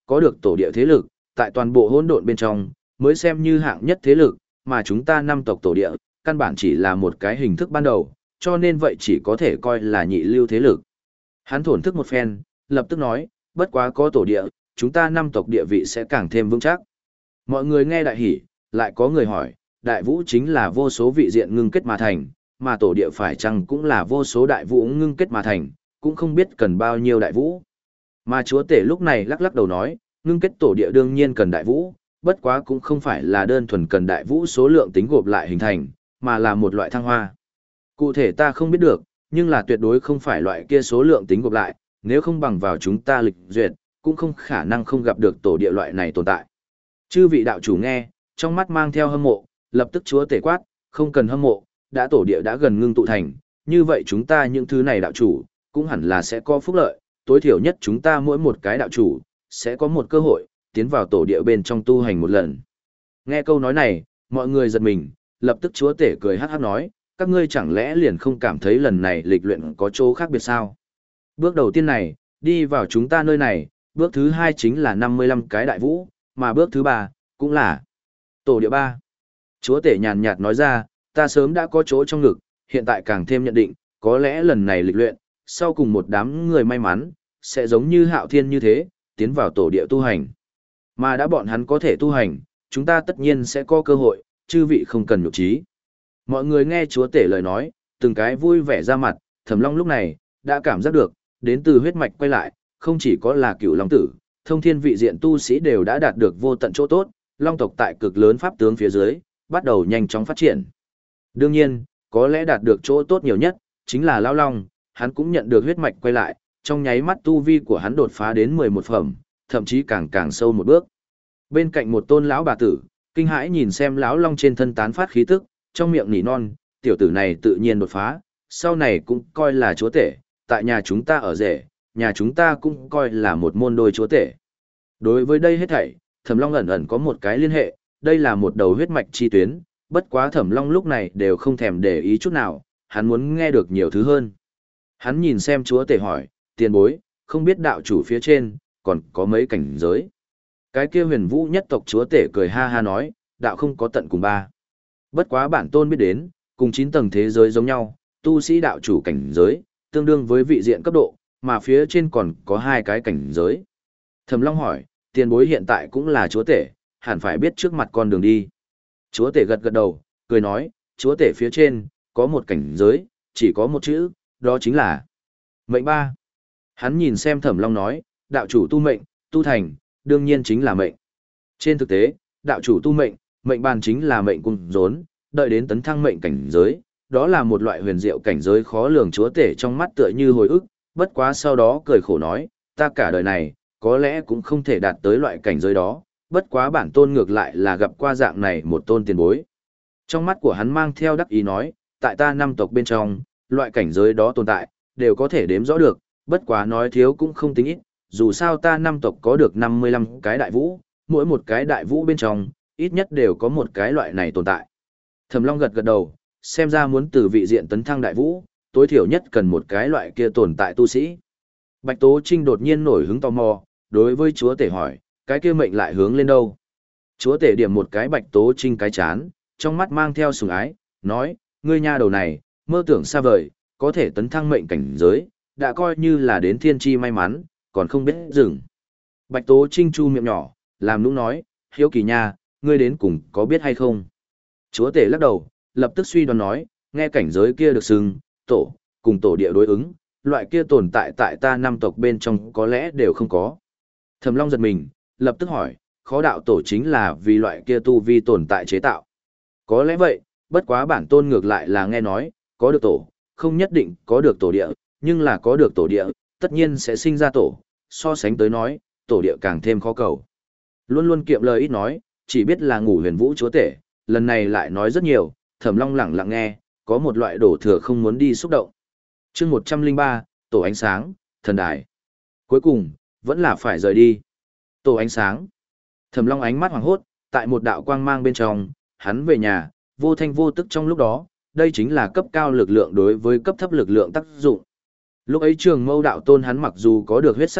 A: có được tổ địa thế lực, tại toàn bộ hỗn độn bên trong, mới xem như hạng nhất thế lực, mà chúng ta năm tộc tổ địa, căn bản chỉ là một cái hình thức ban đầu, cho nên vậy chỉ có thể coi là nhị lưu thế lực. Hắn thổn thức một phen, lập tức nói, bất quá có tổ địa, chúng ta năm tộc địa vị sẽ càng thêm vững chắc. Mọi người nghe đại hỉ, lại có người hỏi, đại vũ chính là vô số vị diện ngưng kết mà thành, mà tổ địa phải chăng cũng là vô số đại vũ ngưng kết mà thành, cũng không biết cần bao nhiêu đại vũ. Mà chúa tể lúc này lắc lắc đầu nói, ngưng kết tổ địa đương nhiên cần đại vũ, bất quá cũng không phải là đơn thuần cần đại vũ số lượng tính gộp lại hình thành, mà là một loại thăng hoa. Cụ thể ta không biết được, nhưng là tuyệt đối không phải loại kia số lượng tính gộp lại, nếu không bằng vào chúng ta lịch duyệt, cũng không khả năng không gặp được tổ địa loại này tồn tại. Chư vị đạo chủ nghe, trong mắt mang theo hâm mộ, lập tức chúa tể quát, không cần hâm mộ, đã tổ địa đã gần ngưng tụ thành, như vậy chúng ta những thứ này đạo chủ, cũng hẳn là sẽ có phúc lợi, tối thiểu nhất chúng ta mỗi một cái đạo chủ, sẽ có một cơ hội, tiến vào tổ địa bên trong tu hành một lần. Nghe câu nói này, mọi người giật mình, lập tức chúa tể cười hát hát nói, các ngươi chẳng lẽ liền không cảm thấy lần này lịch luyện có chỗ khác biệt sao? Bước đầu tiên này, đi vào chúng ta nơi này, bước thứ hai chính là năm mươi lăm cái đại vũ, mà bước thứ ba, cũng là tổ địa ba. Chúa tể nhàn nhạt nói ra, ta sớm đã có chỗ trong ngực, hiện tại càng thêm nhận định, có lẽ lần này lịch luyện, sau cùng một đám người may mắn, sẽ giống như Hạo Thiên như thế, tiến vào tổ địa tu hành. Mà đã bọn hắn có thể tu hành, chúng ta tất nhiên sẽ có cơ hội, chư vị không cần nhục trí. Mọi người nghe chúa tể lời nói, từng cái vui vẻ ra mặt, Thẩm Long lúc này, đã cảm giác được, đến từ huyết mạch quay lại, không chỉ có là cửu long tử, thông thiên vị diện tu sĩ đều đã đạt được vô tận chỗ tốt, long tộc tại cực lớn pháp tướng phía dưới, bắt đầu nhanh chóng phát triển. Đương nhiên, có lẽ đạt được chỗ tốt nhiều nhất, chính là Lão Long, hắn cũng nhận được huyết mạch quay lại, trong nháy mắt tu vi của hắn đột phá đến mười một phẩm, thậm chí càng càng sâu một bước. Bên cạnh một tôn lão bà tử, kinh hãi nhìn xem lão long trên thân tán phát khí tức, trong miệng nỉ non, tiểu tử này tự nhiên đột phá, sau này cũng coi là chúa tể, tại nhà chúng ta ở rể, nhà chúng ta cũng coi là một môn đôi chúa tể. Đối với đây hết thảy, Thẩm Long ẩn ẩn có một cái liên hệ, đây là một đầu huyết mạch chi tuyến, bất quá Thẩm Long lúc này đều không thèm để ý chút nào, hắn muốn nghe được nhiều thứ hơn. Hắn nhìn xem chúa tể hỏi, tiền bối, không biết đạo chủ phía trên, còn có mấy cảnh giới. Cái kia huyền vũ nhất tộc chúa tể cười ha ha nói, đạo không có tận cùng ba. Bất quá bản tôn biết đến, cùng chín tầng thế giới giống nhau, tu sĩ đạo chủ cảnh giới, tương đương với vị diện cấp độ, mà phía trên còn có hai cái cảnh giới. Thẩm Long hỏi, tiền bối hiện tại cũng là chúa tể, hẳn phải biết trước mặt con đường đi. Chúa tể gật gật đầu, cười nói, chúa tể phía trên, có một cảnh giới, chỉ có một chữ, đó chính là mệnh ba. Hắn nhìn xem Thẩm Long nói, đạo chủ tu mệnh, tu thành, đương nhiên chính là mệnh. Trên thực tế, đạo chủ tu mệnh, mệnh bàn chính là mệnh cung rốn, đợi đến tấn thăng mệnh cảnh giới, đó là một loại huyền diệu cảnh giới khó lường chúa tể trong mắt tựa như hồi ức, bất quá sau đó cười khổ nói, ta cả đời này, có lẽ cũng không thể đạt tới loại cảnh giới đó, bất quá bản tôn ngược lại là gặp qua dạng này một tôn tiền bối. Trong mắt của hắn mang theo đắc ý nói, tại ta năm tộc bên trong, loại cảnh giới đó tồn tại, đều có thể đếm rõ được, bất quá nói thiếu cũng không tính ít, dù sao ta năm tộc có được năm mươi lăm cái đại vũ, mỗi một cái đại vũ bên trong, ít nhất đều có một cái loại này tồn tại. Thẩm Long gật gật đầu, xem ra muốn từ vị diện tấn thăng đại vũ, tối thiểu nhất cần một cái loại kia tồn tại tu sĩ. Bạch Tố Trinh đột nhiên nổi hứng tò mò, đối với chúa tể hỏi, cái kia mệnh lại hướng lên đâu? Chúa tể điểm một cái Bạch Tố Trinh cái chán, trong mắt mang theo sủng ái, nói, ngươi nha đầu này, mơ tưởng xa vời, có thể tấn thăng mệnh cảnh giới, đã coi như là đến thiên tri may mắn, còn không biết dừng. Bạch Tố Trinh chu miệng nhỏ, làm nũng nói, hiếu kỳ nha, ngươi đến cùng có biết hay không? Chúa tể lắc đầu, lập tức suy đoán nói, nghe cảnh giới kia được xưng, tổ, cùng tổ địa đối ứng, loại kia tồn tại tại ta năm tộc bên trong có lẽ đều không có. Thẩm Long giật mình, lập tức hỏi, khó đạo tổ chính là vì loại kia tu vi tồn tại chế tạo. Có lẽ vậy, bất quá bản tôn ngược lại là nghe nói, có được tổ, không nhất định có được tổ địa, nhưng là có được tổ địa, tất nhiên sẽ sinh ra tổ, so sánh tới nói, tổ địa càng thêm khó cầu. Luôn luôn kiệm lời ít nói, chỉ biết là ngủ huyền vũ chúa tể, lần này lại nói rất nhiều, Thẩm Long lặng lặng nghe, có một loại đổ thừa không muốn đi xúc động. Chương một trăm lẻ ba, tổ ánh sáng, thần đài. Cuối cùng, vẫn là phải rời đi. Tổ ánh sáng. Thẩm Long ánh mắt hoàng hốt, tại một đạo quang mang bên trong, hắn về nhà, vô thanh vô tức trong lúc đó, đây chính là cấp cao lực lượng đối với cấp thấp lực lượng tác dụng. Lúc ấy Trường Mâu đạo tôn hắn mặc dù có được huyết sát lệnh,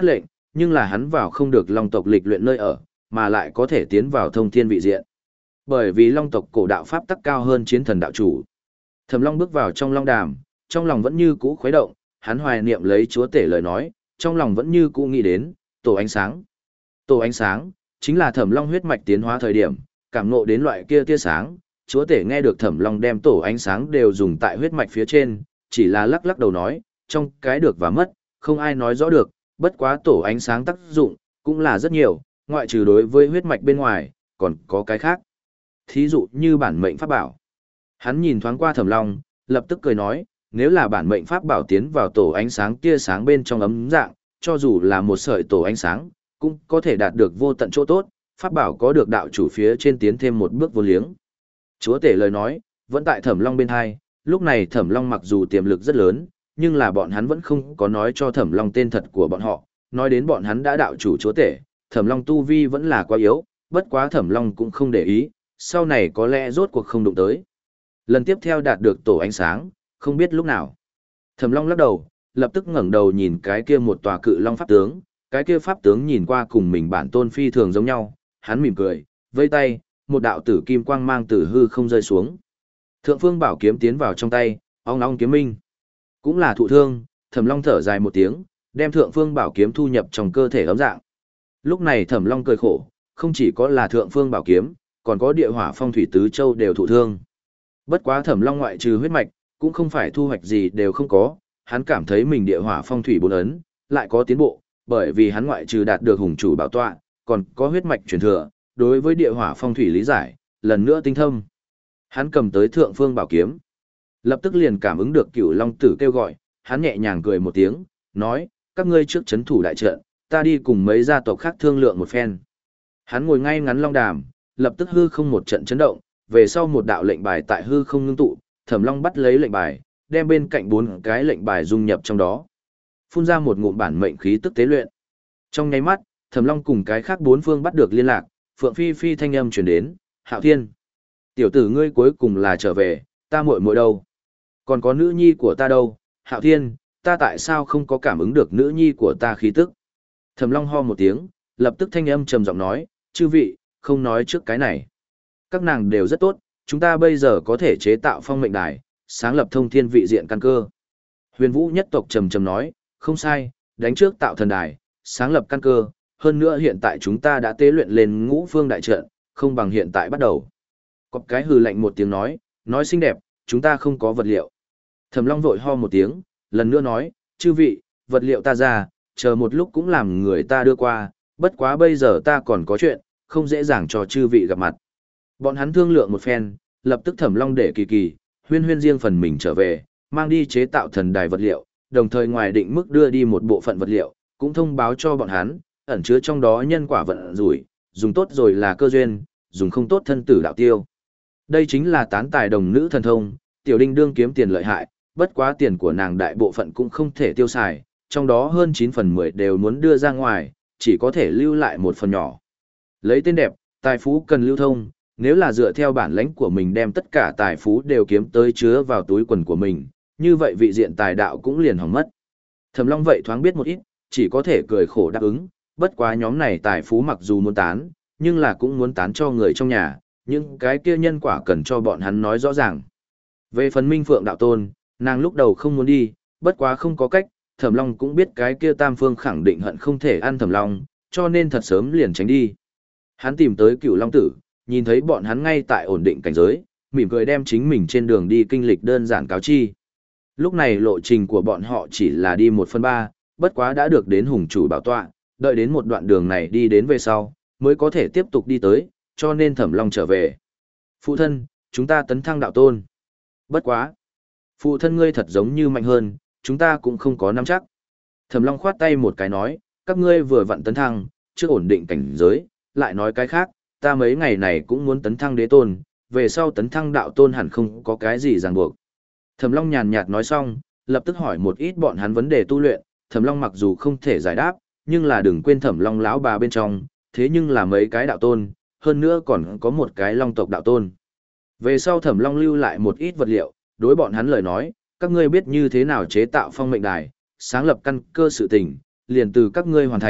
A: nhưng là hắn vào không được long tộc lịch luyện nơi ở, mà lại có thể tiến vào thông thiên vị diện. Bởi vì long tộc cổ đạo pháp tắc cao hơn chiến thần đạo chủ. Thẩm Long bước vào trong long đàm, trong lòng vẫn như cũ khuấy động, hắn hoài niệm lấy chúa tể lời nói, trong lòng vẫn như cũ nghĩ đến, tổ ánh sáng. Tổ ánh sáng, chính là Thẩm Long huyết mạch tiến hóa thời điểm, cảm ngộ đến loại kia tia sáng, chúa tể nghe được Thẩm Long đem tổ ánh sáng đều dùng tại huyết mạch phía trên, chỉ là lắc lắc đầu nói, trong cái được và mất, không ai nói rõ được, bất quá tổ ánh sáng tác dụng, cũng là rất nhiều, ngoại trừ đối với huyết mạch bên ngoài, còn có cái khác. Thí dụ như bản mệnh pháp bảo. Hắn nhìn thoáng qua Thẩm Long, lập tức cười nói, nếu là bản mệnh pháp bảo tiến vào tổ ánh sáng tia sáng bên trong ấm dạng, cho dù là một sợi tổ ánh sáng, cũng có thể đạt được vô tận chỗ tốt, pháp bảo có được đạo chủ phía trên tiến thêm một bước vô liếng. Chúa tể lời nói, vẫn tại Thẩm Long bên hai, lúc này Thẩm Long mặc dù tiềm lực rất lớn, nhưng là bọn hắn vẫn không có nói cho Thẩm Long tên thật của bọn họ, nói đến bọn hắn đã đạo chủ chúa tể, Thẩm Long tu vi vẫn là quá yếu, bất quá Thẩm Long cũng không để ý, sau này có lẽ rốt cuộc không đụng tới. Lần tiếp theo đạt được tổ ánh sáng, không biết lúc nào. Thẩm Long lắc đầu, lập tức ngẩng đầu nhìn cái kia một tòa cự long pháp tướng, cái kia pháp tướng nhìn qua cùng mình bản tôn phi thường giống nhau, hắn mỉm cười, vây tay, một đạo tử kim quang mang từ hư không rơi xuống. Thượng phương bảo kiếm tiến vào trong tay, ong ong kiếm minh. Cũng là thụ thương, Thẩm Long thở dài một tiếng, đem thượng phương bảo kiếm thu nhập trong cơ thể ấm dạng. Lúc này Thẩm Long cười khổ, không chỉ có là thượng phương bảo kiếm, còn có địa hỏa phong thủy tứ châu đều thụ thương. Bất quá Thẩm Long ngoại trừ huyết mạch, cũng không phải thu hoạch gì đều không có, hắn cảm thấy mình địa hỏa phong thủy bốn ấn, lại có tiến bộ, bởi vì hắn ngoại trừ đạt được hùng chủ bảo tọa, còn có huyết mạch truyền thừa, đối với địa hỏa phong thủy lý giải, lần nữa tinh thâm. Hắn cầm tới thượng phương bảo kiếm, lập tức liền cảm ứng được Cửu Long tử kêu gọi, hắn nhẹ nhàng cười một tiếng, nói, các ngươi trước chấn thủ đại trận, ta đi cùng mấy gia tộc khác thương lượng một phen. Hắn ngồi ngay ngắn long đàm, lập tức hư không một trận chấn động, về sau một đạo lệnh bài tại hư không ngưng tụ, Thẩm Long bắt lấy lệnh bài, đem bên cạnh bốn cái lệnh bài dung nhập trong đó, phun ra một ngụm bản mệnh khí tức tế luyện. Trong nháy mắt, Thẩm Long cùng cái khác bốn phương bắt được liên lạc, Phượng Phi Phi thanh âm truyền đến, "Hạo Thiên, tiểu tử ngươi cuối cùng là trở về, ta muội muội đâu? Còn có nữ nhi của ta đâu? Hạo Thiên, ta tại sao không có cảm ứng được nữ nhi của ta khí tức?" Thẩm Long ho một tiếng, lập tức thanh âm trầm giọng nói, "Chư vị, không nói trước cái này. Các nàng đều rất tốt, chúng ta bây giờ có thể chế tạo phong mệnh đài, sáng lập thông thiên vị diện căn cơ." Huyền Vũ nhất tộc trầm trầm nói, "Không sai, đánh trước tạo thần đài, sáng lập căn cơ, hơn nữa hiện tại chúng ta đã tế luyện lên ngũ phương đại trận, không bằng hiện tại bắt đầu." Có cái hừ lạnh một tiếng nói, "Nói xinh đẹp, chúng ta không có vật liệu." Thẩm Long vội ho một tiếng, lần nữa nói, "Chư vị, vật liệu ta ra, chờ một lúc cũng làm người ta đưa qua, bất quá bây giờ ta còn có chuyện, không dễ dàng cho chư vị gặp mặt." Bọn hắn thương lượng một phen, lập tức Thẩm Long để Kỳ Kỳ, Huyên Huyên riêng phần mình trở về, mang đi chế tạo thần đài vật liệu, đồng thời ngoài định mức đưa đi một bộ phận vật liệu, cũng thông báo cho bọn hắn, ẩn chứa trong đó nhân quả vận rủi, dùng tốt rồi là cơ duyên, dùng không tốt thân tử đạo tiêu. Đây chính là tán tài đồng nữ thần thông, Tiểu Đinh đương kiếm tiền lợi hại, bất quá tiền của nàng đại bộ phận cũng không thể tiêu xài, trong đó hơn chín phần mười đều muốn đưa ra ngoài, chỉ có thể lưu lại một phần nhỏ. Lấy tên đẹp, tài phú cần lưu thông, nếu là dựa theo bản lãnh của mình đem tất cả tài phú đều kiếm tới chứa vào túi quần của mình, như vậy vị diện tài đạo cũng liền hỏng mất. Thẩm Long vậy thoáng biết một ít, chỉ có thể cười khổ đáp ứng, bất quá nhóm này tài phú mặc dù muốn tán, nhưng là cũng muốn tán cho người trong nhà, nhưng cái kia nhân quả cần cho bọn hắn nói rõ ràng. Về phần Minh Phượng đạo tôn, nàng lúc đầu không muốn đi, bất quá không có cách, Thẩm Long cũng biết cái kia Tam Phương khẳng định hận không thể ăn Thẩm Long, cho nên thật sớm liền tránh đi. Hắn tìm tới Cửu Long tử, nhìn thấy bọn hắn ngay tại ổn định cảnh giới, mỉm cười đem chính mình trên đường đi kinh lịch đơn giản cáo chi. Lúc này lộ trình của bọn họ chỉ là đi một phần ba, bất quá đã được đến hùng chủ bảo tọa, đợi đến một đoạn đường này đi đến về sau, mới có thể tiếp tục đi tới, cho nên Thẩm Long trở về. "Phụ thân, chúng ta tấn thăng đạo tôn." "Bất quá. Phụ thân ngươi thật giống như mạnh hơn, chúng ta cũng không có nắm chắc." Thẩm Long khoát tay một cái nói, "Các ngươi vừa vặn tấn thăng, chưa ổn định cảnh giới, lại nói cái khác, ta mấy ngày này cũng muốn tấn thăng đế tôn, về sau tấn thăng đạo tôn hẳn không có cái gì ràng buộc." Thẩm Long nhàn nhạt nói xong, lập tức hỏi một ít bọn hắn vấn đề tu luyện, Thẩm Long mặc dù không thể giải đáp, nhưng là đừng quên Thẩm Long lão bà bên trong, thế nhưng là mấy cái đạo tôn, hơn nữa còn có một cái long tộc đạo tôn. Về sau Thẩm Long lưu lại một ít vật liệu, đối bọn hắn lời nói, các ngươi biết như thế nào chế tạo phong mệnh đài, sáng lập căn cơ sự tình, liền từ các ngươi hoàn thành,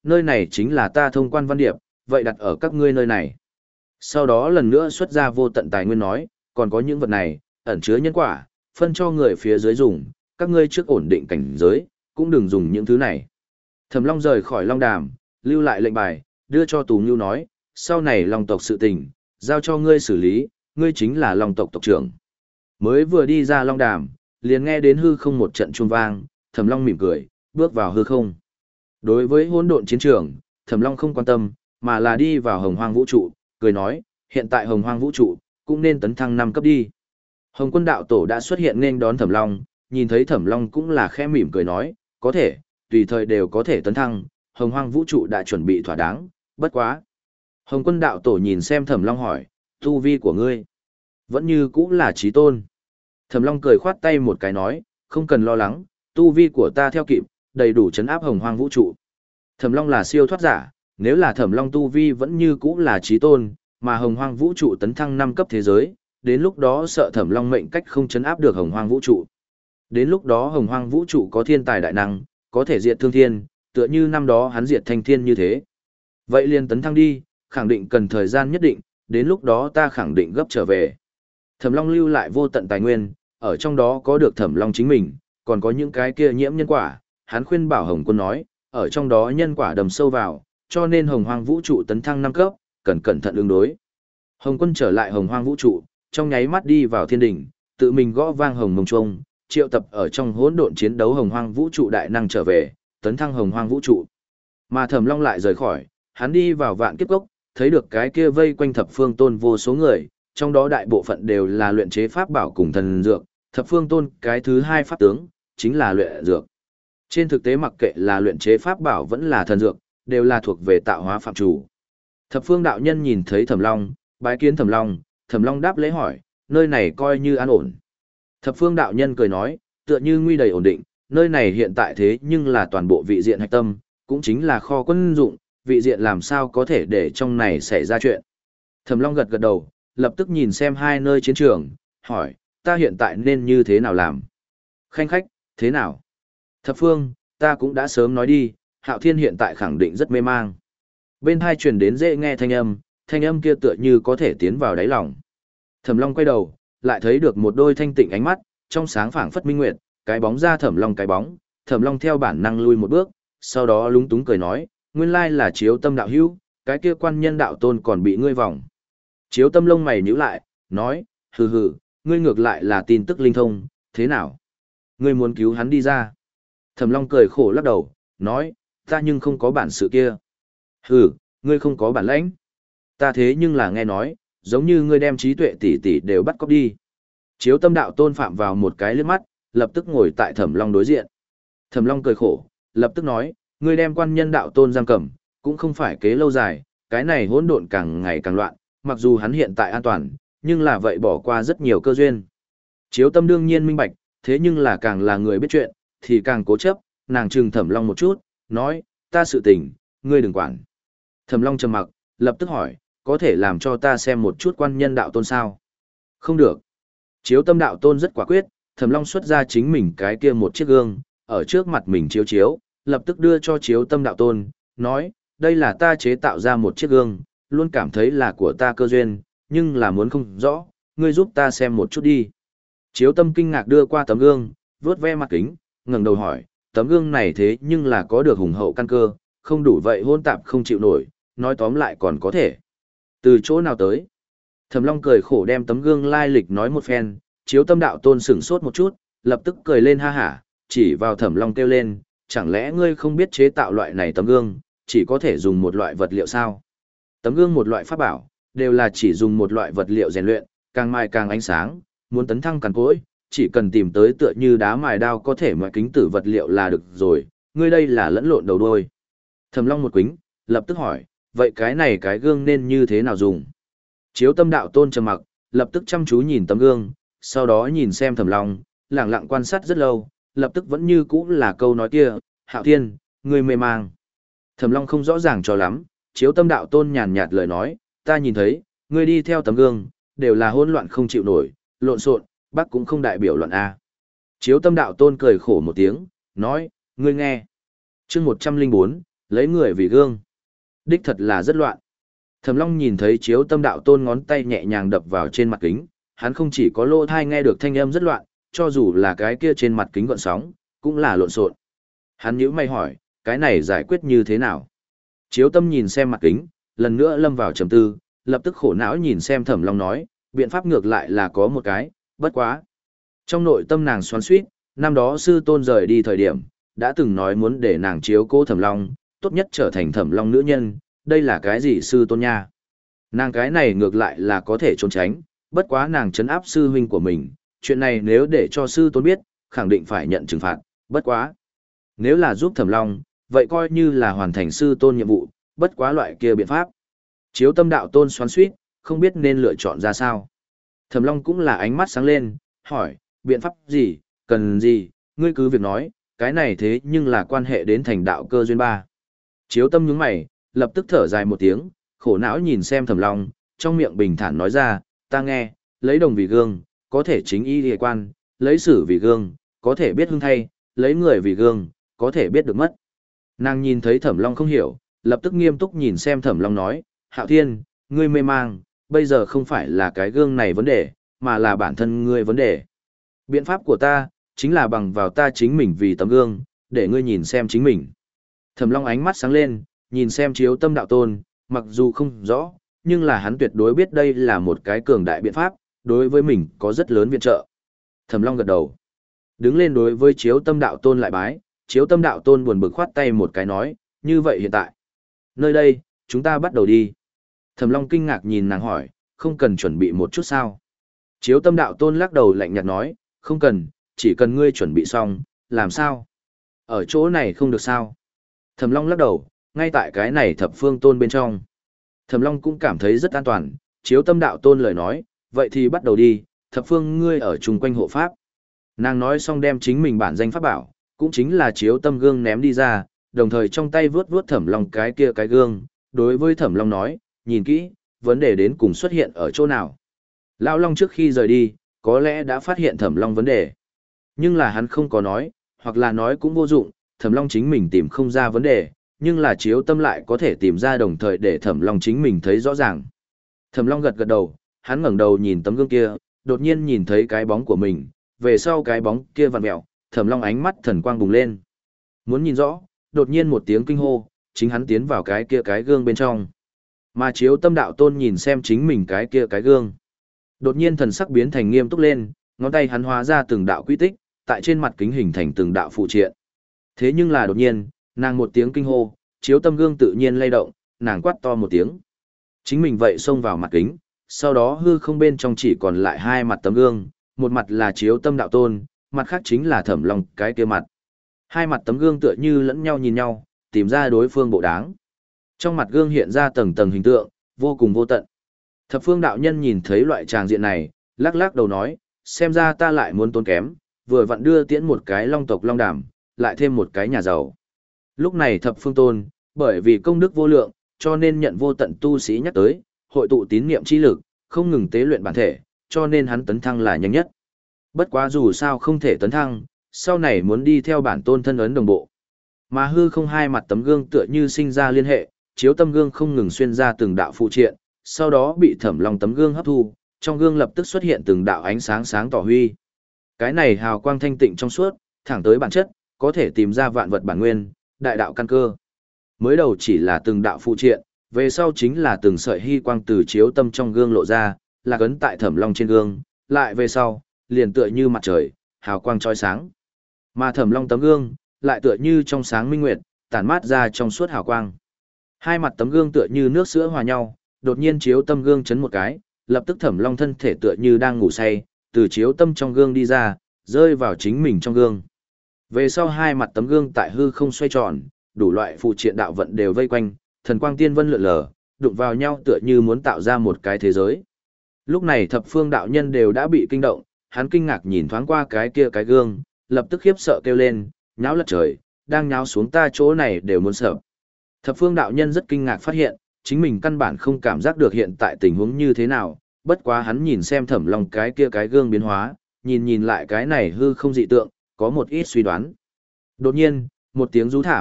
A: nơi này chính là ta thông quan văn điệp, vậy đặt ở các ngươi nơi này. Sau đó lần nữa xuất ra vô tận tài nguyên nói, còn có những vật này, ẩn chứa nhân quả, phân cho người phía dưới dùng, các ngươi trước ổn định cảnh giới, cũng đừng dùng những thứ này. Thẩm Long rời khỏi Long Đàm, lưu lại lệnh bài, đưa cho Tù Ngưu nói, sau này Long tộc sự tình, giao cho ngươi xử lý, ngươi chính là Long tộc tộc trưởng. Mới vừa đi ra Long Đàm, liền nghe đến hư không một trận chuông vang, Thẩm Long mỉm cười, bước vào hư không. Đối với hỗn độn chiến trường, Thẩm Long không quan tâm, mà là đi vào Hồng Hoang vũ trụ, cười nói, hiện tại Hồng Hoang vũ trụ cũng nên tấn thăng năm cấp đi. Hồng Quân đạo tổ đã xuất hiện nên đón Thẩm Long, nhìn thấy Thẩm Long cũng là khẽ mỉm cười nói, có thể, tùy thời đều có thể tấn thăng, Hồng Hoang vũ trụ đã chuẩn bị thỏa đáng, bất quá. Hồng Quân đạo tổ nhìn xem Thẩm Long hỏi, tu vi của ngươi vẫn như cũ là chí tôn. Thẩm Long cười khoát tay một cái nói, không cần lo lắng, tu vi của ta theo kịp, đầy đủ chấn áp Hồng Hoang vũ trụ. Thẩm Long là siêu thoát giả, nếu là Thẩm Long tu vi vẫn như cũ là chí tôn, mà Hồng Hoang vũ trụ tấn thăng năm cấp thế giới, đến lúc đó sợ Thẩm Long mệnh cách không chấn áp được Hồng Hoang vũ trụ. Đến lúc đó Hồng Hoang vũ trụ có thiên tài đại năng, có thể diệt thương thiên, tựa như năm đó hắn diệt thanh thiên như thế. Vậy liền tấn thăng đi, khẳng định cần thời gian nhất định, đến lúc đó ta khẳng định gấp trở về. Thẩm Long lưu lại vô tận tài nguyên, ở trong đó có được Thẩm Long chính mình, còn có những cái kia nhiễm nhân quả, hắn khuyên bảo Hồng Quân nói, ở trong đó nhân quả đầm sâu vào, cho nên Hồng Hoang vũ trụ tấn thăng năm cấp, cần cẩn thận ứng đối. Hồng Quân trở lại Hồng Hoang vũ trụ, trong nháy mắt đi vào thiên đỉnh, tự mình gõ vang hồng mông chuông, triệu tập ở trong hỗn độn chiến đấu Hồng Hoang vũ trụ đại năng trở về, tấn thăng Hồng Hoang vũ trụ. Mà Thẩm Long lại rời khỏi, hắn đi vào Vạn Kiếp Cốc, thấy được cái kia vây quanh Thập Phương Tôn vô số người, trong đó đại bộ phận đều là luyện chế pháp bảo cùng thần dược, Thập Phương Tôn cái thứ hai pháp tướng chính là luyện dược. Trên thực tế mặc kệ là luyện chế pháp bảo vẫn là thần dược, đều là thuộc về tạo hóa phạm chủ. Thập Phương đạo nhân nhìn thấy Thẩm Long, bái kiến Thẩm Long, Thẩm Long đáp lễ hỏi, nơi này coi như an ổn. Thập Phương đạo nhân cười nói, tựa như nguy đầy ổn định, nơi này hiện tại thế nhưng là toàn bộ vị diện hạch tâm, cũng chính là kho quân dụng, vị diện làm sao có thể để trong này xảy ra chuyện. Thẩm Long gật gật đầu, lập tức nhìn xem hai nơi chiến trường, hỏi, ta hiện tại nên như thế nào làm? Khanh khách, thế nào? Thập Phương, ta cũng đã sớm nói đi, Hạo Thiên hiện tại khẳng định rất mê mang. Bên hai truyền đến dễ nghe thanh âm, thanh âm kia tựa như có thể tiến vào đáy lòng. Thẩm Long quay đầu, lại thấy được một đôi thanh tịnh ánh mắt, trong sáng phảng phất minh nguyệt, cái bóng ra Thẩm Long cái bóng, Thẩm Long theo bản năng lui một bước, sau đó lúng túng cười nói, nguyên lai là Chiếu Tâm đạo hữu, cái kia quan nhân đạo tôn còn bị ngươi vòng. Chiếu Tâm lông mày nhíu lại, nói, hừ hừ, ngươi ngược lại là tin tức linh thông, thế nào? Ngươi muốn cứu hắn đi ra. Thẩm Long cười khổ lắc đầu, nói, ta nhưng không có bản sự kia. Hừ, ngươi không có bản lãnh. Ta thế nhưng là nghe nói, giống như ngươi đem trí tuệ tỷ tỷ đều bắt cóc đi. Chiếu Tâm đạo tôn phạm vào một cái liếc mắt, lập tức ngồi tại Thẩm Long đối diện. Thẩm Long cười khổ, lập tức nói, ngươi đem quan nhân đạo tôn giam cầm, cũng không phải kế lâu dài, cái này hỗn độn càng ngày càng loạn, mặc dù hắn hiện tại an toàn, nhưng là vậy bỏ qua rất nhiều cơ duyên. Chiếu Tâm đương nhiên minh bạch, thế nhưng là càng là người biết chuyện, thì càng cố chấp, nàng trừng Thẩm Long một chút, nói, ta sự tình, ngươi đừng quản. Thẩm Long trầm mặc, lập tức hỏi, có thể làm cho ta xem một chút quan nhân đạo tôn sao? Không được. Chiếu Tâm đạo tôn rất quả quyết, Thẩm Long xuất ra chính mình cái kia một chiếc gương, ở trước mặt mình chiếu chiếu, lập tức đưa cho Chiếu Tâm đạo tôn, nói, đây là ta chế tạo ra một chiếc gương, luôn cảm thấy là của ta cơ duyên, nhưng là muốn không rõ, ngươi giúp ta xem một chút đi. Chiếu Tâm kinh ngạc đưa qua tấm gương, vuốt ve mặt kính, ngẩng đầu hỏi, tấm gương này thế nhưng là có được hùng hậu căn cơ, không đủ vậy hôn tạp không chịu nổi, nói tóm lại còn có thể. Từ chỗ nào tới? Thẩm Long cười khổ đem tấm gương lai lịch nói một phen, Chiếu Tâm đạo tôn sửng sốt một chút, lập tức cười lên ha hả, chỉ vào Thẩm Long kêu lên, chẳng lẽ ngươi không biết chế tạo loại này tấm gương, chỉ có thể dùng một loại vật liệu sao? Tấm gương một loại pháp bảo, đều là chỉ dùng một loại vật liệu rèn luyện, càng mài càng ánh sáng, muốn tấn thăng càn cỗi, chỉ cần tìm tới tựa như đá mài đao có thể mọi kính tử vật liệu là được rồi, ngươi đây là lẫn lộn đầu đuôi. Thẩm Long một quính, lập tức hỏi, vậy cái này cái gương nên như thế nào dùng? Chiếu Tâm đạo tôn trầm mặc, lập tức chăm chú nhìn tấm gương, sau đó nhìn xem Thẩm Long, lặng lặng quan sát rất lâu, lập tức vẫn như cũ là câu nói kia, Hạo Thiên, ngươi mê mang. Thẩm Long không rõ ràng cho lắm, Chiếu Tâm đạo tôn nhàn nhạt lời nói, ta nhìn thấy, ngươi đi theo tấm gương, đều là hỗn loạn không chịu nổi, lộn xộn, bác cũng không đại biểu loạn A. Chiếu Tâm đạo tôn cười khổ một tiếng, nói, ngươi nghe. Chương một trăm linh bốn, lấy người vì gương. Đích thật là rất loạn. Thẩm Long nhìn thấy Chiếu Tâm đạo tôn ngón tay nhẹ nhàng đập vào trên mặt kính, hắn không chỉ có lỗ tai nghe được thanh âm rất loạn, cho dù là cái kia trên mặt kính gợn sóng, cũng là lộn xộn. Hắn nhíu mày hỏi, cái này giải quyết như thế nào? Chiếu Tâm nhìn xem mặt kính, lần nữa lâm vào trầm tư, lập tức khổ não nhìn xem Thẩm Long nói, biện pháp ngược lại là có một cái, bất quá. Trong nội tâm nàng xoắn xuýt, năm đó sư tôn rời đi thời điểm, đã từng nói muốn để nàng chiếu cố Thẩm Long, tốt nhất trở thành Thẩm Long nữ nhân, đây là cái gì sư tôn nha? Nàng cái này ngược lại là có thể trốn tránh, bất quá nàng trấn áp sư huynh của mình, chuyện này nếu để cho sư tôn biết, khẳng định phải nhận trừng phạt, bất quá. Nếu là giúp Thẩm Long, vậy coi như là hoàn thành sư tôn nhiệm vụ, bất quá loại kia biện pháp. Chiếu Tâm đạo tôn xoắn xuýt, không biết nên lựa chọn ra sao. Thẩm Long cũng là ánh mắt sáng lên, hỏi, biện pháp gì, cần gì, ngươi cứ việc nói, cái này thế nhưng là quan hệ đến thành đạo cơ duyên ba. Chiếu Tâm nhướng mày, lập tức thở dài một tiếng, khổ não nhìn xem Thẩm Long, trong miệng bình thản nói ra, ta nghe, lấy đồng vì gương, có thể chính y địa quan, lấy sử vì gương, có thể biết hưng thay, lấy người vì gương, có thể biết được mất. Nàng nhìn thấy Thẩm Long không hiểu, lập tức nghiêm túc nhìn xem Thẩm Long nói, Hạo Thiên, ngươi mê mang, bây giờ không phải là cái gương này vấn đề, mà là bản thân ngươi vấn đề. Biện pháp của ta, chính là bằng vào ta chính mình vì tấm gương, để ngươi nhìn xem chính mình. Thẩm Long ánh mắt sáng lên, nhìn xem Chiếu Tâm đạo tôn, mặc dù không rõ, nhưng là hắn tuyệt đối biết đây là một cái cường đại biện pháp, đối với mình có rất lớn viện trợ. Thẩm Long gật đầu. Đứng lên đối với Chiếu Tâm đạo tôn lại bái, Chiếu Tâm đạo tôn buồn bực khoát tay một cái nói, như vậy hiện tại. Nơi đây, chúng ta bắt đầu đi. Thẩm Long kinh ngạc nhìn nàng hỏi, không cần chuẩn bị một chút sao? Chiếu Tâm đạo tôn lắc đầu lạnh nhạt nói, không cần, chỉ cần ngươi chuẩn bị xong, làm sao? Ở chỗ này không được sao? Thẩm Long lắc đầu, ngay tại cái này thập phương tôn bên trong. Thẩm Long cũng cảm thấy rất an toàn, Chiếu Tâm đạo tôn lời nói, vậy thì bắt đầu đi, thập phương ngươi ở chung quanh hộ pháp. Nàng nói xong đem chính mình bản danh pháp bảo, cũng chính là Chiếu Tâm gương ném đi ra, đồng thời trong tay vướt vướt Thẩm Long cái kia cái gương, đối với Thẩm Long nói, nhìn kỹ, vấn đề đến cùng xuất hiện ở chỗ nào. Lão Long trước khi rời đi, có lẽ đã phát hiện Thẩm Long vấn đề. Nhưng là hắn không có nói, hoặc là nói cũng vô dụng, Thẩm Long chính mình tìm không ra vấn đề, nhưng là Chiếu Tâm lại có thể tìm ra đồng thời để Thẩm Long chính mình thấy rõ ràng. Thẩm Long gật gật đầu, hắn ngẩng đầu nhìn tấm gương kia, đột nhiên nhìn thấy cái bóng của mình, về sau cái bóng kia vặn mèo, Thẩm Long ánh mắt thần quang bùng lên. Muốn nhìn rõ, đột nhiên một tiếng kinh hô, chính hắn tiến vào cái kia cái gương bên trong. Mà Chiếu Tâm đạo tôn nhìn xem chính mình cái kia cái gương. Đột nhiên thần sắc biến thành nghiêm túc lên, ngón tay hắn hóa ra từng đạo quy tích, tại trên mặt kính hình thành từng đạo phụ triện. Thế nhưng là đột nhiên, nàng một tiếng kinh hô, Chiếu Tâm gương tự nhiên lay động, nàng quát to một tiếng. Chính mình vậy xông vào mặt kính, sau đó hư không bên trong chỉ còn lại hai mặt tấm gương, một mặt là Chiếu Tâm đạo tôn, mặt khác chính là Thẩm Long cái kia mặt. Hai mặt tấm gương tựa như lẫn nhau nhìn nhau, tìm ra đối phương bộ đáng. Trong mặt gương hiện ra tầng tầng hình tượng, vô cùng vô tận. Thập phương đạo nhân nhìn thấy loại tràng diện này, lắc lắc đầu nói, xem ra ta lại muốn tốn kém, vừa vặn đưa tiễn một cái long tộc long đàm, lại thêm một cái nhà giàu. Lúc này thập phương tôn, bởi vì công đức vô lượng, cho nên nhận vô tận tu sĩ nhắc tới, hội tụ tín niệm chi lực, không ngừng tế luyện bản thể, cho nên hắn tấn thăng là nhanh nhất. Bất quá dù sao không thể tấn thăng, sau này muốn đi theo bản tôn thân ấn đồng bộ. Mà hư không hai mặt tấm gương tựa như sinh ra liên hệ, Chiếu Tâm gương không ngừng xuyên ra từng đạo phụ triện, sau đó bị Thẩm Long tấm gương hấp thu, trong gương lập tức xuất hiện từng đạo ánh sáng sáng tỏ huy. Cái này hào quang thanh tịnh trong suốt, thẳng tới bản chất, có thể tìm ra vạn vật bản nguyên, đại đạo căn cơ. Mới đầu chỉ là từng đạo phụ triện, về sau chính là từng sợi hy quang từ Chiếu Tâm trong gương lộ ra, là ấn tại Thẩm Long trên gương, lại về sau, liền tựa như mặt trời, hào quang chói sáng. Mà Thẩm Long tấm gương, lại tựa như trong sáng minh nguyệt, tản mát ra trong suốt hào quang. Hai mặt tấm gương tựa như nước sữa hòa nhau, đột nhiên Chiếu Tâm gương chấn một cái, lập tức Thẩm Long thân thể tựa như đang ngủ say, từ Chiếu Tâm trong gương đi ra, rơi vào chính mình trong gương. Về sau hai mặt tấm gương tại hư không xoay tròn, đủ loại phụ triện đạo vận đều vây quanh, thần quang tiên vân lượn lờ, đụng vào nhau tựa như muốn tạo ra một cái thế giới. Lúc này thập phương đạo nhân đều đã bị kinh động, hắn kinh ngạc nhìn thoáng qua cái kia cái gương, lập tức khiếp sợ kêu lên, nháo lật trời, đang nháo xuống ta chỗ này đều muốn sợ. Thập phương đạo nhân rất kinh ngạc phát hiện, chính mình căn bản không cảm giác được hiện tại tình huống như thế nào, bất quá hắn nhìn xem Thẩm Long cái kia cái gương biến hóa, nhìn nhìn lại cái này hư không dị tượng, có một ít suy đoán. Đột nhiên, một tiếng rú thảm,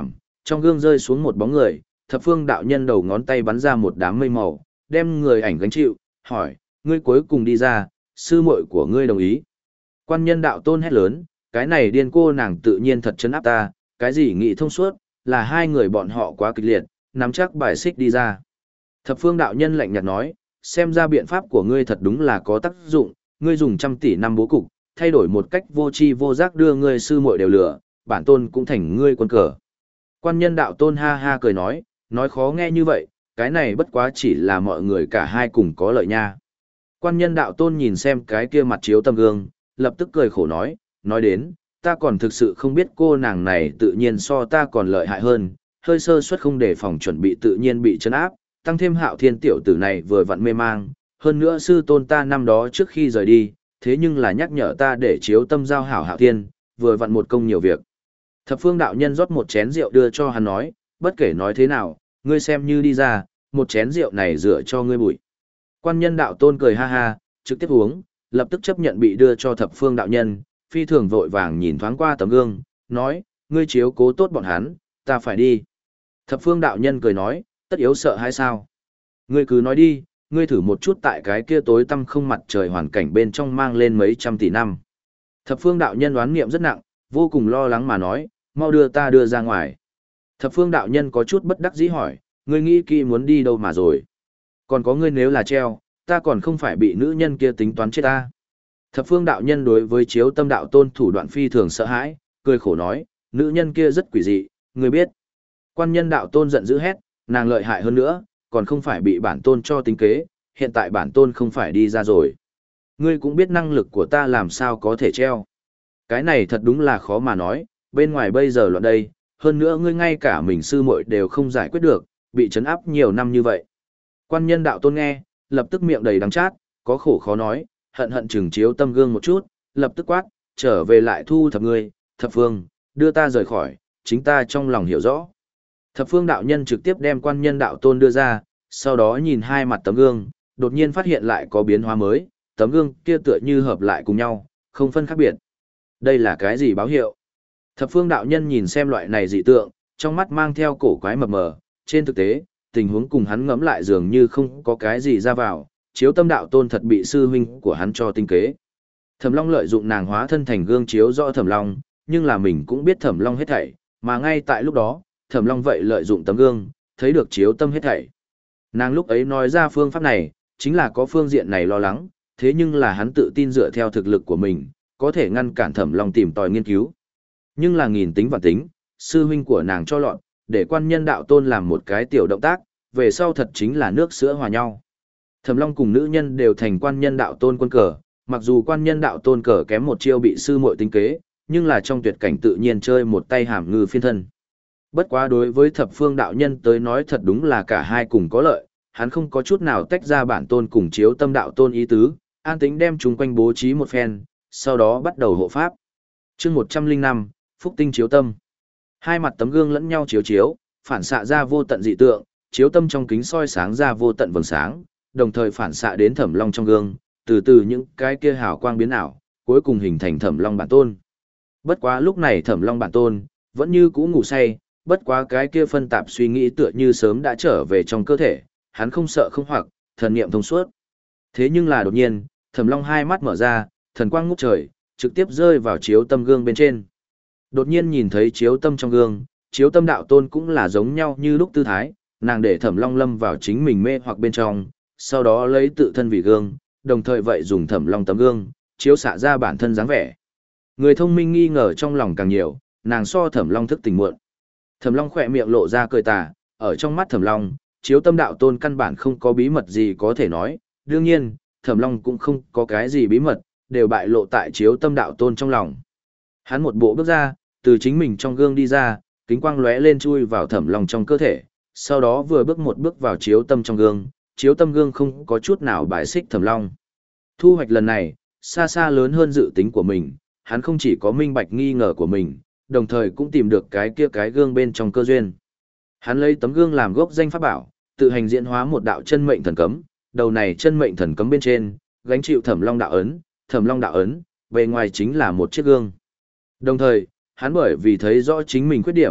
A: trong gương rơi xuống một bóng người, thập phương đạo nhân đầu ngón tay bắn ra một đám mây màu, đem người ảnh gánh chịu, hỏi, ngươi cuối cùng đi ra, sư muội của ngươi đồng ý. Quan nhân đạo tôn hét lớn, cái này điên cô nàng tự nhiên thật chấn áp ta, cái gì nghĩ thông suốt, là hai người bọn họ quá kịch liệt, nắm chắc bài xích đi ra. Thập phương đạo nhân lạnh nhạt nói, xem ra biện pháp của ngươi thật đúng là có tác dụng, ngươi dùng trăm tỷ năm bố cục, thay đổi một cách vô tri vô giác đưa ngươi sư muội đều lửa, bản tôn cũng thành ngươi quân cờ. Quan nhân đạo tôn ha ha cười nói, nói khó nghe như vậy, cái này bất quá chỉ là mọi người cả hai cùng có lợi nha. Quan nhân đạo tôn nhìn xem cái kia mặt chiếu tấm gương, lập tức cười khổ nói, nói đến, ta còn thực sự không biết cô nàng này tự nhiên so ta còn lợi hại hơn, hơi sơ suất không để phòng chuẩn bị tự nhiên bị chấn áp, tăng thêm hạo thiên tiểu tử này vừa vặn mê mang, hơn nữa sư tôn ta năm đó trước khi rời đi, thế nhưng là nhắc nhở ta để chiếu tâm giao hảo hạo thiên, vừa vặn một công nhiều việc. Thập phương đạo nhân rót một chén rượu đưa cho hắn nói, bất kể nói thế nào, ngươi xem như đi ra, một chén rượu này rửa cho ngươi bụi. Quan nhân đạo tôn cười ha ha, trực tiếp uống, lập tức chấp nhận bị đưa cho thập phương đạo nhân, phi thường vội vàng nhìn thoáng qua tấm gương, nói, ngươi chiếu cố tốt bọn hắn, ta phải đi. Thập phương đạo nhân cười nói, tất yếu sợ hay sao? Ngươi cứ nói đi, ngươi thử một chút tại cái kia tối tăm không mặt trời hoàn cảnh bên trong mang lên mấy trăm tỷ năm. Thập phương đạo nhân đoán nghiệm rất nặng, vô cùng lo lắng mà nói, mau đưa ta đưa ra ngoài. Thập phương đạo nhân có chút bất đắc dĩ hỏi, ngươi nghĩ kỹ muốn đi đâu mà rồi? Còn có ngươi nếu là treo, ta còn không phải bị nữ nhân kia tính toán chết ta. Thập phương đạo nhân đối với chiếu tâm đạo tôn thủ đoạn phi thường sợ hãi, cười khổ nói, nữ nhân kia rất quỷ dị, ngươi biết. Quan nhân đạo tôn giận dữ hét, nàng lợi hại hơn nữa, còn không phải bị bản tôn cho tính kế, hiện tại bản tôn không phải đi ra rồi. Ngươi cũng biết năng lực của ta làm sao có thể treo. Cái này thật đúng là khó mà nói, bên ngoài bây giờ loạn đây, hơn nữa ngươi ngay cả mình sư muội đều không giải quyết được, bị trấn áp nhiều năm như vậy. Quan nhân đạo tôn nghe, lập tức miệng đầy đắng chát, có khổ khó nói, hận hận chừng chiếu tâm gương một chút, lập tức quát, trở về lại thu thập ngươi, thập phương, đưa ta rời khỏi, chính ta trong lòng hiểu rõ. Thập phương đạo nhân trực tiếp đem quan nhân đạo tôn đưa ra, sau đó nhìn hai mặt tấm gương, đột nhiên phát hiện lại có biến hóa mới, tấm gương kia tựa như hợp lại cùng nhau, không phân khác biệt. Đây là cái gì báo hiệu? Thập phương đạo nhân nhìn xem loại này dị tượng, trong mắt mang theo cổ quái mập mờ, trên thực tế, tình huống cùng hắn ngẫm lại dường như không có cái gì ra vào, chiếu tâm đạo tôn thật bị sư huynh của hắn cho tinh kế. Thẩm Long lợi dụng nàng hóa thân thành gương chiếu rõ Thẩm Long, nhưng là mình cũng biết Thẩm Long hết thảy, mà ngay tại lúc đó, Thẩm Long vậy lợi dụng tấm gương, thấy được chiếu tâm hết thảy. Nàng lúc ấy nói ra phương pháp này, chính là có phương diện này lo lắng, thế nhưng là hắn tự tin dựa theo thực lực của mình, có thể ngăn cản Thẩm Long tìm tòi nghiên cứu. Nhưng là nghìn tính và tính, sư huynh của nàng cho lọt, để quan nhân đạo tôn làm một cái tiểu động tác, về sau thật chính là nước sữa hòa nhau. Thẩm Long cùng nữ nhân đều thành quan nhân đạo tôn quân cờ, mặc dù quan nhân đạo tôn cờ kém một chiêu bị sư muội tính kế, nhưng là trong tuyệt cảnh tự nhiên chơi một tay hàm ngư phiên thân. Bất quá đối với thập phương đạo nhân tới nói thật đúng là cả hai cùng có lợi, hắn không có chút nào tách ra bản tôn cùng chiếu tâm đạo tôn ý tứ, an tính đem chúng quanh bố trí một phen, sau đó bắt đầu hộ pháp. Chương một trăm linh năm, Phúc tinh chiếu tâm. Hai mặt tấm gương lẫn nhau chiếu chiếu, phản xạ ra vô tận dị tượng, chiếu tâm trong kính soi sáng ra vô tận vầng sáng, đồng thời phản xạ đến Thẩm Long trong gương, từ từ những cái kia hào quang biến ảo, cuối cùng hình thành Thẩm Long bản tôn. Bất quá lúc này Thẩm Long bản tôn vẫn như cũ ngủ say, bất quá cái kia phân tạp suy nghĩ tựa như sớm đã trở về trong cơ thể, hắn không sợ không hoặc, thần niệm thông suốt. Thế nhưng là đột nhiên, Thẩm Long hai mắt mở ra, thần quang ngút trời, trực tiếp rơi vào chiếu tâm gương bên trên. Đột nhiên nhìn thấy chiếu tâm trong gương, chiếu tâm đạo tôn cũng là giống nhau như lúc tư thái, nàng để Thẩm Long lâm vào chính mình mê hoặc bên trong, sau đó lấy tự thân vì gương, đồng thời vậy dùng Thẩm Long tấm gương, chiếu xạ ra bản thân dáng vẻ. Người thông minh nghi ngờ trong lòng càng nhiều, nàng so Thẩm Long thức tỉnh muộn. Thẩm Long khỏe miệng lộ ra cười tà, ở trong mắt Thẩm Long, chiếu tâm đạo tôn căn bản không có bí mật gì có thể nói, đương nhiên, Thẩm Long cũng không có cái gì bí mật, đều bại lộ tại chiếu tâm đạo tôn trong lòng. Hắn một bộ bước ra, từ chính mình trong gương đi ra, kính quang lóe lên chui vào Thẩm Long trong cơ thể, sau đó vừa bước một bước vào chiếu tâm trong gương, chiếu tâm gương không có chút nào bài xích Thẩm Long. Thu hoạch lần này, xa xa lớn hơn dự tính của mình, hắn không chỉ có minh bạch nghi ngờ của mình, đồng thời cũng tìm được cái kia cái gương bên trong cơ duyên. Hắn lấy tấm gương làm gốc danh pháp bảo, tự hành diễn hóa một đạo chân mệnh thần cấm, đầu này chân mệnh thần cấm bên trên, gánh chịu Thẩm Long đạo ấn, Thẩm Long đạo ấn, bề ngoài chính là một chiếc gương. Đồng thời, hắn bởi vì thấy rõ chính mình khuyết điểm,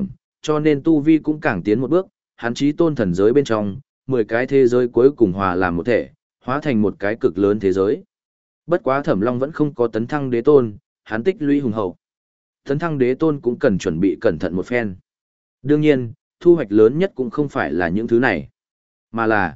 A: cho nên tu vi cũng càng tiến một bước, hắn chí tôn thần giới bên trong, mười cái thế giới cuối cùng hòa làm một thể, hóa thành một cái cực lớn thế giới. Bất quá Thẩm Long vẫn không có tấn thăng đế tôn, hắn tích lũy hùng hậu. Tấn thăng đế tôn cũng cần chuẩn bị cẩn thận một phen. Đương nhiên, thu hoạch lớn nhất cũng không phải là những thứ này, mà là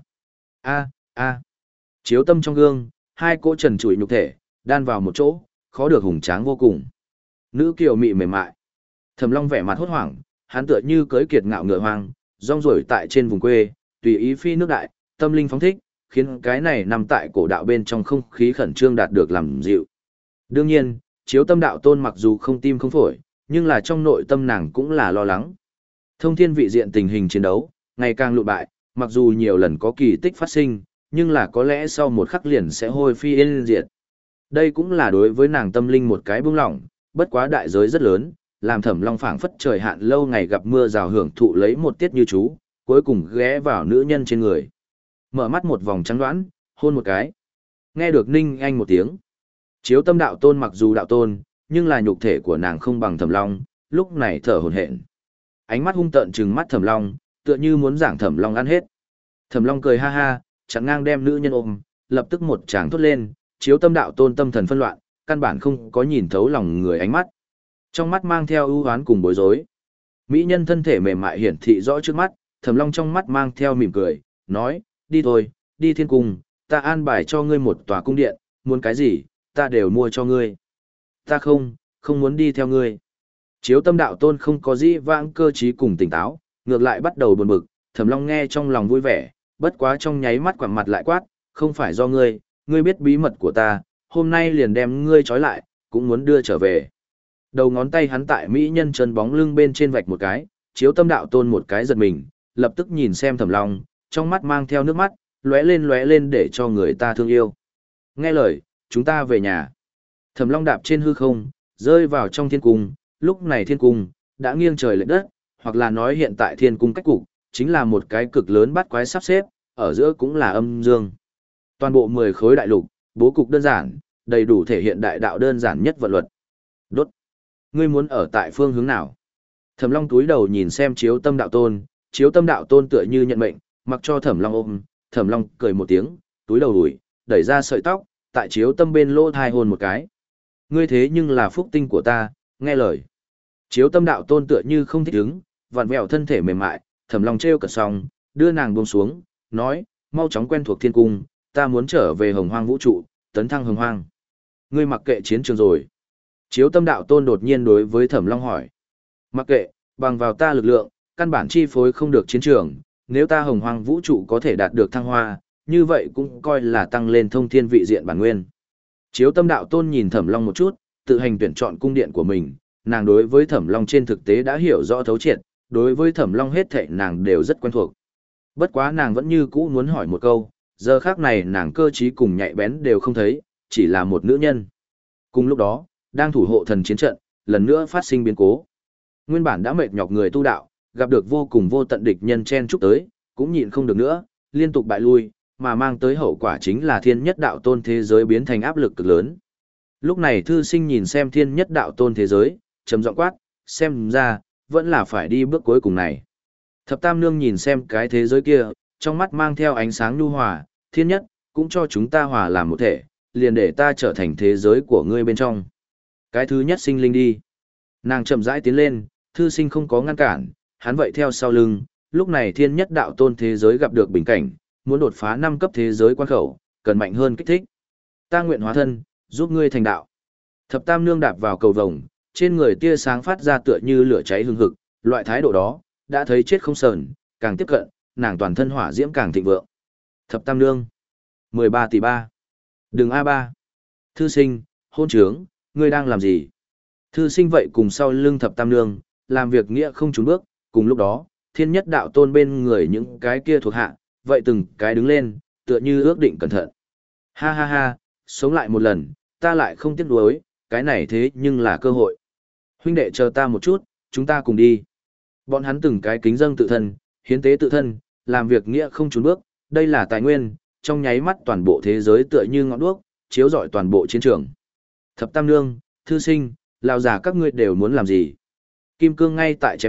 A: a a chiếu tâm trong gương, hai cỗ trần trụi nhục thể, đan vào một chỗ, khó được hùng tráng vô cùng. Nữ kiều mị mềm mại. Thẩm Long vẻ mặt hốt hoảng, hắn tựa như cưỡi kiệt ngạo ngựa hoang, rong ruổi tại trên vùng quê, tùy ý phi nước đại, tâm linh phóng thích, khiến cái này nằm tại cổ đạo bên trong không khí khẩn trương đạt được làm dịu. Đương nhiên, chiếu tâm đạo tôn mặc dù không tim không phổi, nhưng là trong nội tâm nàng cũng là lo lắng. Thông thiên vị diện tình hình chiến đấu, ngày càng lụi bại, mặc dù nhiều lần có kỳ tích phát sinh, nhưng là có lẽ sau một khắc liền sẽ hôi phi yên diệt. Đây cũng là đối với nàng tâm linh một cái buông lỏng, bất quá đại giới rất lớn, làm Thẩm Long phảng phất trời hạn lâu ngày gặp mưa rào hưởng thụ lấy một tiết như chú, cuối cùng ghé vào nữ nhân trên người. Mở mắt một vòng trắng đoán, hôn một cái. Nghe được Ninh Anh một tiếng. Chiếu tâm đạo tôn mặc dù đạo tôn, nhưng là nhục thể của nàng không bằng Thẩm Long, lúc này thở hổn hển. Ánh mắt hung tợn trừng mắt Thẩm Long, tựa như muốn giảng Thẩm Long ăn hết. Thẩm Long cười ha ha, chặn ngang đem nữ nhân ôm, lập tức một tràng thốt lên, chiếu tâm đạo tôn tâm thần phân loạn, căn bản không có nhìn thấu lòng người ánh mắt. Trong mắt mang theo ưu hoán cùng bối rối. Mỹ nhân thân thể mềm mại hiển thị rõ trước mắt, Thẩm Long trong mắt mang theo mỉm cười, nói, đi thôi, đi thiên cung, ta an bài cho ngươi một tòa cung điện, muốn cái gì, ta đều mua cho ngươi. Ta không, không muốn đi theo ngươi. Chiếu tâm đạo tôn không có gì vãng cơ trí cùng tỉnh táo, ngược lại bắt đầu buồn bực, Thẩm Long nghe trong lòng vui vẻ, bất quá trong nháy mắt quẳng mặt lại quát, không phải do ngươi, ngươi biết bí mật của ta, hôm nay liền đem ngươi trói lại, cũng muốn đưa trở về. Đầu ngón tay hắn tại mỹ nhân chân bóng lưng bên trên vạch một cái, chiếu tâm đạo tôn một cái giật mình, lập tức nhìn xem Thẩm Long, trong mắt mang theo nước mắt, lóe lên lóe lên để cho người ta thương yêu. Nghe lời, chúng ta về nhà. Thẩm Long đạp trên hư không, rơi vào trong thiên cung, lúc này thiên cung đã nghiêng trời lệch đất, hoặc là nói hiện tại thiên cung cách cục chính là một cái cực lớn bát quái sắp xếp, ở giữa cũng là âm dương. Toàn bộ mười khối đại lục, bố cục đơn giản, đầy đủ thể hiện đại đạo đơn giản nhất vận luật. Đốt. Ngươi muốn ở tại phương hướng nào? Thẩm Long túi đầu nhìn xem chiếu tâm đạo tôn, chiếu tâm đạo tôn tựa như nhận mệnh, mặc cho Thẩm Long ôm, Thẩm Long cười một tiếng, túi đầu đuổi, đẩy ra sợi tóc, tại chiếu tâm bên lỗ thai hôn một cái. Ngươi thế nhưng là phúc tinh của ta, nghe lời. Chiếu tâm đạo tôn tựa như không thích ứng, vặn vẹo thân thể mềm mại, Thẩm Long trêu cợt xong, đưa nàng buông xuống, nói, mau chóng quen thuộc thiên cung, ta muốn trở về hồng hoang vũ trụ, tấn thăng hồng hoang. Ngươi mặc kệ chiến trường rồi. Chiếu tâm đạo tôn đột nhiên đối với Thẩm Long hỏi. Mặc kệ, bằng vào ta lực lượng, căn bản chi phối không được chiến trường, nếu ta hồng hoang vũ trụ có thể đạt được thăng hoa, như vậy cũng coi là tăng lên thông thiên vị diện bản nguyên. Chiếu tâm đạo tôn nhìn Thẩm Long một chút, tự hành tuyển chọn cung điện của mình, nàng đối với Thẩm Long trên thực tế đã hiểu rõ thấu triệt, đối với Thẩm Long hết thảy nàng đều rất quen thuộc. Bất quá nàng vẫn như cũ muốn hỏi một câu, giờ khác này nàng cơ trí cùng nhạy bén đều không thấy, chỉ là một nữ nhân. Cùng lúc đó, đang thủ hộ thần chiến trận, lần nữa phát sinh biến cố. Nguyên bản đã mệt nhọc người tu đạo, gặp được vô cùng vô tận địch nhân chen chúc tới, cũng nhịn không được nữa, liên tục bại lui, mà mang tới hậu quả chính là thiên nhất đạo tôn thế giới biến thành áp lực cực lớn. Lúc này thư sinh nhìn xem thiên nhất đạo tôn thế giới, trầm giọng quát, xem ra, vẫn là phải đi bước cuối cùng này. Thập Tam Nương nhìn xem cái thế giới kia, trong mắt mang theo ánh sáng nhu hòa, thiên nhất, cũng cho chúng ta hòa làm một thể, liền để ta trở thành thế giới của ngươi bên trong. Cái thứ nhất sinh linh đi. Nàng chậm rãi tiến lên, thư sinh không có ngăn cản, hắn vậy theo sau lưng, lúc này thiên nhất đạo tôn thế giới gặp được bình cảnh, muốn đột phá năm cấp thế giới quan khẩu, cần mạnh hơn kích thích. Ta nguyện hóa thân, giúp ngươi thành đạo. Thập Tam Nương đạp vào cầu vồng, trên người tia sáng phát ra tựa như lửa cháy hừng hực, loại thái độ đó, đã thấy chết không sờn, càng tiếp cận, nàng toàn thân hỏa diễm càng thịnh vượng. Thập Tam Nương, mười ba tỷ ba. Đừng a ba. Thư sinh, hôn trướng, ngươi đang làm gì? Thư sinh vậy cùng sau lưng Thập Tam Nương, làm việc nghĩa không trốn bước, cùng lúc đó, thiên nhất đạo tôn bên người những cái kia thuộc hạ, vậy từng cái đứng lên, tựa như ước định cẩn thận. Ha ha ha, sống lại một lần, ta lại không tiếc nuối, cái này thế nhưng là cơ hội. Huynh đệ chờ ta một chút, chúng ta cùng đi. Bọn hắn từng cái kính dâng tự thân, hiến tế tự thân, làm việc nghĩa không trốn bước, đây là tài nguyên, trong nháy mắt toàn bộ thế giới tựa như ngọn đuốc, chiếu rọi toàn bộ chiến trường. Thập Tam Nương, thư sinh, lão già các ngươi đều muốn làm gì? Kim cương ngay tại chém giết,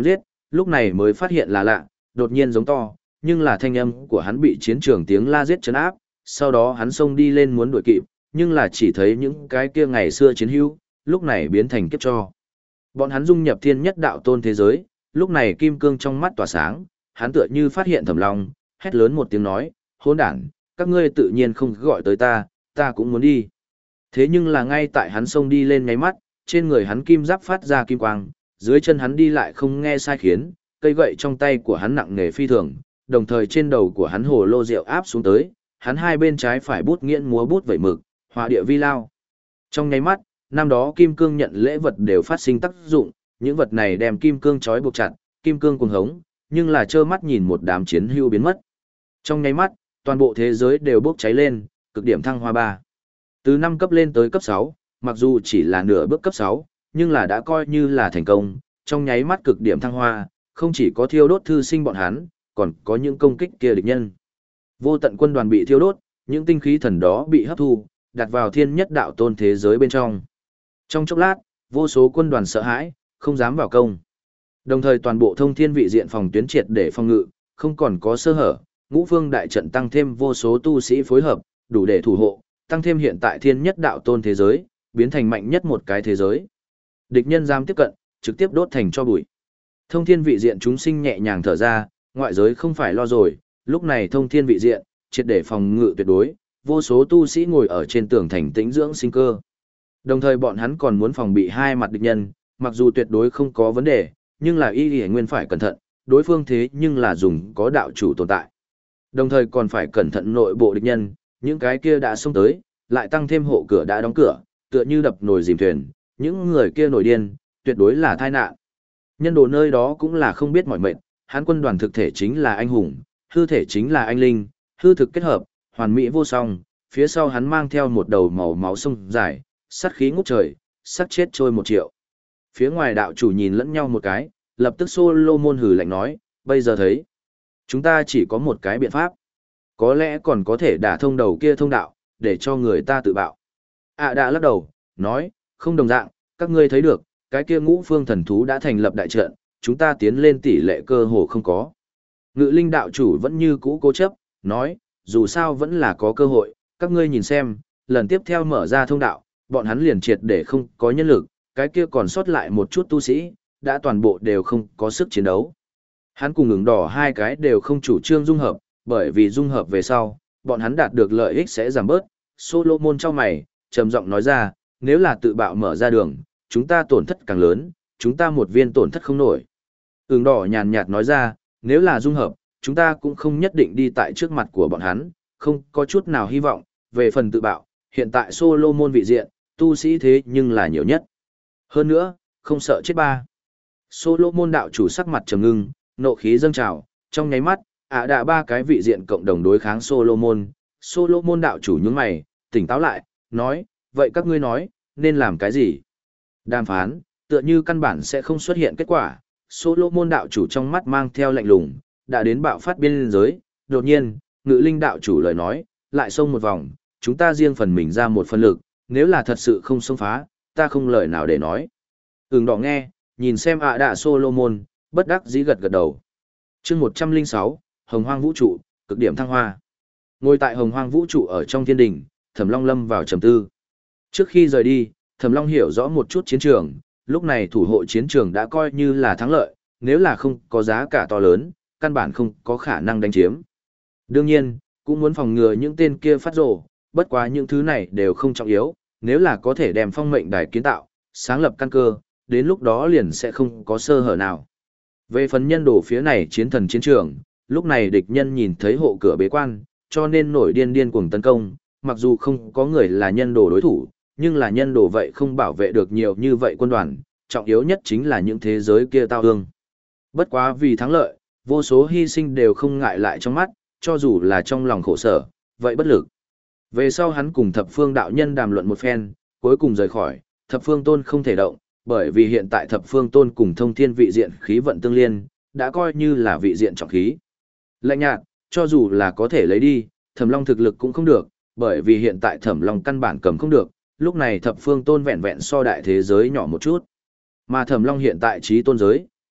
A: lúc này mới phát hiện là lạ, đột nhiên giống to, nhưng là thanh âm của hắn bị chiến trường tiếng la giết chấn áp, sau đó hắn xông đi lên muốn đuổi kịp, nhưng là chỉ thấy những cái kia ngày xưa chiến hữu, lúc này biến thành kiếp cho. Bọn hắn dung nhập thiên nhất đạo tôn thế giới, lúc này kim cương trong mắt tỏa sáng, hắn tựa như phát hiện Thẩm Long, hét lớn một tiếng nói, hỗn đản, các ngươi tự nhiên không gọi tới ta, ta cũng muốn đi. Thế nhưng là ngay tại hắn xông đi lên nháy mắt, trên người hắn kim giáp phát ra kim quang, dưới chân hắn đi lại không nghe sai khiến, cây gậy trong tay của hắn nặng nề phi thường, đồng thời trên đầu của hắn hồ lô rượu áp xuống tới, hắn hai bên trái phải bút nghiễn múa bút vẩy mực, hỏa địa vi lao. Trong nháy mắt, năm đó kim cương nhận lễ vật đều phát sinh tác dụng, những vật này đem kim cương trói buộc chặt, kim cương cuồng hống, nhưng là trơ mắt nhìn một đám chiến hưu biến mất. Trong nháy mắt, toàn bộ thế giới đều bốc cháy lên, cực điểm thăng hoa ba. Từ năm cấp lên tới cấp sáu, mặc dù chỉ là nửa bước cấp sáu, nhưng là đã coi như là thành công, trong nháy mắt cực điểm thăng hoa, không chỉ có thiêu đốt thư sinh bọn hắn, còn có những công kích kia địch nhân. Vô tận quân đoàn bị thiêu đốt, những tinh khí thần đó bị hấp thu, đặt vào thiên nhất đạo tôn thế giới bên trong. Trong chốc lát, vô số quân đoàn sợ hãi, không dám vào công. Đồng thời toàn bộ thông thiên vị diện phòng tuyến triệt để phòng ngự, không còn có sơ hở, ngũ phương đại trận tăng thêm vô số tu sĩ phối hợp, đủ để thủ hộ, tăng thêm hiện tại thiên nhất đạo tôn thế giới, biến thành mạnh nhất một cái thế giới. Địch nhân dám tiếp cận, trực tiếp đốt thành cho bụi. Thông thiên vị diện chúng sinh nhẹ nhàng thở ra, ngoại giới không phải lo rồi, lúc này thông thiên vị diện, triệt để phòng ngự tuyệt đối, vô số tu sĩ ngồi ở trên tường thành tĩnh dưỡng sinh cơ. Đồng thời bọn hắn còn muốn phòng bị hai mặt địch nhân, mặc dù tuyệt đối không có vấn đề, nhưng là y y nguyên phải cẩn thận, đối phương thế nhưng là dùng có đạo chủ tồn tại. Đồng thời còn phải cẩn thận nội bộ địch nhân, những cái kia đã xông tới, lại tăng thêm hộ cửa đã đóng cửa, tựa như đập nồi dìm thuyền, những người kia nổi điên, tuyệt đối là tai nạn. Nhân đồ nơi đó cũng là không biết mỏi mệt, hắn quân đoàn thực thể chính là anh hùng, hư thể chính là anh linh, hư thực kết hợp, hoàn mỹ vô song, phía sau hắn mang theo một đầu màu máu sông dài, sát khí ngút trời, sát chết trôi một triệu. Phía ngoài đạo chủ nhìn lẫn nhau một cái, lập tức Solomon hừ lạnh nói, bây giờ thấy, chúng ta chỉ có một cái biện pháp. Có lẽ còn có thể đả thông đầu kia thông đạo, để cho người ta tự bạo. À đã lắc đầu, nói, không đồng dạng, các ngươi thấy được, cái kia ngũ phương thần thú đã thành lập đại trận, chúng ta tiến lên tỷ lệ cơ hồ không có. Ngự linh đạo chủ vẫn như cũ cố chấp, nói, dù sao vẫn là có cơ hội, các ngươi nhìn xem, lần tiếp theo mở ra thông đạo, bọn hắn liền triệt để không có nhân lực, cái kia còn sót lại một chút tu sĩ, đã toàn bộ đều không có sức chiến đấu. Hắn cùng ứng đỏ hai cái đều không chủ trương dung hợp, bởi vì dung hợp về sau, bọn hắn đạt được lợi ích sẽ giảm bớt. Solomon trong mày, trầm giọng nói ra, nếu là tự bạo mở ra đường, chúng ta tổn thất càng lớn, chúng ta một viên tổn thất không nổi. Ứng đỏ nhàn nhạt nói ra, nếu là dung hợp, chúng ta cũng không nhất định đi tại trước mặt của bọn hắn, không có chút nào hy vọng, về phần tự bạo, hiện tại Solomon vị diện, tu sĩ thế nhưng là nhiều nhất. Hơn nữa, không sợ chết ba. Solomon đạo chủ sắc mặt trầm ngưng, nộ khí dâng trào, trong nháy mắt, ạ đã ba cái vị diện cộng đồng đối kháng Solomon. Solomon đạo chủ nhướng mày, tỉnh táo lại, nói, vậy các ngươi nói, nên làm cái gì? Đàm phán, tựa như căn bản sẽ không xuất hiện kết quả. Solomon đạo chủ trong mắt mang theo lạnh lùng, đã đến bạo phát biên giới, đột nhiên, ngự linh đạo chủ lời nói, lại xông một vòng, chúng ta riêng phần mình ra một phần lực, nếu là thật sự không xông phá, ta không lời nào để nói. Ưng đỏ nghe, nhìn xem ạ đạ Solomon, bất đắc dĩ gật gật đầu. chương một trăm lẻ sáu, Hồng Hoang Vũ Trụ, cực điểm thăng hoa. Ngồi tại Hồng Hoang Vũ Trụ ở trong thiên đình, Thẩm Long lâm vào trầm tư. Trước khi rời đi, Thẩm Long hiểu rõ một chút chiến trường, lúc này thủ hộ chiến trường đã coi như là thắng lợi, nếu là không có giá cả to lớn, căn bản không có khả năng đánh chiếm. Đương nhiên, cũng muốn phòng ngừa những tên kia phát rồ, bất quá những thứ này đều không trọng yếu, nếu là có thể đem phong mệnh đài kiến tạo, sáng lập căn cơ, đến lúc đó liền sẽ không có sơ hở nào. Về phần nhân đồ phía này chiến thần chiến trường, lúc này địch nhân nhìn thấy hộ cửa bế quan, cho nên nổi điên điên cuồng tấn công, mặc dù không có người là nhân đồ đối thủ, nhưng là nhân đồ vậy không bảo vệ được nhiều như vậy quân đoàn, trọng yếu nhất chính là những thế giới kia tao ương. Bất quá vì thắng lợi, vô số hy sinh đều không ngại lại trong mắt, cho dù là trong lòng khổ sở, vậy bất lực. Về sau hắn cùng thập phương đạo nhân đàm luận một phen, cuối cùng rời khỏi, thập phương tôn không thể động, bởi vì hiện tại thập phương tôn cùng thông thiên vị diện khí vận tương liên, đã coi như là vị diện trọng khí. Lạnh nhạt, cho dù là có thể lấy đi, Thẩm Long thực lực cũng không được, bởi vì hiện tại Thẩm Long căn bản cầm không được, lúc này thập phương tôn vẹn vẹn so đại thế giới nhỏ một chút. Mà Thẩm Long hiện tại trí tôn giới,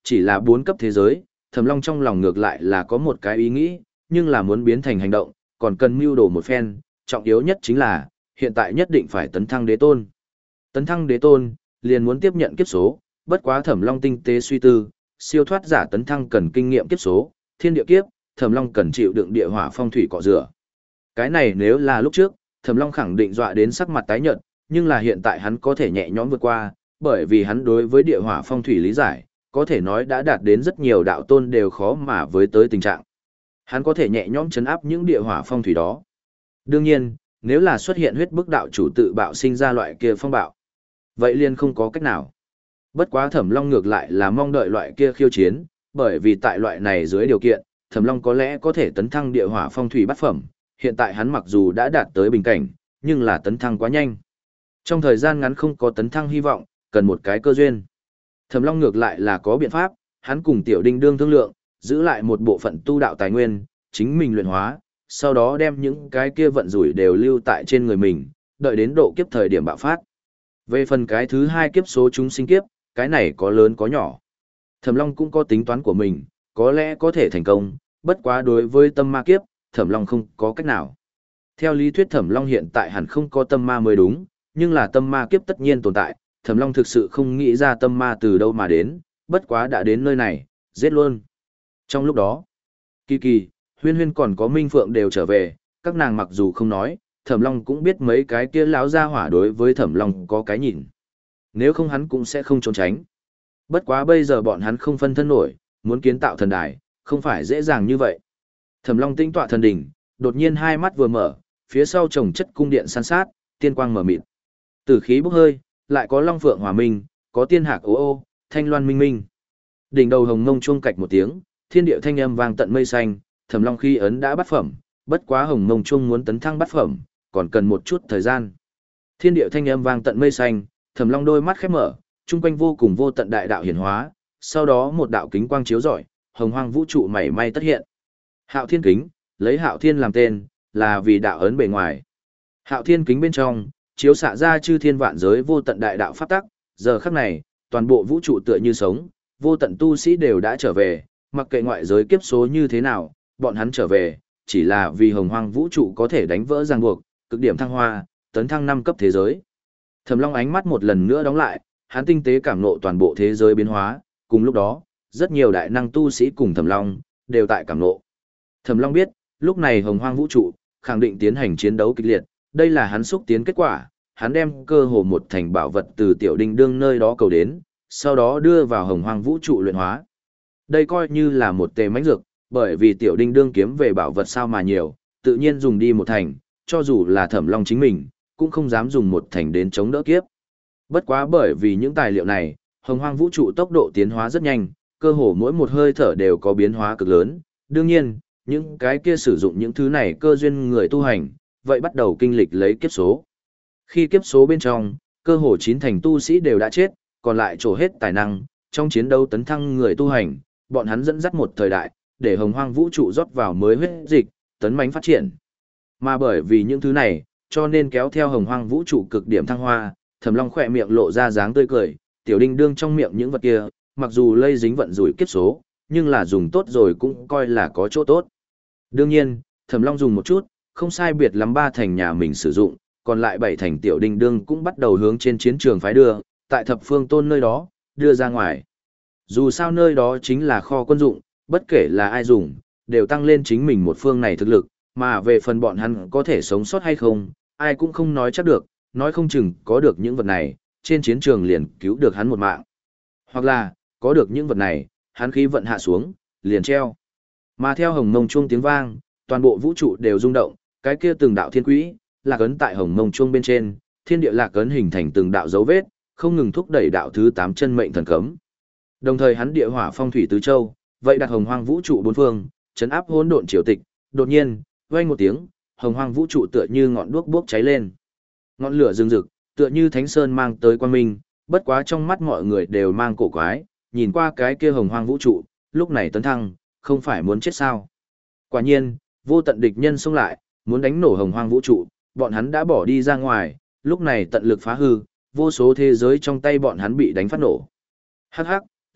A: Chỉ là bốn cấp thế giới, Thẩm Long trong lòng ngược lại là có một cái ý nghĩ, nhưng là muốn biến thành hành động, còn cần mưu đồ một phen, trọng yếu nhất chính là, hiện tại nhất định phải tấn thăng đế tôn. Tấn thăng đế tôn, liền muốn tiếp nhận kiếp số, bất quá Thẩm Long tinh tế suy tư, siêu thoát giả tấn thăng cần kinh nghiệm kiếp số, thiên địa kiếp, Thẩm Long cần chịu đựng địa hỏa phong thủy cọ rửa. Cái này nếu là lúc trước, Thẩm Long khẳng định dọa đến sắc mặt tái nhợt, nhưng là hiện tại hắn có thể nhẹ nhõm vượt qua, bởi vì hắn đối với địa hỏa phong thủy lý giải, có thể nói đã đạt đến rất nhiều đạo tôn đều khó mà với tới tình trạng. Hắn có thể nhẹ nhõm chấn áp những địa hỏa phong thủy đó. Đương nhiên, nếu là xuất hiện huyết bức đạo chủ tự bạo sinh ra loại kia phong bạo, vậy liền không có cách nào. Bất quá Thẩm Long ngược lại là mong đợi loại kia khiêu chiến, bởi vì tại loại này dưới điều kiện, Thẩm Long có lẽ có thể tấn thăng địa hỏa phong thủy bát phẩm, hiện tại hắn mặc dù đã đạt tới bình cảnh, nhưng là tấn thăng quá nhanh. Trong thời gian ngắn không có tấn thăng hy vọng, cần một cái cơ duyên. Thẩm Long ngược lại là có biện pháp, hắn cùng Tiểu Đinh Đương thương lượng, giữ lại một bộ phận tu đạo tài nguyên, chính mình luyện hóa, sau đó đem những cái kia vận rủi đều lưu tại trên người mình, đợi đến độ kiếp thời điểm bạo phát. Về phần cái thứ hai kiếp số chúng sinh kiếp, cái này có lớn có nhỏ. Thẩm Long cũng có tính toán của mình, có lẽ có thể thành công, bất quá đối với tâm ma kiếp, Thẩm Long không có cách nào. Theo lý thuyết Thẩm Long hiện tại hẳn không có tâm ma mới đúng, nhưng là tâm ma kiếp tất nhiên tồn tại, Thẩm Long thực sự không nghĩ ra tâm ma từ đâu mà đến, bất quá đã đến nơi này, giết luôn. Trong lúc đó, Kỳ Kỳ, Huyên Huyên còn có Minh Phượng đều trở về, các nàng mặc dù không nói, Thẩm Long cũng biết mấy cái kia lão gia hỏa đối với Thẩm Long có cái nhìn. Nếu không hắn cũng sẽ không trốn tránh. Bất quá bây giờ bọn hắn không phân thân nổi, muốn kiến tạo thần đài, không phải dễ dàng như vậy. Thẩm Long tinh tọa thần đỉnh, đột nhiên hai mắt vừa mở, phía sau chồng chất cung điện san sát, tiên quang mở mịt. Tử khí bốc hơi, lại có long phượng hòa minh, có tiên hạc ố ô, thanh loan minh minh. Đỉnh đầu hồng mông chuông cạch một tiếng, thiên địa thanh âm vang tận mây xanh, Thẩm Long khi ấn đã bắt phẩm, bất quá hồng mông chuông muốn tấn thăng bắt phẩm, còn cần một chút thời gian. Thiên địa thanh âm vang tận mây xanh, Thẩm Long đôi mắt khép mở, trung quanh vô cùng vô tận đại đạo hiển hóa, sau đó một đạo kính quang chiếu rọi, hồng hoang vũ trụ mảy may tất hiện. Hạo Thiên kính, lấy Hạo Thiên làm tên, là vì đạo ấn bề ngoài. Hạo Thiên kính bên trong, chiếu xạ ra chư thiên vạn giới vô tận đại đạo pháp tắc, giờ khắc này, toàn bộ vũ trụ tựa như sống, vô tận tu sĩ đều đã trở về, mặc kệ ngoại giới kiếp số như thế nào, bọn hắn trở về, chỉ là vì hồng hoang vũ trụ có thể đánh vỡ ràng buộc, cực điểm thăng hoa, tấn thăng năm cấp thế giới. Thẩm Long ánh mắt một lần nữa đóng lại, hắn tinh tế cảm ngộ toàn bộ thế giới biến hóa, cùng lúc đó, rất nhiều đại năng tu sĩ cùng Thẩm Long đều tại cảm ngộ. Thẩm Long biết, lúc này hồng hoang vũ trụ khẳng định tiến hành chiến đấu kịch liệt, đây là hắn xúc tiến kết quả, hắn đem cơ hồ một thành bảo vật từ Tiểu Đinh Đương nơi đó cầu đến, sau đó đưa vào hồng hoang vũ trụ luyện hóa. Đây coi như là một tề mãnh dược, bởi vì Tiểu Đinh Đương kiếm về bảo vật sao mà nhiều, tự nhiên dùng đi một thành, cho dù là Thẩm Long chính mình, cũng không dám dùng một thành đến chống đỡ kiếp. Bất quá bởi vì những tài liệu này, hồng hoang vũ trụ tốc độ tiến hóa rất nhanh, cơ hồ mỗi một hơi thở đều có biến hóa cực lớn. Đương nhiên, những cái kia sử dụng những thứ này cơ duyên người tu hành, vậy bắt đầu kinh lịch lấy kiếp số. Khi kiếp số bên trong, cơ hồ chín thành tu sĩ đều đã chết, còn lại trổ hết tài năng, trong chiến đấu tấn thăng người tu hành, bọn hắn dẫn dắt một thời đại, để hồng hoang vũ trụ rót vào mới huyết dịch, tấn mãnh phát triển. Mà bởi vì những thứ này, cho nên kéo theo hồng hoang vũ trụ cực điểm thăng hoa, Thẩm Long khỏe miệng lộ ra dáng tươi cười, Tiểu Đinh Đương trong miệng những vật kia, mặc dù lây dính vận rủi kiếp số, nhưng là dùng tốt rồi cũng coi là có chỗ tốt. Đương nhiên, Thẩm Long dùng một chút, không sai biệt lắm ba thành nhà mình sử dụng, còn lại bảy thành Tiểu Đinh Đương cũng bắt đầu hướng trên chiến trường phái đưa, tại thập phương tôn nơi đó, đưa ra ngoài. Dù sao nơi đó chính là kho quân dụng, bất kể là ai dùng, đều tăng lên chính mình một phương này thực lực, mà về phần bọn hắn có thể sống sót hay không, ai cũng không nói chắc được, nói không chừng có được những vật này, trên chiến trường liền cứu được hắn một mạng. Hoặc là, có được những vật này, hắn khí vận hạ xuống, liền treo. Mà theo hồng mông chuông tiếng vang, toàn bộ vũ trụ đều rung động, cái kia từng đạo thiên quỹ, lạc ấn tại hồng mông chuông bên trên, thiên địa lạc ấn hình thành từng đạo dấu vết, không ngừng thúc đẩy đạo thứ tám chân mệnh thần cấm. Đồng thời hắn địa hỏa phong thủy tứ châu, vậy đặt hồng hoang vũ trụ bốn phương, chấn áp hỗn độn triều tịch, đột nhiên, vang một tiếng, hồng hoang vũ trụ tựa như ngọn đuốc bốc cháy lên. Ngọn lửa rừng rực, tựa như thánh sơn mang tới quang minh, bất quá trong mắt mọi người đều mang cổ quái, nhìn qua cái kia hồng hoang vũ trụ, lúc này tấn thăng, không phải muốn chết sao? Quả nhiên, vô tận địch nhân xông lại, muốn đánh nổ hồng hoang vũ trụ, bọn hắn đã bỏ đi ra ngoài, lúc này tận lực phá hư, vô số thế giới trong tay bọn hắn bị đánh phát nổ. Hắc hắc,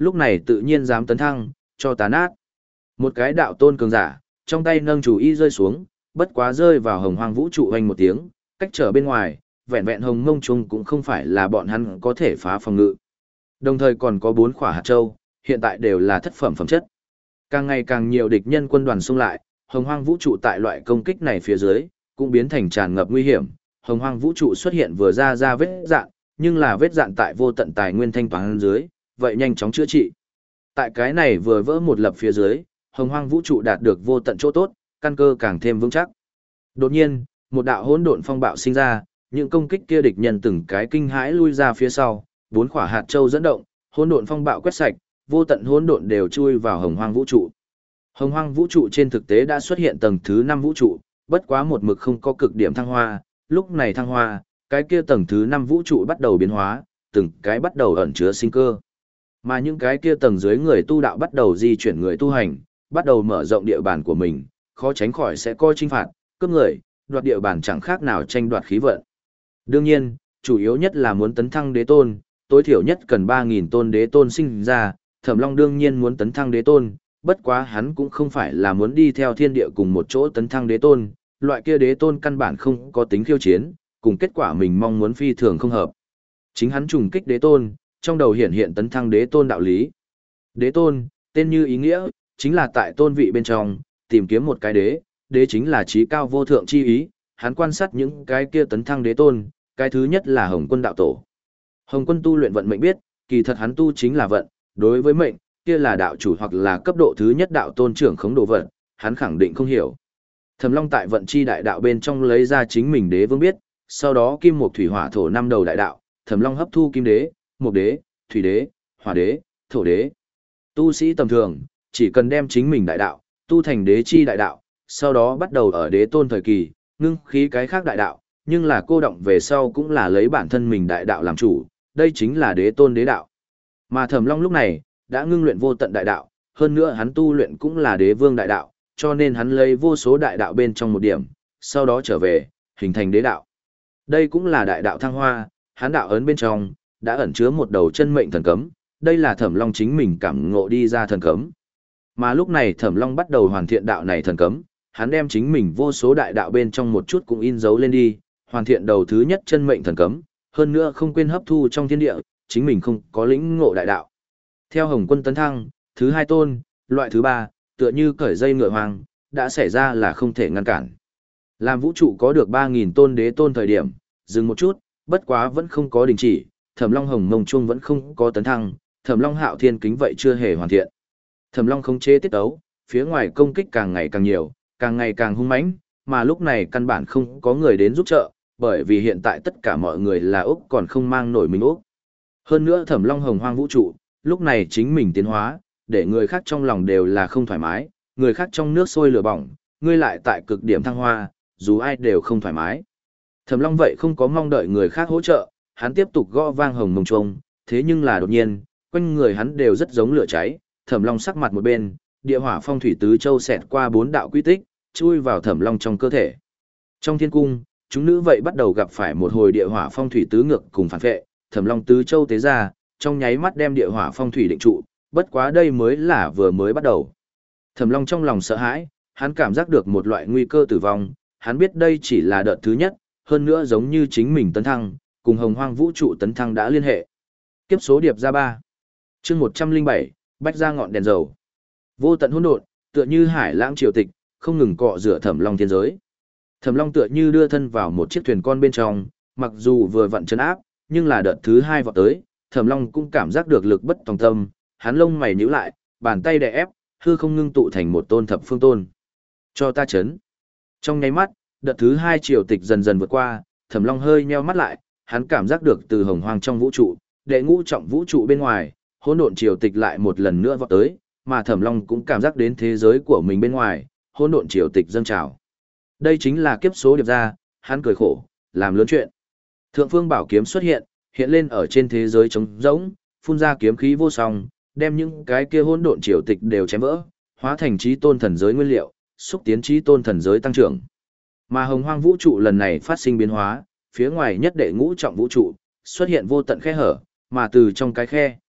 A: lúc này tự nhiên dám tấn thăng, cho tá nát. Một cái đạo tôn cường giả, trong tay nâng chủ y rơi xuống, bất quá rơi vào hồng hoang vũ trụ hoành một tiếng, cách trở bên ngoài, vẹn vẹn hồng mông trung cũng không phải là bọn hắn có thể phá phòng ngự. Đồng thời còn có bốn khỏa hạt châu, hiện tại đều là thất phẩm phẩm chất. Càng ngày càng nhiều địch nhân quân đoàn xung lại, hồng hoang vũ trụ tại loại công kích này phía dưới, cũng biến thành tràn ngập nguy hiểm. Hồng hoang vũ trụ xuất hiện vừa ra ra vết dạn, nhưng là vết dạn tại vô tận tài nguyên thanh toán dưới, vậy nhanh chóng chữa trị. Tại cái này vừa vỡ một lập phía dưới, hồng hoang vũ trụ đạt được vô tận chỗ tốt, căn cơ càng thêm vững chắc. Đột nhiên, một đạo hỗn độn phong bạo sinh ra, những công kích kia địch nhân từng cái kinh hãi lui ra phía sau, bốn quả hạt châu dẫn động, hỗn độn phong bạo quét sạch, vô tận hỗn độn đều chui vào hồng hoang vũ trụ. Hồng hoang vũ trụ trên thực tế đã xuất hiện tầng thứ năm vũ trụ, bất quá một mực không có cực điểm thăng hoa, lúc này thăng hoa, cái kia tầng thứ năm vũ trụ bắt đầu biến hóa, từng cái bắt đầu ẩn chứa sinh cơ. Mà những cái kia tầng dưới người tu đạo bắt đầu di chuyển người tu hành, bắt đầu mở rộng địa bàn của mình, khó tránh khỏi sẽ coi chinh phạt, cướp người, đoạt địa bàn chẳng khác nào tranh đoạt khí vận. Đương nhiên, chủ yếu nhất là muốn tấn thăng đế tôn, tối thiểu nhất cần ba nghìn tôn đế tôn sinh ra, Thẩm Long đương nhiên muốn tấn thăng đế tôn, bất quá hắn cũng không phải là muốn đi theo thiên địa cùng một chỗ tấn thăng đế tôn, loại kia đế tôn căn bản không có tính khiêu chiến, cùng kết quả mình mong muốn phi thường không hợp. Chính hắn trùng kích đế tôn, trong đầu hiện hiện tấn thăng đế tôn đạo lý. Đế tôn, tên như ý nghĩa, chính là tại tôn vị bên trong, tìm kiếm một cái đế, đế chính là trí cao vô thượng chi ý, hắn quan sát những cái kia tấn thăng đế tôn, cái thứ nhất là Hồng Quân đạo tổ. Hồng Quân tu luyện vận mệnh biết, kỳ thật hắn tu chính là vận, đối với mệnh, kia là đạo chủ hoặc là cấp độ thứ nhất đạo tôn trưởng khống đồ vận, hắn khẳng định không hiểu. Thẩm Long tại vận chi đại đạo bên trong lấy ra chính mình đế vương biết, sau đó kim một thủy hỏa thổ năm đầu đại đạo, Thẩm Long hấp thu kim đế, mộc đế, thủy đế, hỏa đế, thổ đế. Tu sĩ tầm thường, chỉ cần đem chính mình đại đạo, tu thành đế chi đại đạo, sau đó bắt đầu ở đế tôn thời kỳ, ngưng khí cái khác đại đạo, nhưng là cô động về sau cũng là lấy bản thân mình đại đạo làm chủ, đây chính là đế tôn đế đạo. Mà Thẩm Long lúc này, đã ngưng luyện vô tận đại đạo, hơn nữa hắn tu luyện cũng là đế vương đại đạo, cho nên hắn lấy vô số đại đạo bên trong một điểm, sau đó trở về, hình thành đế đạo. Đây cũng là đại đạo thăng hoa, hắn đạo ấn bên trong, đã ẩn chứa một đầu chân mệnh thần cấm, đây là Thẩm Long chính mình cảm ngộ đi ra thần cấm. Mà lúc này Thẩm Long bắt đầu hoàn thiện đạo này thần cấm, hắn đem chính mình vô số đại đạo bên trong một chút cũng in dấu lên đi, hoàn thiện đầu thứ nhất chân mệnh thần cấm, hơn nữa không quên hấp thu trong thiên địa, chính mình không có lĩnh ngộ đại đạo. Theo Hồng Quân tấn thăng, thứ hai tôn, loại thứ ba, tựa như cởi dây ngựa hoang, đã xảy ra là không thể ngăn cản. Làm vũ trụ có được ba nghìn tôn đế tôn thời điểm, dừng một chút, bất quá vẫn không có đình chỉ, Thẩm Long Hồng Mông Chuông vẫn không có tấn thăng, Thẩm Long Hạo Thiên Kính vậy chưa hề hoàn thiện. Thẩm Long không chế tiết ấu, phía ngoài công kích càng ngày càng nhiều, càng ngày càng hung mãnh, mà lúc này căn bản không có người đến giúp trợ, bởi vì hiện tại tất cả mọi người là Úc còn không mang nổi mình Úc. Hơn nữa Thẩm Long Hồng Hoang vũ trụ, lúc này chính mình tiến hóa, để người khác trong lòng đều là không thoải mái, người khác trong nước sôi lửa bỏng, ngươi lại tại cực điểm thăng hoa, dù ai đều không thoải mái. Thẩm Long vậy không có mong đợi người khác hỗ trợ, hắn tiếp tục gõ vang Hồng Mông Chuông, thế nhưng là đột nhiên, quanh người hắn đều rất giống lửa cháy, Thẩm Long sắc mặt một bên, địa hỏa phong thủy tứ châu xẹt qua bốn đạo quy tích, chui vào Thẩm Long trong cơ thể. Trong thiên cung, chúng nữ vậy bắt đầu gặp phải một hồi địa hỏa phong thủy tứ ngược cùng phản vệ, Thẩm Long tứ châu tế ra, trong nháy mắt đem địa hỏa phong thủy định trụ, bất quá đây mới là vừa mới bắt đầu. Thẩm Long trong lòng sợ hãi, hắn cảm giác được một loại nguy cơ tử vong, hắn biết đây chỉ là đợt thứ nhất, hơn nữa giống như chính mình tấn thăng, cùng Hồng Hoang vũ trụ tấn thăng đã liên hệ. Kiếp số điệp ra ba. Chương một trăm linh bảy, bách ra ngọn đèn dầu. Vô tận hỗn độn, tựa như hải lãng triều tịch, không ngừng cọ rửa Thẩm Long thiên giới. Thẩm Long tựa như đưa thân vào một chiếc thuyền con bên trong, mặc dù vừa vặn trấn áp, nhưng là đợt thứ hai vọt tới, Thẩm Long cũng cảm giác được lực bất tòng tâm, hắn lông mày nhíu lại, bàn tay đè ép, hư không ngưng tụ thành một tôn thập phương tôn. Cho ta chấn. Trong nháy mắt, đợt thứ hai triều tịch dần dần vượt qua, Thẩm Long hơi nheo mắt lại, hắn cảm giác được từ hồng hoang trong vũ trụ, đệ ngũ trọng vũ trụ bên ngoài, hỗn độn triều tịch lại một lần nữa vọt tới, mà Thẩm Long cũng cảm giác đến thế giới của mình bên ngoài, hỗn độn triều tịch dâng trào. Đây chính là kiếp số điệp ra, hắn cười khổ, làm lớn chuyện. Thượng phương bảo kiếm xuất hiện, hiện lên ở trên thế giới trống rỗng, phun ra kiếm khí vô song, đem những cái kia hỗn độn triều tịch đều chém vỡ, hóa thành chí tôn thần giới nguyên liệu, xúc tiến chí tôn thần giới tăng trưởng. Mà hồng hoang vũ trụ lần này phát sinh biến hóa, phía ngoài nhất đệ ngũ trọng vũ trụ, xuất hiện vô tận khe hở, mà từ trong cái khe,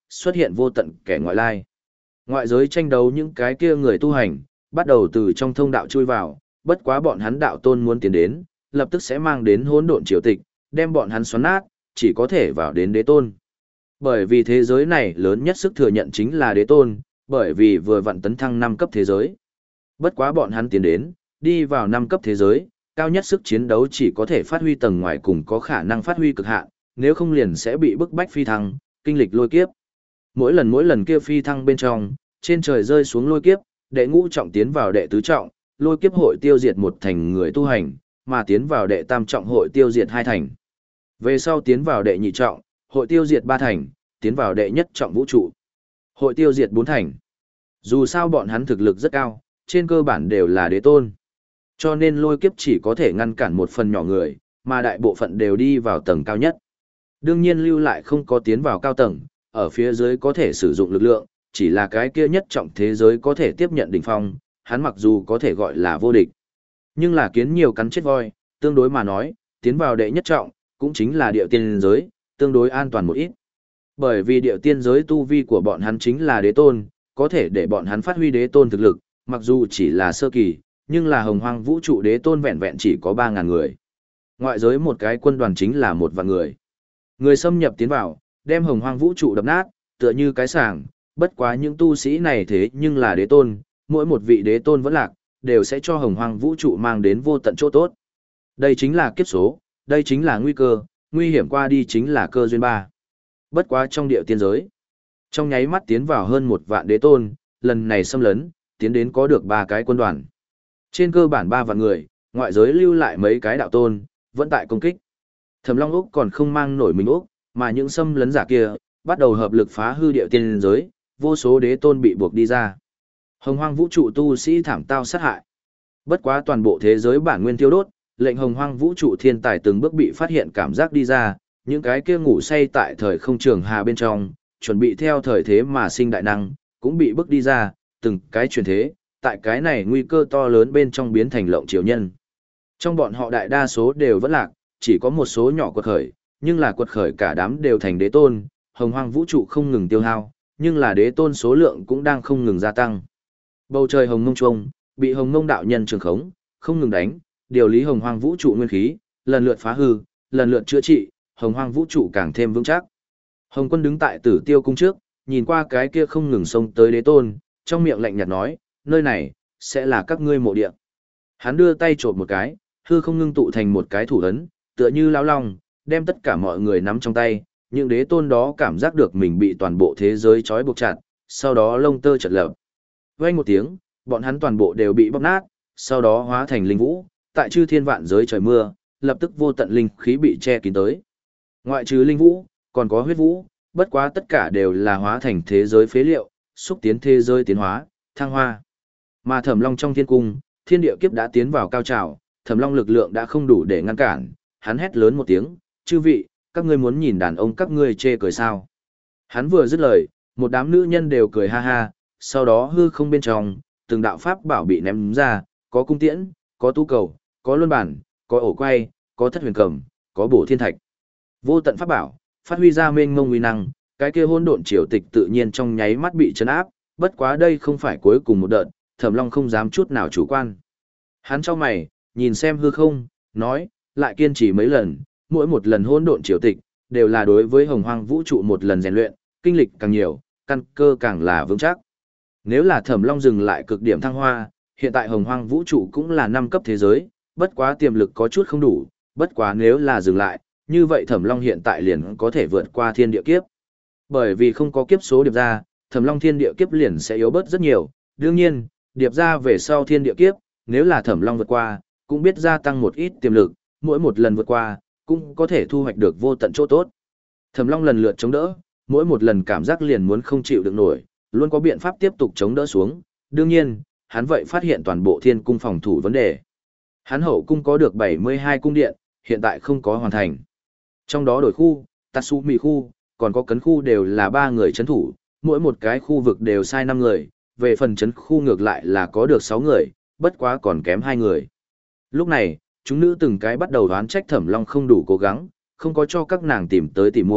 A: xuất hiện vô tận kẻ ngoại lai. Ngoại giới tranh đấu những cái kia người tu hành, bắt đầu từ trong thông đạo chui vào, bất quá bọn hắn đạo tôn muốn tiến đến, lập tức sẽ mang đến hỗn độn triều tịch, đem bọn hắn xoắn nát, chỉ có thể vào đến đế tôn. Bởi vì thế giới này lớn nhất sức thừa nhận chính là đế tôn, bởi vì vừa vặn tấn thăng năm cấp thế giới. Bất quá bọn hắn tiến đến, đi vào năm cấp thế giới, cao nhất sức chiến đấu chỉ có thể phát huy tầng ngoài cùng có khả năng phát huy cực hạn, nếu không liền sẽ bị bức bách phi thăng, kinh lịch lôi kiếp. Mỗi lần mỗi lần kia phi thăng bên trong, trên trời rơi xuống lôi kiếp, đệ ngũ trọng tiến vào đệ tứ trọng, lôi kiếp hội tiêu diệt một thành người tu hành, mà tiến vào đệ tam trọng hội tiêu diệt hai thành. Về sau tiến vào đệ nhị trọng, hội tiêu diệt ba thành, tiến vào đệ nhất trọng vũ trụ, hội tiêu diệt bốn thành. Dù sao bọn hắn thực lực rất cao, trên cơ bản đều là đế tôn. Cho nên lôi kiếp chỉ có thể ngăn cản một phần nhỏ người, mà đại bộ phận đều đi vào tầng cao nhất. Đương nhiên lưu lại không có tiến vào cao tầng, ở phía dưới có thể sử dụng lực lượng, chỉ là cái kia nhất trọng thế giới có thể tiếp nhận đỉnh phong, hắn mặc dù có thể gọi là vô địch. Nhưng là kiến nhiều cắn chết voi, tương đối mà nói, tiến vào đệ nhất trọng, cũng chính là địa tiên giới, tương đối an toàn một ít. Bởi vì địa tiên giới tu vi của bọn hắn chính là đế tôn, có thể để bọn hắn phát huy đế tôn thực lực, mặc dù chỉ là sơ kỳ, nhưng là hồng hoang vũ trụ đế tôn vẹn vẹn chỉ có ba ngàn người. Ngoại giới một cái quân đoàn chính là một vạn người. Người xâm nhập tiến vào, đem hồng hoang vũ trụ đập nát, tựa như cái sàng, bất quá những tu sĩ này thế nhưng là đế tôn, mỗi một vị đế tôn vẫn lạc, đều sẽ cho hồng hoang vũ trụ mang đến vô tận chỗ tốt. Đây chính là kiếp số, đây chính là nguy cơ, nguy hiểm qua đi chính là cơ duyên ba. Bất quá trong địa tiên giới, trong nháy mắt tiến vào hơn một vạn đế tôn, lần này xâm lấn, tiến đến có được ba cái quân đoàn. Trên cơ bản ba vạn người, ngoại giới lưu lại mấy cái đạo tôn, vẫn tại công kích. Thẩm Long Úc còn không mang nổi mình Úc, mà những xâm lấn giả kia, bắt đầu hợp lực phá hư địa tiên giới, vô số đế tôn bị buộc đi ra. Hồng hoang vũ trụ tu sĩ thảm tao sát hại. Bất quá toàn bộ thế giới bản nguyên thiêu đốt, lệnh hồng hoang vũ trụ thiên tài từng bước bị phát hiện cảm giác đi ra, những cái kia ngủ say tại thời không trường hà bên trong, chuẩn bị theo thời thế mà sinh đại năng, cũng bị bước đi ra, từng cái truyền thế, tại cái này nguy cơ to lớn bên trong biến thành lộng triều nhân. Trong bọn họ đại đa số đều vẫn lạc, chỉ có một số nhỏ quật khởi, nhưng là quật khởi cả đám đều thành đế tôn, hồng hoang vũ trụ không ngừng tiêu hao, nhưng là đế tôn số lượng cũng đang không ngừng gia tăng. Bầu trời hồng mông chuông, bị hồng mông đạo nhân trường khống, không ngừng đánh, điều lý hồng hoang vũ trụ nguyên khí, lần lượt phá hư, lần lượt chữa trị, hồng hoang vũ trụ càng thêm vững chắc. Hồng Quân đứng tại Tử Tiêu cung trước, nhìn qua cái kia không ngừng xông tới đế tôn, trong miệng lạnh nhạt nói, nơi này sẽ là các ngươi mộ địa. Hắn đưa tay chộp một cái, hư không ngưng tụ thành một cái thủ ấn, tựa như lão long, đem tất cả mọi người nắm trong tay, những đế tôn đó cảm giác được mình bị toàn bộ thế giới trói buộc chặt, sau đó lông tơ chật lập. Vang một tiếng, bọn hắn toàn bộ đều bị bóp nát, sau đó hóa thành linh vũ, tại chư thiên vạn giới trời mưa, lập tức vô tận linh khí bị che kín tới. Ngoại trừ linh vũ, còn có huyết vũ, bất quá tất cả đều là hóa thành thế giới phế liệu, xúc tiến thế giới tiến hóa, thăng hoa. Mà Thẩm Long trong thiên cung, thiên địa kiếp đã tiến vào cao trào, Thẩm Long lực lượng đã không đủ để ngăn cản, hắn hét lớn một tiếng, "Chư vị, các ngươi muốn nhìn đàn ông các ngươi chê cười sao?" Hắn vừa dứt lời, một đám nữ nhân đều cười ha ha, sau đó hư không bên trong, từng đạo pháp bảo bị ném ra, có cung tiễn, có tu cầu, có luân bản, có ổ quay, có thất huyền cầm, có bổ thiên thạch. Vô tận pháp bảo, phát huy ra mênh mông uy năng, cái kia hỗn độn triều tịch tự nhiên trong nháy mắt bị chấn áp, bất quá đây không phải cuối cùng một đợt, Thẩm Long không dám chút nào chủ quan. Hắn chau mày, nhìn xem hư không, nói, lại kiên trì mấy lần, mỗi một lần hỗn độn triều tịch, đều là đối với hồng hoang vũ trụ một lần rèn luyện, kinh lịch càng nhiều, căn cơ càng là vững chắc. Nếu là Thẩm Long dừng lại cực điểm thăng hoa, hiện tại hồng hoang vũ trụ cũng là năm cấp thế giới, bất quá tiềm lực có chút không đủ, bất quá nếu là dừng lại, như vậy Thẩm Long hiện tại liền có thể vượt qua thiên địa kiếp. Bởi vì không có kiếp số điệp ra, Thẩm Long thiên địa kiếp liền sẽ yếu bớt rất nhiều, đương nhiên, điệp ra về sau thiên địa kiếp, nếu là Thẩm Long vượt qua, cũng biết gia tăng một ít tiềm lực, mỗi một lần vượt qua, cũng có thể thu hoạch được vô tận chỗ tốt. Thẩm Long lần lượt chống đỡ, mỗi một lần cảm giác liền muốn không chịu được nổi, luôn có biện pháp tiếp tục chống đỡ xuống, đương nhiên, hắn vậy phát hiện toàn bộ thiên cung phòng thủ vấn đề. Hắn hậu cung có được bảy mươi hai cung điện, hiện tại không có hoàn thành. Trong đó đổi khu, Tatsumi khu, còn có cấn khu đều là ba người chấn thủ, mỗi một cái khu vực đều sai năm người, về phần chấn khu ngược lại là có được sáu người, bất quá còn kém hai người. Lúc này, chúng nữ từng cái bắt đầu đoán trách Thẩm Long không đủ cố gắng, không có cho các nàng tìm tới tỉ muội,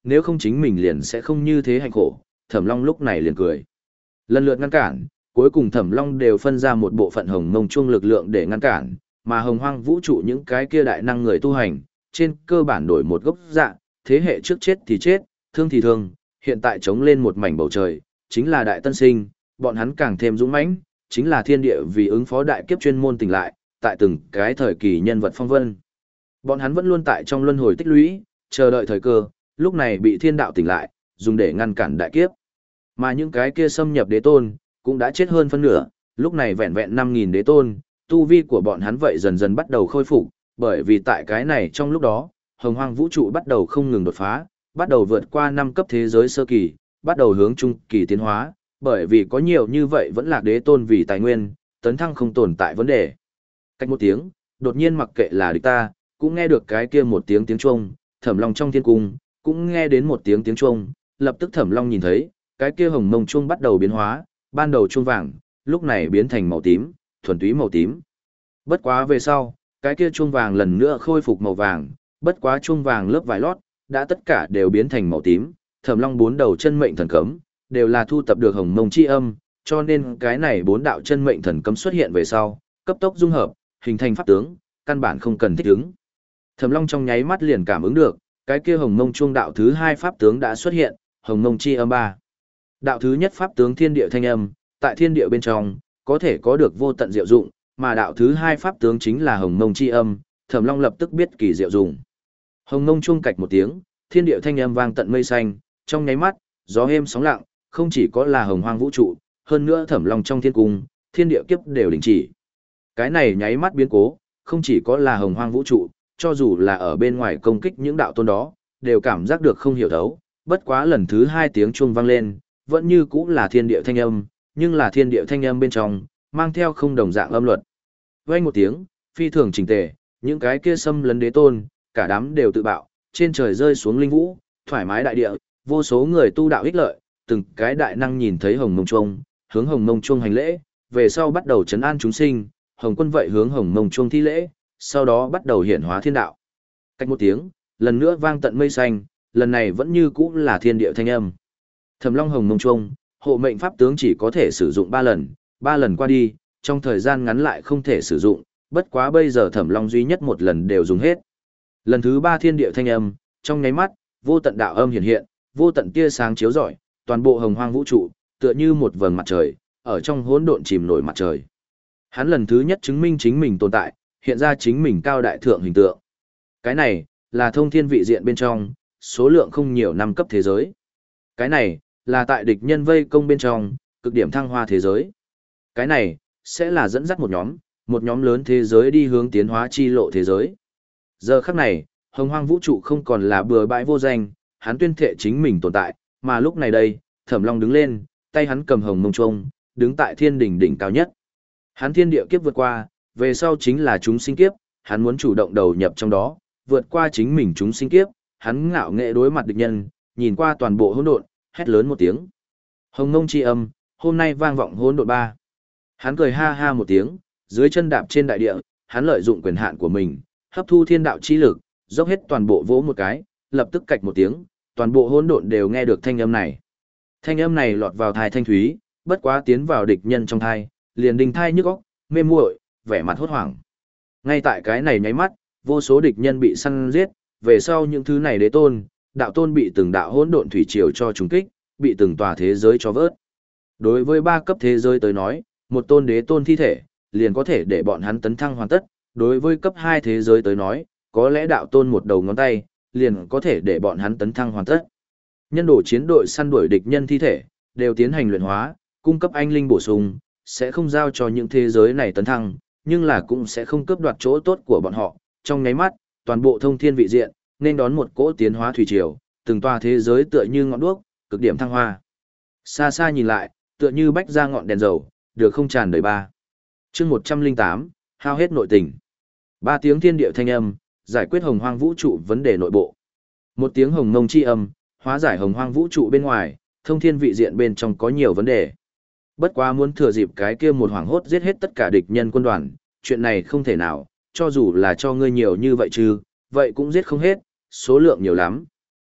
A: nếu không chính mình liền sẽ không như thế hạnh khổ, Thẩm Long lúc này liền cười. Lần lượt ngăn cản, cuối cùng Thẩm Long đều phân ra một bộ phận hồng mông chuông lực lượng để ngăn cản, mà hồng hoang vũ trụ những cái kia đại năng người tu hành, trên cơ bản đổi một gốc dạng, thế hệ trước chết thì chết, thương thì thương, hiện tại chống lên một mảnh bầu trời, chính là đại tân sinh, bọn hắn càng thêm dũng mãnh, chính là thiên địa vì ứng phó đại kiếp chuyên môn tỉnh lại, tại từng cái thời kỳ nhân vật phong vân. Bọn hắn vẫn luôn tại trong luân hồi tích lũy, chờ đợi thời cơ, lúc này bị thiên đạo tỉnh lại, dùng để ngăn cản đại kiếp. Mà những cái kia xâm nhập đế tôn, cũng đã chết hơn phân nửa, lúc này vẹn vẹn năm nghìn đế tôn, tu vi của bọn hắn vậy dần dần bắt đầu khôi phục, bởi vì tại cái này trong lúc đó, hồng hoang vũ trụ bắt đầu không ngừng đột phá, bắt đầu vượt qua năm cấp thế giới sơ kỳ, bắt đầu hướng trung kỳ tiến hóa, bởi vì có nhiều như vậy vẫn là đế tôn vì tài nguyên, tấn thăng không tồn tại vấn đề. Cách một tiếng, đột nhiên mặc kệ là địch ta, cũng nghe được cái kia một tiếng tiếng chuông, Thẩm Long trong thiên cung, cũng nghe đến một tiếng tiếng chuông, lập tức Thẩm Long nhìn thấy, cái kia hồng mông chuông bắt đầu biến hóa, ban đầu chuông vàng, lúc này biến thành màu tím, thuần túy màu tím. Bất quá về sau, cái kia chuông vàng lần nữa khôi phục màu vàng, bất quá chuông vàng lớp vải lót, đã tất cả đều biến thành màu tím, Thẩm Long bốn đầu chân mệnh thần cấm, đều là thu tập được hồng mông chi âm, cho nên cái này bốn đạo chân mệnh thần cấm xuất hiện về sau, cấp tốc dung hợp, hình thành pháp tướng, căn bản không cần thích ứng. Thẩm Long trong nháy mắt liền cảm ứng được, cái kia hồng mông chuông đạo thứ hai pháp tướng đã xuất hiện, hồng mông chi âm ba. Đạo thứ nhất pháp tướng thiên địa thanh âm, tại thiên địa bên trong, có thể có được vô tận diệu dụng, mà đạo thứ hai pháp tướng chính là hồng mông chi âm, Thẩm Long lập tức biết kỳ diệu dụng. Hồng mông chuông cạch một tiếng, thiên địa thanh âm vang tận mây xanh, trong nháy mắt, gió êm sóng lặng, không chỉ có là hồng hoang vũ trụ, hơn nữa Thẩm Long trong thiên cung, thiên địa kiếp đều đình chỉ. Cái này nháy mắt biến cố, không chỉ có là hồng hoang vũ trụ, cho dù là ở bên ngoài công kích những đạo tôn đó, đều cảm giác được không hiểu thấu, bất quá lần thứ hai tiếng chuông vang lên, vẫn như cũ là thiên địa thanh âm, nhưng là thiên địa thanh âm bên trong, mang theo không đồng dạng âm luật. Vang một tiếng, phi thường chỉnh tề, những cái kia xâm lấn đế tôn, cả đám đều tự bạo, trên trời rơi xuống linh vũ, thoải mái đại địa, vô số người tu đạo ích lợi, từng cái đại năng nhìn thấy hồng mông chuông, hướng hồng mông chuông hành lễ, về sau bắt đầu trấn an chúng sinh, hồng quân vậy hướng hồng mông chuông thi lễ, sau đó bắt đầu hiển hóa thiên đạo. Cách một tiếng, lần nữa vang tận mây xanh, lần này vẫn như cũ là thiên địa thanh âm. Thẩm Long hồng mông chuông, hộ mệnh pháp tướng chỉ có thể sử dụng ba lần, ba lần qua đi, trong thời gian ngắn lại không thể sử dụng, bất quá bây giờ Thẩm Long duy nhất một lần đều dùng hết. Lần thứ ba thiên địa thanh âm, trong nháy mắt, vô tận đạo âm hiện hiện, vô tận tia sáng chiếu rọi, toàn bộ hồng hoang vũ trụ, tựa như một vầng mặt trời, ở trong hỗn độn chìm nổi mặt trời. Hắn lần thứ nhất chứng minh chính mình tồn tại, hiện ra chính mình cao đại thượng hình tượng. Cái này, là thông thiên vị diện bên trong, số lượng không nhiều năm cấp thế giới. Cái này, là tại địch nhân vây công bên trong, cực điểm thăng hoa thế giới. Cái này, sẽ là dẫn dắt một nhóm, một nhóm lớn thế giới đi hướng tiến hóa chi lộ thế giới. Giờ khắc này, hồng hoang vũ trụ không còn là bừa bãi vô danh, hắn tuyên thệ chính mình tồn tại, mà lúc này đây, Thẩm Long đứng lên, tay hắn cầm hồng mông chuông, đứng tại thiên đỉnh đỉnh cao nhất. Hắn thiên địa kiếp vượt qua, về sau chính là chúng sinh kiếp, hắn muốn chủ động đầu nhập trong đó, vượt qua chính mình chúng sinh kiếp, hắn ngạo nghệ đối mặt địch nhân, nhìn qua toàn bộ hỗn độn, hét lớn một tiếng. Hồng mông chi âm, hôm nay vang vọng hỗn độn ba. Hắn cười ha ha một tiếng, dưới chân đạp trên đại địa, hắn lợi dụng quyền hạn của mình, hấp thu thiên đạo chi lực, dốc hết toàn bộ vỗ một cái, lập tức cạch một tiếng, toàn bộ hỗn độn đều nghe được thanh âm này. Thanh âm này lọt vào thai thanh thúy, bất quá tiến vào địch nhân trong thai, liền đình thai nhức óc, mê muội, vẻ mặt hốt hoảng. Ngay tại cái này nháy mắt, vô số địch nhân bị săn giết, về sau những thứ này đế tôn, đạo tôn bị từng đạo hỗn độn thủy triều cho trùng kích, bị từng tòa thế giới cho vớt. Đối với ba cấp thế giới tới nói, một tôn đế tôn thi thể, liền có thể để bọn hắn tấn thăng hoàn tất, đối với cấp hai thế giới tới nói, có lẽ đạo tôn một đầu ngón tay, liền có thể để bọn hắn tấn thăng hoàn tất. Nhân đồ chiến đội săn đuổi địch nhân thi thể, đều tiến hành luyện hóa, cung cấp anh linh bổ sung, sẽ không giao cho những thế giới này tấn thăng, nhưng là cũng sẽ không cướp đoạt chỗ tốt của bọn họ. Trong nháy mắt, toàn bộ thông thiên vị diện, nên đón một cỗ tiến hóa thủy triều, từng tòa thế giới tựa như ngọn đuốc, cực điểm thăng hoa. Xa xa nhìn lại, tựa như bách ra ngọn đèn dầu, được không tràn đầy ba. Chương một trăm lẻ tám, hao hết nội tình. Ba tiếng thiên địa thanh âm, giải quyết hồng hoang vũ trụ vấn đề nội bộ. Một tiếng hồng mông chi âm, hóa giải hồng hoang vũ trụ bên ngoài, thông thiên vị diện bên trong có nhiều vấn đề. Bất quá muốn thừa dịp cái kia một hoàng hốt giết hết tất cả địch nhân quân đoàn, chuyện này không thể nào, cho dù là cho ngươi nhiều như vậy chứ, vậy cũng giết không hết, số lượng nhiều lắm.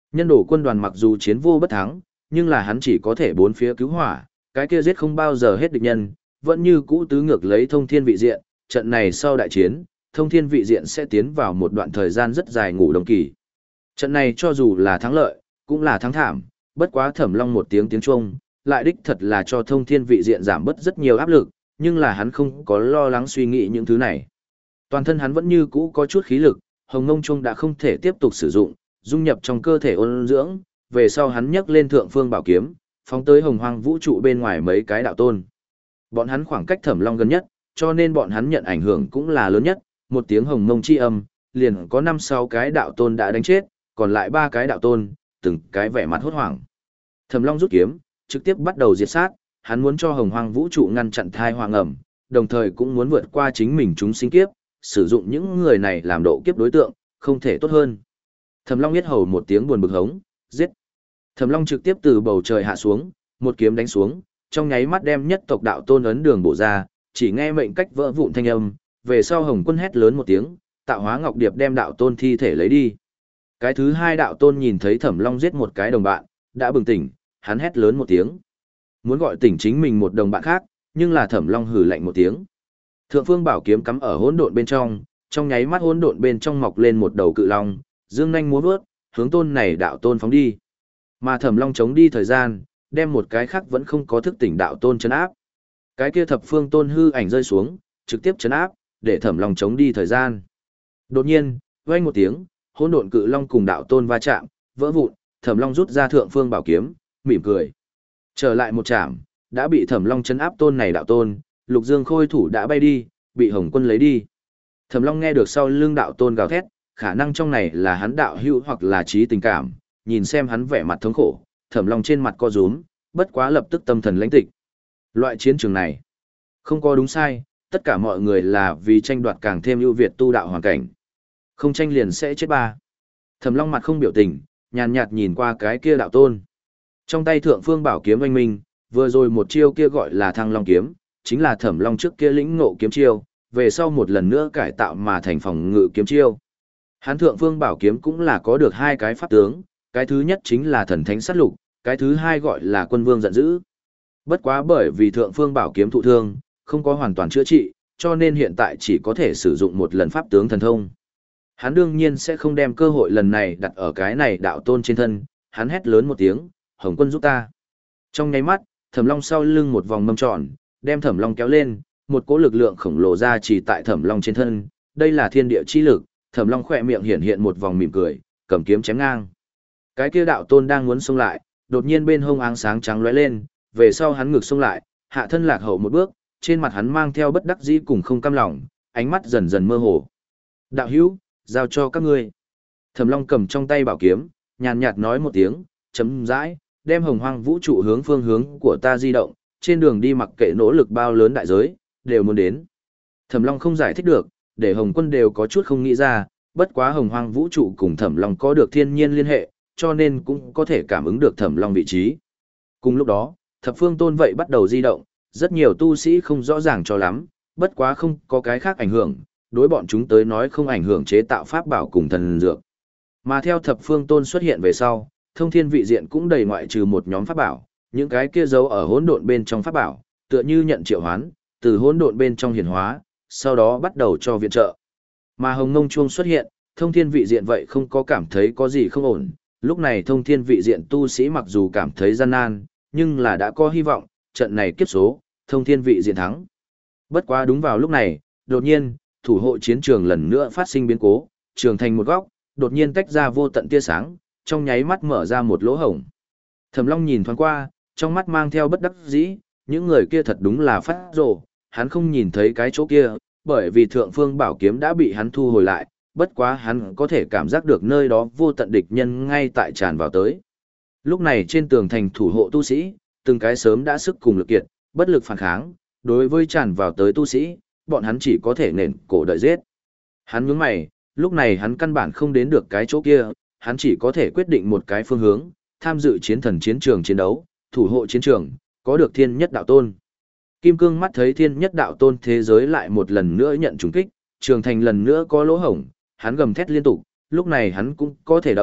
A: Nhân đổ quân đoàn mặc dù chiến vô bất thắng, nhưng là hắn chỉ có thể bốn phía cứu hỏa, cái kia giết không bao giờ hết địch nhân, vẫn như cũ tứ ngược lấy thông thiên vị diện, trận này sau đại chiến, thông thiên vị diện sẽ tiến vào một đoạn thời gian rất dài ngủ đông kỳ. Trận này cho dù là thắng lợi, cũng là thắng thảm, bất quá Thẩm Long một tiếng tiếng chuông, lại đích thật là cho thông thiên vị diện giảm bớt rất nhiều áp lực, nhưng là hắn không có lo lắng suy nghĩ những thứ này. Toàn thân hắn vẫn như cũ có chút khí lực, hồng ngông chuông đã không thể tiếp tục sử dụng, dung nhập trong cơ thể ôn dưỡng, về sau hắn nhấc lên thượng phương bảo kiếm, phóng tới hồng hoang vũ trụ bên ngoài mấy cái đạo tôn. Bọn hắn khoảng cách Thẩm Long gần nhất, cho nên bọn hắn nhận ảnh hưởng cũng là lớn nhất, một tiếng hồng mông chi âm, liền có năm sáu cái đạo tôn đã đánh chết, còn lại ba cái đạo tôn, từng cái vẻ mặt hốt hoảng. Thẩm Long rút kiếm, trực tiếp bắt đầu diệt sát, hắn muốn cho hồng hoang vũ trụ ngăn chặn thai hoang ẩm, đồng thời cũng muốn vượt qua chính mình chúng sinh kiếp, sử dụng những người này làm độ kiếp đối tượng, không thể tốt hơn. Thẩm Long biết hầu một tiếng buồn bực hống, giết. Thẩm Long trực tiếp từ bầu trời hạ xuống, một kiếm đánh xuống, trong nháy mắt đem nhất tộc đạo tôn ấn đường bổ ra, chỉ nghe mệnh cách vỡ vụn thanh âm, về sau Hồng Quân hét lớn một tiếng, tạo hóa ngọc điệp đem đạo tôn thi thể lấy đi. Cái thứ hai đạo tôn nhìn thấy Thẩm Long giết một cái đồng bạn, đã bừng tỉnh, hắn hét lớn một tiếng. Muốn gọi tỉnh chính mình một đồng bạn khác, nhưng là Thẩm Long hừ lạnh một tiếng. Thượng phương bảo kiếm cắm ở hỗn độn bên trong, trong nháy mắt hỗn độn bên trong mọc lên một đầu cự long, dương nhanh múa vớt, hướng tôn này đạo tôn phóng đi. Mà Thẩm Long chống đi thời gian, đem một cái khác vẫn không có thức tỉnh đạo tôn chấn áp. Cái kia thập phương tôn hư ảnh rơi xuống, trực tiếp chấn áp, để Thẩm Long chống đi thời gian. Đột nhiên, vang một tiếng, hỗn độn cự long cùng đạo tôn va chạm, vỡ vụn, Thẩm Long rút ra thượng phương bảo kiếm, mỉm cười. Trở lại một chạm, đã bị Thẩm Long chấn áp tôn này đạo tôn, Lục Dương Khôi thủ đã bay đi, bị Hồng Quân lấy đi. Thẩm Long nghe được sau lưng đạo tôn gào thét, khả năng trong này là hắn đạo hữu hoặc là trí tình cảm, nhìn xem hắn vẻ mặt thống khổ, Thẩm Long trên mặt co rúm, bất quá lập tức tâm thần lãnh tịch. Loại chiến trường này, không có đúng sai, tất cả mọi người là vì tranh đoạt càng thêm ưu việt tu đạo hoàn cảnh. Không tranh liền sẽ chết ba. Thẩm Long mặt không biểu tình, nhàn nhạt nhìn qua cái kia đạo tôn. Trong tay thượng phương bảo kiếm oanh minh, vừa rồi một chiêu kia gọi là Thăng Long kiếm, chính là Thẩm Long trước kia lĩnh ngộ kiếm chiêu, về sau một lần nữa cải tạo mà thành phòng ngự kiếm chiêu. Hán thượng phương bảo kiếm cũng là có được hai cái pháp tướng, cái thứ nhất chính là thần thánh sát lục, cái thứ hai gọi là quân vương giận dữ. Bất quá bởi vì thượng phương bảo kiếm thụ thương, không có hoàn toàn chữa trị, cho nên hiện tại chỉ có thể sử dụng một lần pháp tướng thần thông. Hắn đương nhiên sẽ không đem cơ hội lần này đặt ở cái này đạo tôn trên thân, hắn hét lớn một tiếng, Hồng Quân giúp ta. Trong nháy mắt, Thẩm Long sau lưng một vòng mâm tròn, đem Thẩm Long kéo lên, một cỗ lực lượng khổng lồ ra chỉ tại Thẩm Long trên thân, đây là thiên địa chi lực, Thẩm Long khỏe miệng hiện hiện một vòng mỉm cười, cầm kiếm chém ngang. Cái kia đạo tôn đang muốn xông lại, đột nhiên bên hông áng sáng trắng lóe lên, về sau hắn ngược xông lại, hạ thân lạc hậu một bước, trên mặt hắn mang theo bất đắc dĩ cùng không cam lòng, ánh mắt dần dần mơ hồ. Đạo hữu, giao cho các ngươi. Thẩm Long cầm trong tay bảo kiếm, nhàn nhạt nói một tiếng, chấm dãi, đem hồng hoang vũ trụ hướng phương hướng của ta di động, trên đường đi mặc kệ nỗ lực bao lớn đại giới, đều muốn đến. Thẩm Long không giải thích được, để Hồng Quân đều có chút không nghĩ ra, bất quá hồng hoang vũ trụ cùng Thẩm Long có được thiên nhiên liên hệ, cho nên cũng có thể cảm ứng được Thẩm Long vị trí. Cùng lúc đó, thập phương tôn vậy bắt đầu di động, rất nhiều tu sĩ không rõ ràng cho lắm, bất quá không có cái khác ảnh hưởng, đối bọn chúng tới nói không ảnh hưởng chế tạo pháp bảo cùng thần dược. Mà theo thập phương tôn xuất hiện về sau, thông thiên vị diện cũng đầy ngoại trừ một nhóm pháp bảo, những cái kia giấu ở hỗn độn bên trong pháp bảo, tựa như nhận triệu hoán, từ hỗn độn bên trong hiển hóa, sau đó bắt đầu cho viện trợ. Mà hồng ngông chuông xuất hiện, thông thiên vị diện vậy không có cảm thấy có gì không ổn, lúc này thông thiên vị diện tu sĩ mặc dù cảm thấy gian nan, nhưng là đã có hy vọng, trận này kiếp số, thông thiên vị diện thắng. Bất quá đúng vào lúc này, đột nhiên, thủ hộ chiến trường lần nữa phát sinh biến cố, trường thành một góc, đột nhiên tách ra vô tận tia sáng, trong nháy mắt mở ra một lỗ hổng. Thẩm Long nhìn thoáng qua, trong mắt mang theo bất đắc dĩ, những người kia thật đúng là phát rồ, hắn không nhìn thấy cái chỗ kia, bởi vì thượng phương bảo kiếm đã bị hắn thu hồi lại, bất quá hắn có thể cảm giác được nơi đó vô tận địch nhân ngay tại tràn vào tới. Lúc này trên tường thành thủ hộ tu sĩ, từng cái sớm đã sức cùng lực kiệt, bất lực phản kháng, đối với tràn vào tới tu sĩ, bọn hắn chỉ có thể nền cổ đợi giết. Hắn nhướng mày, lúc này hắn căn bản không đến được cái chỗ kia, hắn chỉ có thể quyết định một cái phương hướng, tham dự chiến thần chiến trường chiến đấu, thủ hộ chiến trường, có được thiên nhất đạo tôn. Kim Cương mắt thấy thiên nhất đạo tôn thế giới lại một lần nữa nhận trùng kích, trường thành lần nữa có lỗ hổng, hắn gầm thét liên tục, lúc này hắn cũng có thể động,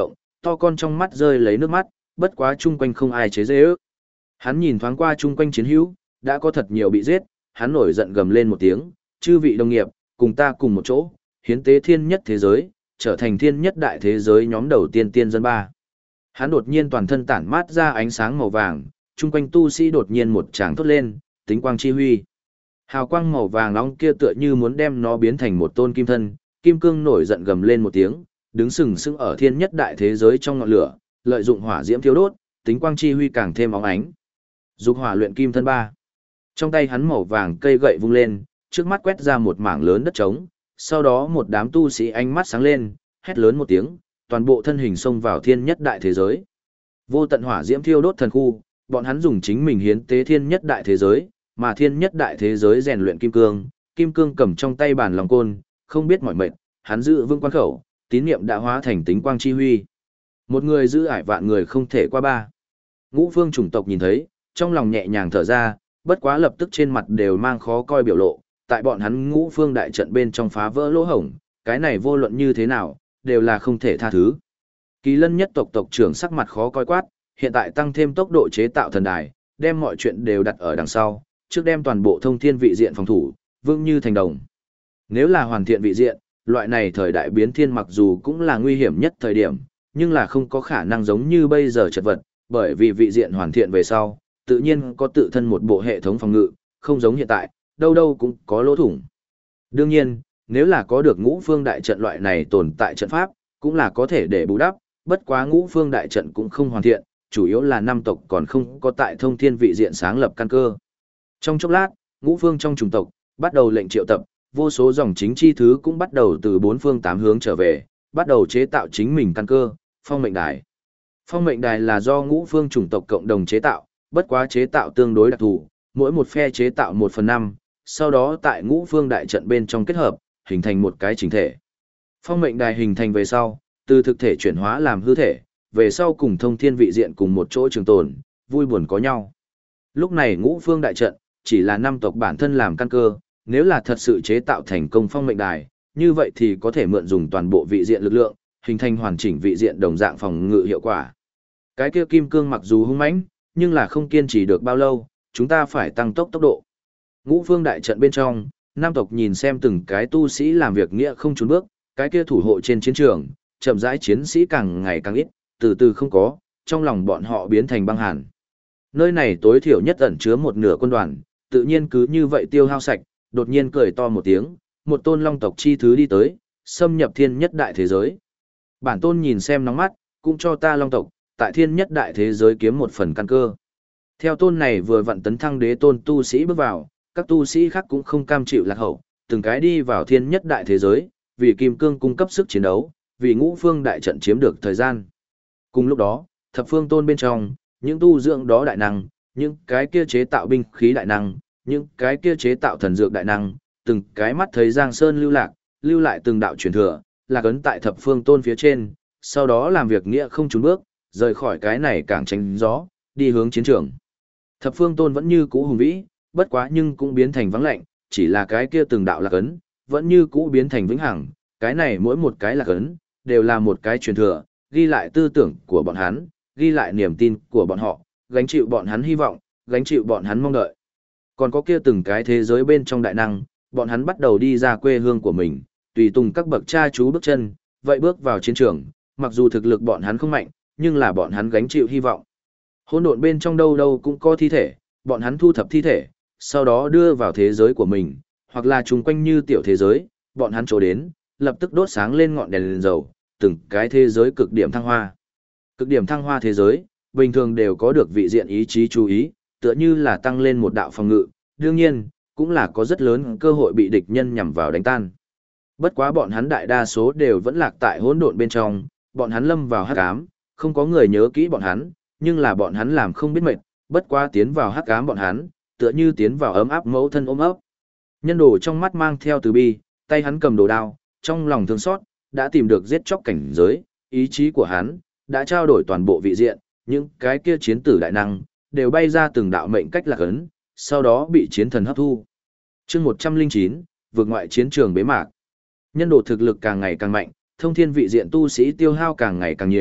A: to con trong mắt rơi lấy nước mắt, bất quá chung quanh không ai chế giễu. Hắn nhìn thoáng qua chung quanh chiến hữu, đã có thật nhiều bị giết, hắn nổi giận gầm lên một tiếng, chư vị đồng nghiệp, cùng ta cùng một chỗ, hiến tế thiên nhất thế giới, trở thành thiên nhất đại thế giới nhóm đầu tiên tiên dân ba. Hắn đột nhiên toàn thân tản mát ra ánh sáng màu vàng, chung quanh tu sĩ đột nhiên một tràng thốt lên, tính quang chi huy. Hào quang màu vàng nóng kia tựa như muốn đem nó biến thành một tôn kim thân, kim cương nổi giận gầm lên một tiếng, đứng sừng sững ở thiên nhất đại thế giới trong ngọn lửa, lợi dụng hỏa diễm thiêu đốt, tính quang chi huy càng thêm óng ánh. Dục hỏa luyện kim thân ba. Trong tay hắn màu vàng cây gậy vung lên, trước mắt quét ra một mảng lớn đất trống, sau đó một đám tu sĩ ánh mắt sáng lên, hét lớn một tiếng, toàn bộ thân hình xông vào thiên nhất đại thế giới. Vô tận hỏa diễm thiêu đốt thần khu, bọn hắn dùng chính mình hiến tế thiên nhất đại thế giới, mà thiên nhất đại thế giới rèn luyện kim cương, kim cương cầm trong tay bản lòng côn, không biết mỏi mệt, hắn giữ vững quan khẩu, tín niệm đã hóa thành tính quang chi huy. Một người giữ ải vạn người không thể qua ba. Ngũ phương chủng tộc nhìn thấy, trong lòng nhẹ nhàng thở ra, bất quá lập tức trên mặt đều mang khó coi biểu lộ, tại bọn hắn ngũ phương đại trận bên trong phá vỡ lỗ hổng, cái này vô luận như thế nào, đều là không thể tha thứ. Kỳ lân nhất tộc tộc trưởng sắc mặt khó coi quát, hiện tại tăng thêm tốc độ chế tạo thần đài, đem mọi chuyện đều đặt ở đằng sau, trước đem toàn bộ thông thiên vị diện phòng thủ, vững như thành đồng. Nếu là hoàn thiện vị diện, loại này thời đại biến thiên mặc dù cũng là nguy hiểm nhất thời điểm, nhưng là không có khả năng giống như bây giờ chật vật, bởi vì vị diện hoàn thiện về sau, tự nhiên có tự thân một bộ hệ thống phòng ngự, không giống hiện tại, đâu đâu cũng có lỗ thủng. Đương nhiên, nếu là có được ngũ phương đại trận loại này tồn tại trận pháp, cũng là có thể để bù đắp, bất quá ngũ phương đại trận cũng không hoàn thiện, chủ yếu là năm tộc còn không có tại thông thiên vị diện sáng lập căn cơ. Trong chốc lát, ngũ phương trong chủng tộc, bắt đầu lệnh triệu tập, vô số dòng chính chi thứ cũng bắt đầu từ bốn phương tám hướng trở về, bắt đầu chế tạo chính mình căn cơ, phong mệnh đài. Phong mệnh đài là do ngũ phương chủng tộc cộng đồng chế tạo, bất quá chế tạo tương đối đặc thù, mỗi một phe chế tạo một phần năm, sau đó tại ngũ phương đại trận bên trong kết hợp, hình thành một cái chính thể. Phong mệnh đài hình thành về sau, từ thực thể chuyển hóa làm hư thể, về sau cùng thông thiên vị diện cùng một chỗ trường tồn, vui buồn có nhau. Lúc này ngũ phương đại trận, chỉ là năm tộc bản thân làm căn cơ, nếu là thật sự chế tạo thành công phong mệnh đài, như vậy thì có thể mượn dùng toàn bộ vị diện lực lượng, hình thành hoàn chỉnh vị diện đồng dạng phòng ngự hiệu quả. Cái kia kim cương mặc dù hung mãnh, nhưng là không kiên trì được bao lâu, chúng ta phải tăng tốc tốc độ. Ngũ phương đại trận bên trong, nam tộc nhìn xem từng cái tu sĩ làm việc nghĩa không trốn bước, cái kia thủ hộ trên chiến trường, chậm rãi chiến sĩ càng ngày càng ít, từ từ không có, trong lòng bọn họ biến thành băng hàn. Nơi này tối thiểu nhất ẩn chứa một nửa quân đoàn, tự nhiên cứ như vậy tiêu hao sạch, đột nhiên cười to một tiếng, một tôn long tộc chi thứ đi tới, xâm nhập thiên nhất đại thế giới. Bản tôn nhìn xem nóng mắt, cũng cho ta long tộc, tại thiên nhất đại thế giới kiếm một phần căn cơ. Theo tôn này vừa vặn tấn thăng đế tôn tu sĩ bước vào, các tu sĩ khác cũng không cam chịu lạc hậu, từng cái đi vào thiên nhất đại thế giới, vì kim cương cung cấp sức chiến đấu, vì ngũ phương đại trận chiếm được thời gian. Cùng lúc đó, thập phương tôn bên trong, những tu dưỡng đó đại năng, những cái kia chế tạo binh khí đại năng, những cái kia chế tạo thần dược đại năng, từng cái mắt thấy Giang Sơn lưu lạc, lưu lại từng đạo truyền thừa, lạc ấn tại thập phương tôn phía trên, sau đó làm việc nghĩa không trốn bước, rời khỏi cái này càng tránh gió, đi hướng chiến trường. Thập phương tôn vẫn như cũ hùng vĩ, bất quá nhưng cũng biến thành vắng lạnh, chỉ là cái kia từng đạo lạc ấn, vẫn như cũ biến thành vĩnh hằng, cái này mỗi một cái lạc ấn, đều là một cái truyền thừa, ghi lại tư tưởng của bọn hắn, ghi lại niềm tin của bọn họ, gánh chịu bọn hắn hy vọng, gánh chịu bọn hắn mong đợi. Còn có kia từng cái thế giới bên trong đại năng, bọn hắn bắt đầu đi ra quê hương của mình, tùy tùng các bậc cha chú bước chân, vậy bước vào chiến trường, mặc dù thực lực bọn hắn không mạnh, nhưng là bọn hắn gánh chịu hy vọng. Hỗn độn bên trong đâu đâu cũng có thi thể, bọn hắn thu thập thi thể, sau đó đưa vào thế giới của mình, hoặc là chung quanh như tiểu thế giới, bọn hắn chỗ đến, lập tức đốt sáng lên ngọn đèn lên dầu, từng cái thế giới cực điểm thăng hoa. Cực điểm thăng hoa thế giới, bình thường đều có được vị diện ý chí chú ý, tựa như là tăng lên một đạo phòng ngự, đương nhiên, cũng là có rất lớn cơ hội bị địch nhân nhằm vào đánh tan. Bất quá bọn hắn đại đa số đều vẫn lạc tại hỗn độn bên trong, bọn hắn lâm vào hắc ám, không có người nhớ kỹ bọn hắn, nhưng là bọn hắn làm không biết mệt, bất quá tiến vào hắc ám bọn hắn, tựa như tiến vào ấm áp mẫu thân ôm ấp. Nhân đồ trong mắt mang theo từ bi, tay hắn cầm đồ đao, trong lòng thương xót, đã tìm được giết chóc cảnh giới, ý chí của hắn đã trao đổi toàn bộ vị diện, những cái kia chiến tử đại năng đều bay ra từng đạo mệnh cách lạc ấn, sau đó bị chiến thần hấp thu. Chương một trăm lẻ chín, vượt ngoại chiến trường bế mạc. Nhân đồ thực lực càng ngày càng mạnh, thông thiên vị diện tu sĩ tiêu hao càng ngày càng nhiều,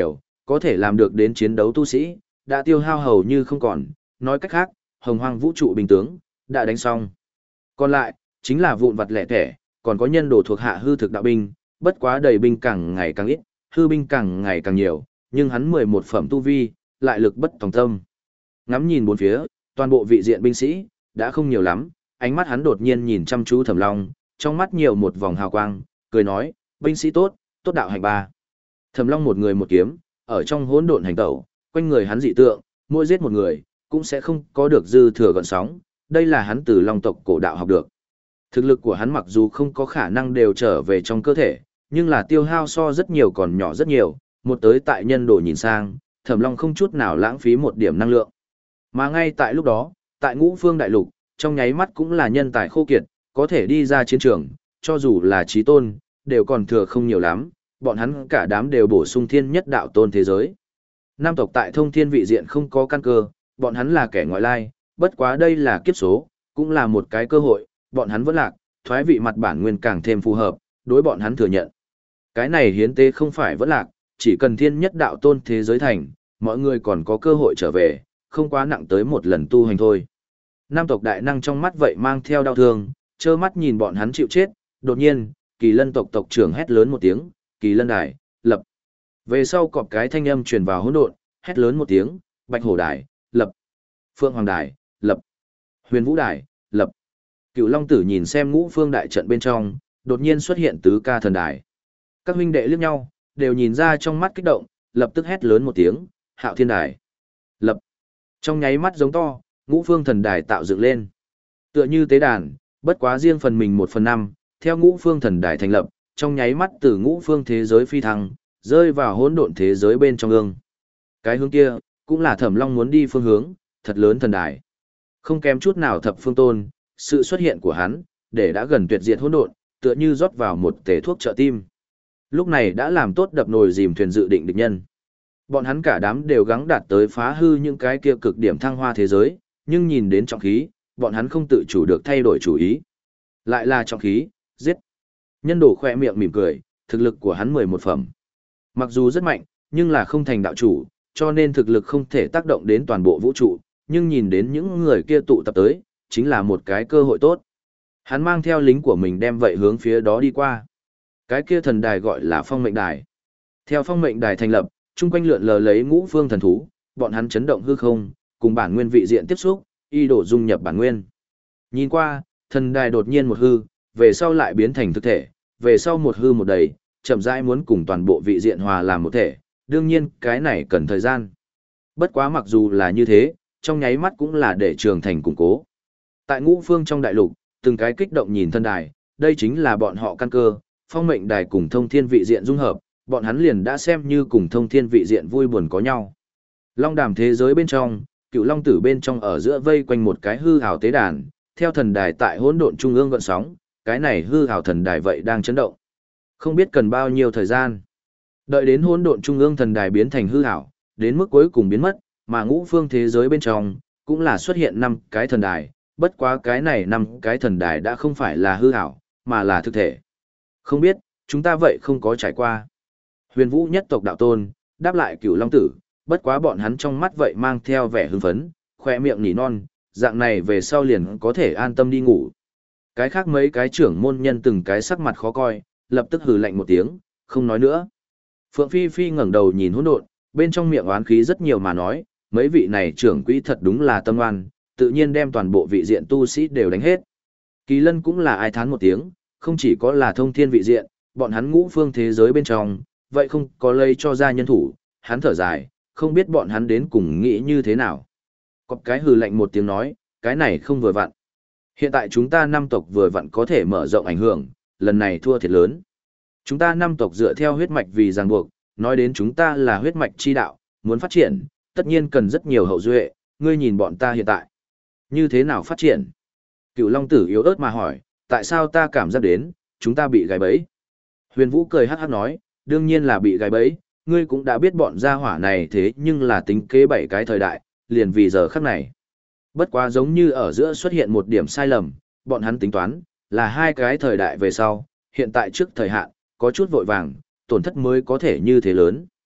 A: có thể làm được đến chiến đấu tu sĩ, đã tiêu hao hầu như không còn, nói cách khác, hồng hoang vũ trụ bình tướng, đã đánh xong. Còn lại, chính là vụn vặt lẻ thẻ, còn có nhân đồ thuộc hạ hư thực đạo binh, bất quá đầy binh càng ngày càng ít, hư binh càng ngày càng nhiều, nhưng hắn mười một phẩm tu vi, lại lực bất tòng tâm. Ngắm nhìn bốn phía, toàn bộ vị diện binh sĩ, đã không nhiều lắm, ánh mắt hắn đột nhiên nhìn chăm chú Thẩm Long, trong mắt nhiều một vòng hào quang, cười nói, binh sĩ tốt, tốt đạo hành ba. Thẩm Long một người một kiếm, ở trong hỗn độn hành tẩu, quanh người hắn dị tượng, mỗi giết một người, cũng sẽ không có được dư thừa gợn sóng, đây là hắn từ Long tộc cổ đạo học được. Thực lực của hắn mặc dù không có khả năng đều trở về trong cơ thể, nhưng là tiêu hao so rất nhiều còn nhỏ rất nhiều, một tới tại nhân đồ nhìn sang, Thẩm Long không chút nào lãng phí một điểm năng lượng. Mà ngay tại lúc đó, tại Ngũ Phương Đại Lục, trong nháy mắt cũng là nhân tài khô kiệt, có thể đi ra chiến trường, cho dù là chí tôn, đều còn thừa không nhiều lắm, bọn hắn cả đám đều bổ sung thiên nhất đạo tôn thế giới. Nam tộc tại thông thiên vị diện không có căn cơ, bọn hắn là kẻ ngoại lai, bất quá đây là kiếp số, cũng là một cái cơ hội, bọn hắn vẫn lạc, thoái vị mặt bản nguyên càng thêm phù hợp, đối bọn hắn thừa nhận. Cái này hiến tế không phải vẫn lạc, chỉ cần thiên nhất đạo tôn thế giới thành, mọi người còn có cơ hội trở về, không quá nặng tới một lần tu hành thôi. Nam tộc đại năng trong mắt vậy mang theo đau thương, trơ mắt nhìn bọn hắn chịu chết, đột nhiên, Kỳ Lân tộc tộc trưởng hét lớn một tiếng, Kỳ Lân đài, lập. Về sau cọp cái thanh âm truyền vào hỗn độn, hét lớn một tiếng, Bạch Hổ đài, lập. Phượng Hoàng đài, lập. Huyền Vũ đài, lập. Cựu Long Tử nhìn xem Ngũ Phương đại trận bên trong, đột nhiên xuất hiện tứ ca thần đài. Các huynh đệ liếc nhau, đều nhìn ra trong mắt kích động, lập tức hét lớn một tiếng, Hạo Thiên đài, lập. Trong nháy mắt giống to, Ngũ Phương thần đài tạo dựng lên. Tựa như tế đàn, bất quá riêng phần mình một phần năm, theo Ngũ Phương thần đài thành lập, trong nháy mắt từ Ngũ Phương thế giới phi thăng, rơi vào hỗn độn thế giới bên trong ương. Cái hướng kia, cũng là Thẩm Long muốn đi phương hướng, thật lớn thần đài. Không kém chút nào thập phương tôn, sự xuất hiện của hắn, để đã gần tuyệt diệt hỗn độn, tựa như rót vào một tể thuốc trợ tim. Lúc này đã làm tốt đập nồi dìm thuyền dự định địch nhân. Bọn hắn cả đám đều gắng đạt tới phá hư những cái kia cực điểm thăng hoa thế giới, nhưng nhìn đến trọng khí, bọn hắn không tự chủ được thay đổi chủ ý. Lại là trọng khí, giết. Nhân đồ khoe miệng mỉm cười, thực lực của hắn mười một phẩm. Mặc dù rất mạnh, nhưng là không thành đạo chủ, cho nên thực lực không thể tác động đến toàn bộ vũ trụ, nhưng nhìn đến những người kia tụ tập tới, chính là một cái cơ hội tốt. Hắn mang theo lính của mình đem vậy hướng phía đó đi qua. Cái kia thần đài gọi là Phong Mệnh Đài. Theo Phong Mệnh Đài thành lập, chung quanh lượn lờ lấy ngũ phương thần thú, bọn hắn chấn động hư không, cùng bản nguyên vị diện tiếp xúc, y đổ dung nhập bản nguyên. Nhìn qua, thần đài đột nhiên một hư, về sau lại biến thành thực thể, về sau một hư một đầy, chậm rãi muốn cùng toàn bộ vị diện hòa làm một thể, đương nhiên, cái này cần thời gian. Bất quá mặc dù là như thế, trong nháy mắt cũng là để trường thành củng cố. Tại ngũ phương trong đại lục, từng cái kích động nhìn thân đài, đây chính là bọn họ căn cơ, Phong Mệnh Đài cùng thông thiên vị diện dung hợp, bọn hắn liền đã xem như cùng thông thiên vị diện vui buồn có nhau. Long đàm thế giới bên trong, Cựu Long Tử bên trong ở giữa vây quanh một cái hư ảo tế đàn, theo thần đài tại hỗn độn trung ương gợn sóng, cái này hư ảo thần đài vậy đang chấn động. Không biết cần bao nhiêu thời gian. Đợi đến hỗn độn trung ương thần đài biến thành hư ảo, đến mức cuối cùng biến mất, mà ngũ phương thế giới bên trong cũng là xuất hiện năm cái thần đài, bất quá cái này năm cái thần đài đã không phải là hư ảo, mà là thực thể. Không biết, chúng ta vậy không có trải qua. Huyền Vũ nhất tộc đạo tôn, đáp lại Cửu Long Tử, bất quá bọn hắn trong mắt vậy mang theo vẻ hưng phấn, khoe miệng nỉ non, dạng này về sau liền có thể an tâm đi ngủ. Cái khác mấy cái trưởng môn nhân từng cái sắc mặt khó coi, lập tức hừ lạnh một tiếng, không nói nữa. Phượng Phi Phi ngẩng đầu nhìn hỗn độn, bên trong miệng oán khí rất nhiều mà nói, mấy vị này trưởng quỹ thật đúng là tâm oan, tự nhiên đem toàn bộ vị diện tu sĩ đều đánh hết. Kỳ Lân cũng là ai thán một tiếng, không chỉ có là thông thiên vị diện, bọn hắn ngũ phương thế giới bên trong, vậy không có lây cho ra nhân thủ, hắn thở dài, không biết bọn hắn đến cùng nghĩ như thế nào. Có cái hừ lạnh một tiếng nói, cái này không vừa vặn. Hiện tại chúng ta năm tộc vừa vặn có thể mở rộng ảnh hưởng, lần này thua thiệt lớn. Chúng ta năm tộc dựa theo huyết mạch vì ràng buộc, nói đến chúng ta là huyết mạch chi đạo, muốn phát triển, tất nhiên cần rất nhiều hậu duệ, ngươi nhìn bọn ta hiện tại. Như thế nào phát triển? Cựu Long Tử yếu ớt mà hỏi, tại sao ta cảm giác đến, chúng ta bị gài bẫy? Huyền Vũ cười hát hát nói, đương nhiên là bị gài bẫy, ngươi cũng đã biết bọn gia hỏa này thế nhưng là tính kế bảy cái thời đại, liền vì giờ khắc này. Bất quá giống như ở giữa xuất hiện một điểm sai lầm, bọn hắn tính toán, là hai cái thời đại về sau, hiện tại trước thời hạn, có chút vội vàng, tổn thất mới có thể như thế lớn.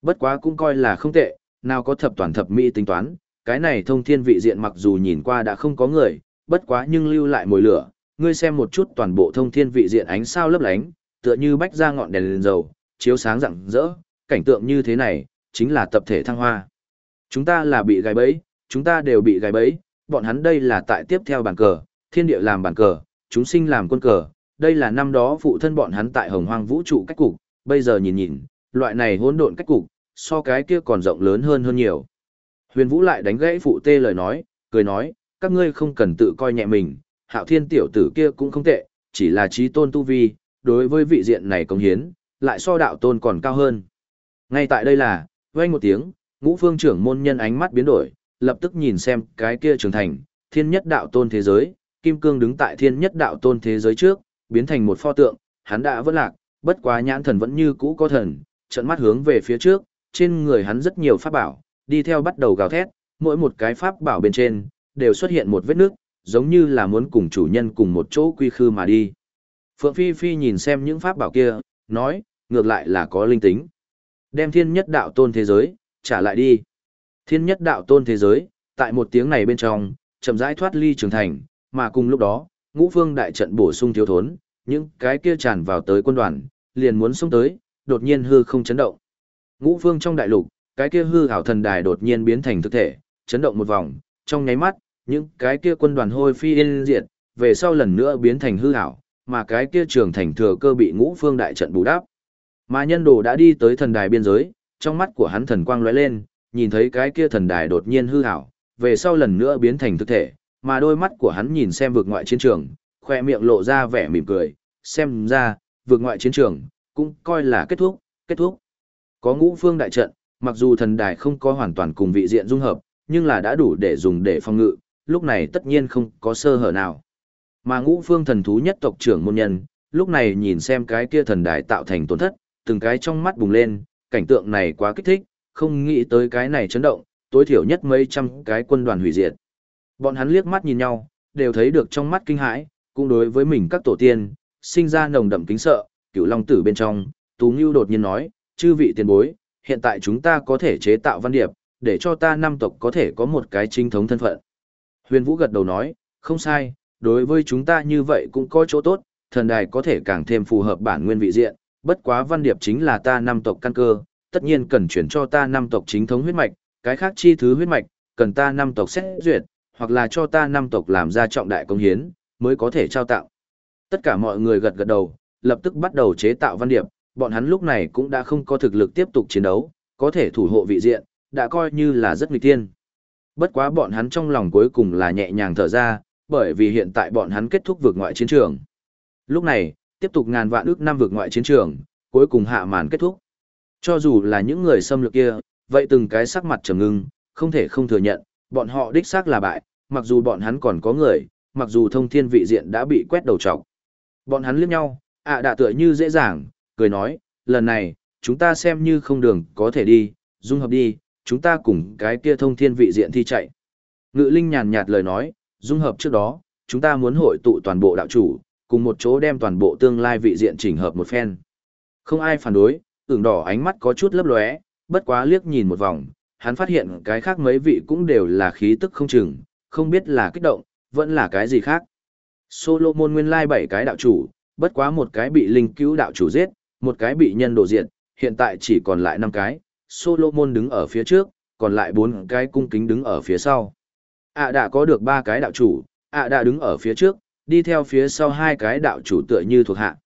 A: Bất quá cũng coi là không tệ, nào có thập toàn thập mỹ tính toán, cái này thông thiên vị diện mặc dù nhìn qua đã không có người, bất quá nhưng lưu lại mồi lửa, ngươi xem một chút toàn bộ thông thiên vị diện ánh sao lấp lánh, tựa như bách ra ngọn đèn lên dầu, chiếu sáng rạng rỡ, cảnh tượng như thế này, chính là tập thể thăng hoa. Chúng ta là bị gài bẫy, chúng ta đều bị gài bẫy, bọn hắn đây là tại tiếp theo bàn cờ, thiên địa làm bàn cờ, chúng sinh làm quân cờ, đây là năm đó phụ thân bọn hắn tại hồng hoang vũ trụ cách cục, bây giờ nhìn nhìn, loại này hỗn độn cách cục, so cái kia còn rộng lớn hơn hơn nhiều. Huyền Vũ lại đánh gãy phụ tê lời nói, cười nói, các ngươi không cần tự coi nhẹ mình, Hạo Thiên tiểu tử kia cũng không tệ, chỉ là trí tôn tu vi, đối với vị diện này công hiến, lại so đạo tôn còn cao hơn. Ngay tại đây là, vang một tiếng, Ngũ Phương trưởng môn nhân ánh mắt biến đổi, lập tức nhìn xem cái kia trường thành, thiên nhất đạo tôn thế giới, Kim Cương đứng tại thiên nhất đạo tôn thế giới trước, biến thành một pho tượng, hắn đã vẫn lạc, bất quá nhãn thần vẫn như cũ có thần, trợn mắt hướng về phía trước, trên người hắn rất nhiều pháp bảo, đi theo bắt đầu gào thét, mỗi một cái pháp bảo bên trên, đều xuất hiện một vết nước, giống như là muốn cùng chủ nhân cùng một chỗ quy khư mà đi. Phượng Phi Phi nhìn xem những pháp bảo kia, nói, ngược lại là có linh tính. Đem thiên nhất đạo tôn thế giới, trả lại đi. Thiên nhất đạo tôn thế giới, tại một tiếng này bên trong, chậm rãi thoát ly trường thành, mà cùng lúc đó, ngũ phương đại trận bổ sung thiếu thốn, những cái kia tràn vào tới quân đoàn, liền muốn xông tới, đột nhiên hư không chấn động. Ngũ phương trong đại lục, cái kia hư ảo thần đài đột nhiên biến thành thực thể, chấn động một vòng, trong nháy mắt, những cái kia quân đoàn hôi phi yên diệt, về sau lần nữa biến thành hư ảo, mà cái kia trường thành thừa cơ bị ngũ phương đại trận bù đắp. Mà nhân đồ đã đi tới thần đài biên giới, trong mắt của hắn thần quang lóe lên, nhìn thấy cái kia thần đài đột nhiên hư ảo, về sau lần nữa biến thành thực thể, mà đôi mắt của hắn nhìn xem vực ngoại chiến trường, khoe miệng lộ ra vẻ mỉm cười, xem ra, vực ngoại chiến trường, cũng coi là kết thúc, kết thúc. Có ngũ phương đại trận, mặc dù thần đài không có hoàn toàn cùng vị diện dung hợp, nhưng là đã đủ để dùng để phòng ngự, lúc này tất nhiên không có sơ hở nào. Mà ngũ phương thần thú nhất tộc trưởng môn nhân, lúc này nhìn xem cái kia thần đài tạo thành tổn thất, từng cái trong mắt bùng lên, cảnh tượng này quá kích thích, không nghĩ tới cái này chấn động, tối thiểu nhất mấy trăm cái quân đoàn hủy diệt. Bọn hắn liếc mắt nhìn nhau, đều thấy được trong mắt kinh hãi, cũng đối với mình các tổ tiên, sinh ra nồng đậm kính sợ, Cửu Long Tử bên trong, Tú Ngưu đột nhiên nói, chư vị tiền bối, hiện tại chúng ta có thể chế tạo văn điệp, để cho ta năm tộc có thể có một cái chính thống thân phận. Huyền Vũ gật đầu nói, không sai, đối với chúng ta như vậy cũng có chỗ tốt, thần đài có thể càng thêm phù hợp bản nguyên vị diện, bất quá văn điệp chính là ta năm tộc căn cơ, tất nhiên cần chuyển cho ta năm tộc chính thống huyết mạch, cái khác chi thứ huyết mạch, cần ta năm tộc xét duyệt, hoặc là cho ta năm tộc làm ra trọng đại công hiến, mới có thể trao tặng. Tất cả mọi người gật gật đầu, lập tức bắt đầu chế tạo văn điệp, bọn hắn lúc này cũng đã không có thực lực tiếp tục chiến đấu, có thể thủ hộ vị diện, đã coi như là rất nghịch tiên. Bất quá bọn hắn trong lòng cuối cùng là nhẹ nhàng thở ra, bởi vì hiện tại bọn hắn kết thúc vượt ngoại chiến trường. Lúc này, tiếp tục ngàn vạn ước năm vượt ngoại chiến trường, cuối cùng hạ màn kết thúc. Cho dù là những người xâm lược kia, vậy từng cái sắc mặt trầm ngưng, không thể không thừa nhận, bọn họ đích xác là bại, mặc dù bọn hắn còn có người, mặc dù thông thiên vị diện đã bị quét đầu trọc. Bọn hắn liếc nhau, ạ à đã tựa như dễ dàng, cười nói, lần này, chúng ta xem như không đường có thể đi, dung hợp đi, chúng ta cùng cái kia thông thiên vị diện thi chạy. Ngự Linh nhàn nhạt lời nói, dung hợp trước đó, chúng ta muốn hội tụ toàn bộ đạo chủ, cùng một chỗ đem toàn bộ tương lai vị diện chỉnh hợp một phen. Không ai phản đối, ửng đỏ ánh mắt có chút lấp lóe, bất quá liếc nhìn một vòng, hắn phát hiện cái khác mấy vị cũng đều là khí tức không chừng, không biết là kích động, vẫn là cái gì khác. Solomon nguyên lai bảy cái đạo chủ, bất quá một cái bị linh cứu đạo chủ giết, một cái bị nhân đồ diệt, hiện tại chỉ còn lại năm cái. Solomon đứng ở phía trước, còn lại bốn cái cung kính đứng ở phía sau. ạ đã có được ba cái đạo chủ, ạ đã đứng ở phía trước, đi theo phía sau hai cái đạo chủ tựa như thuộc hạ.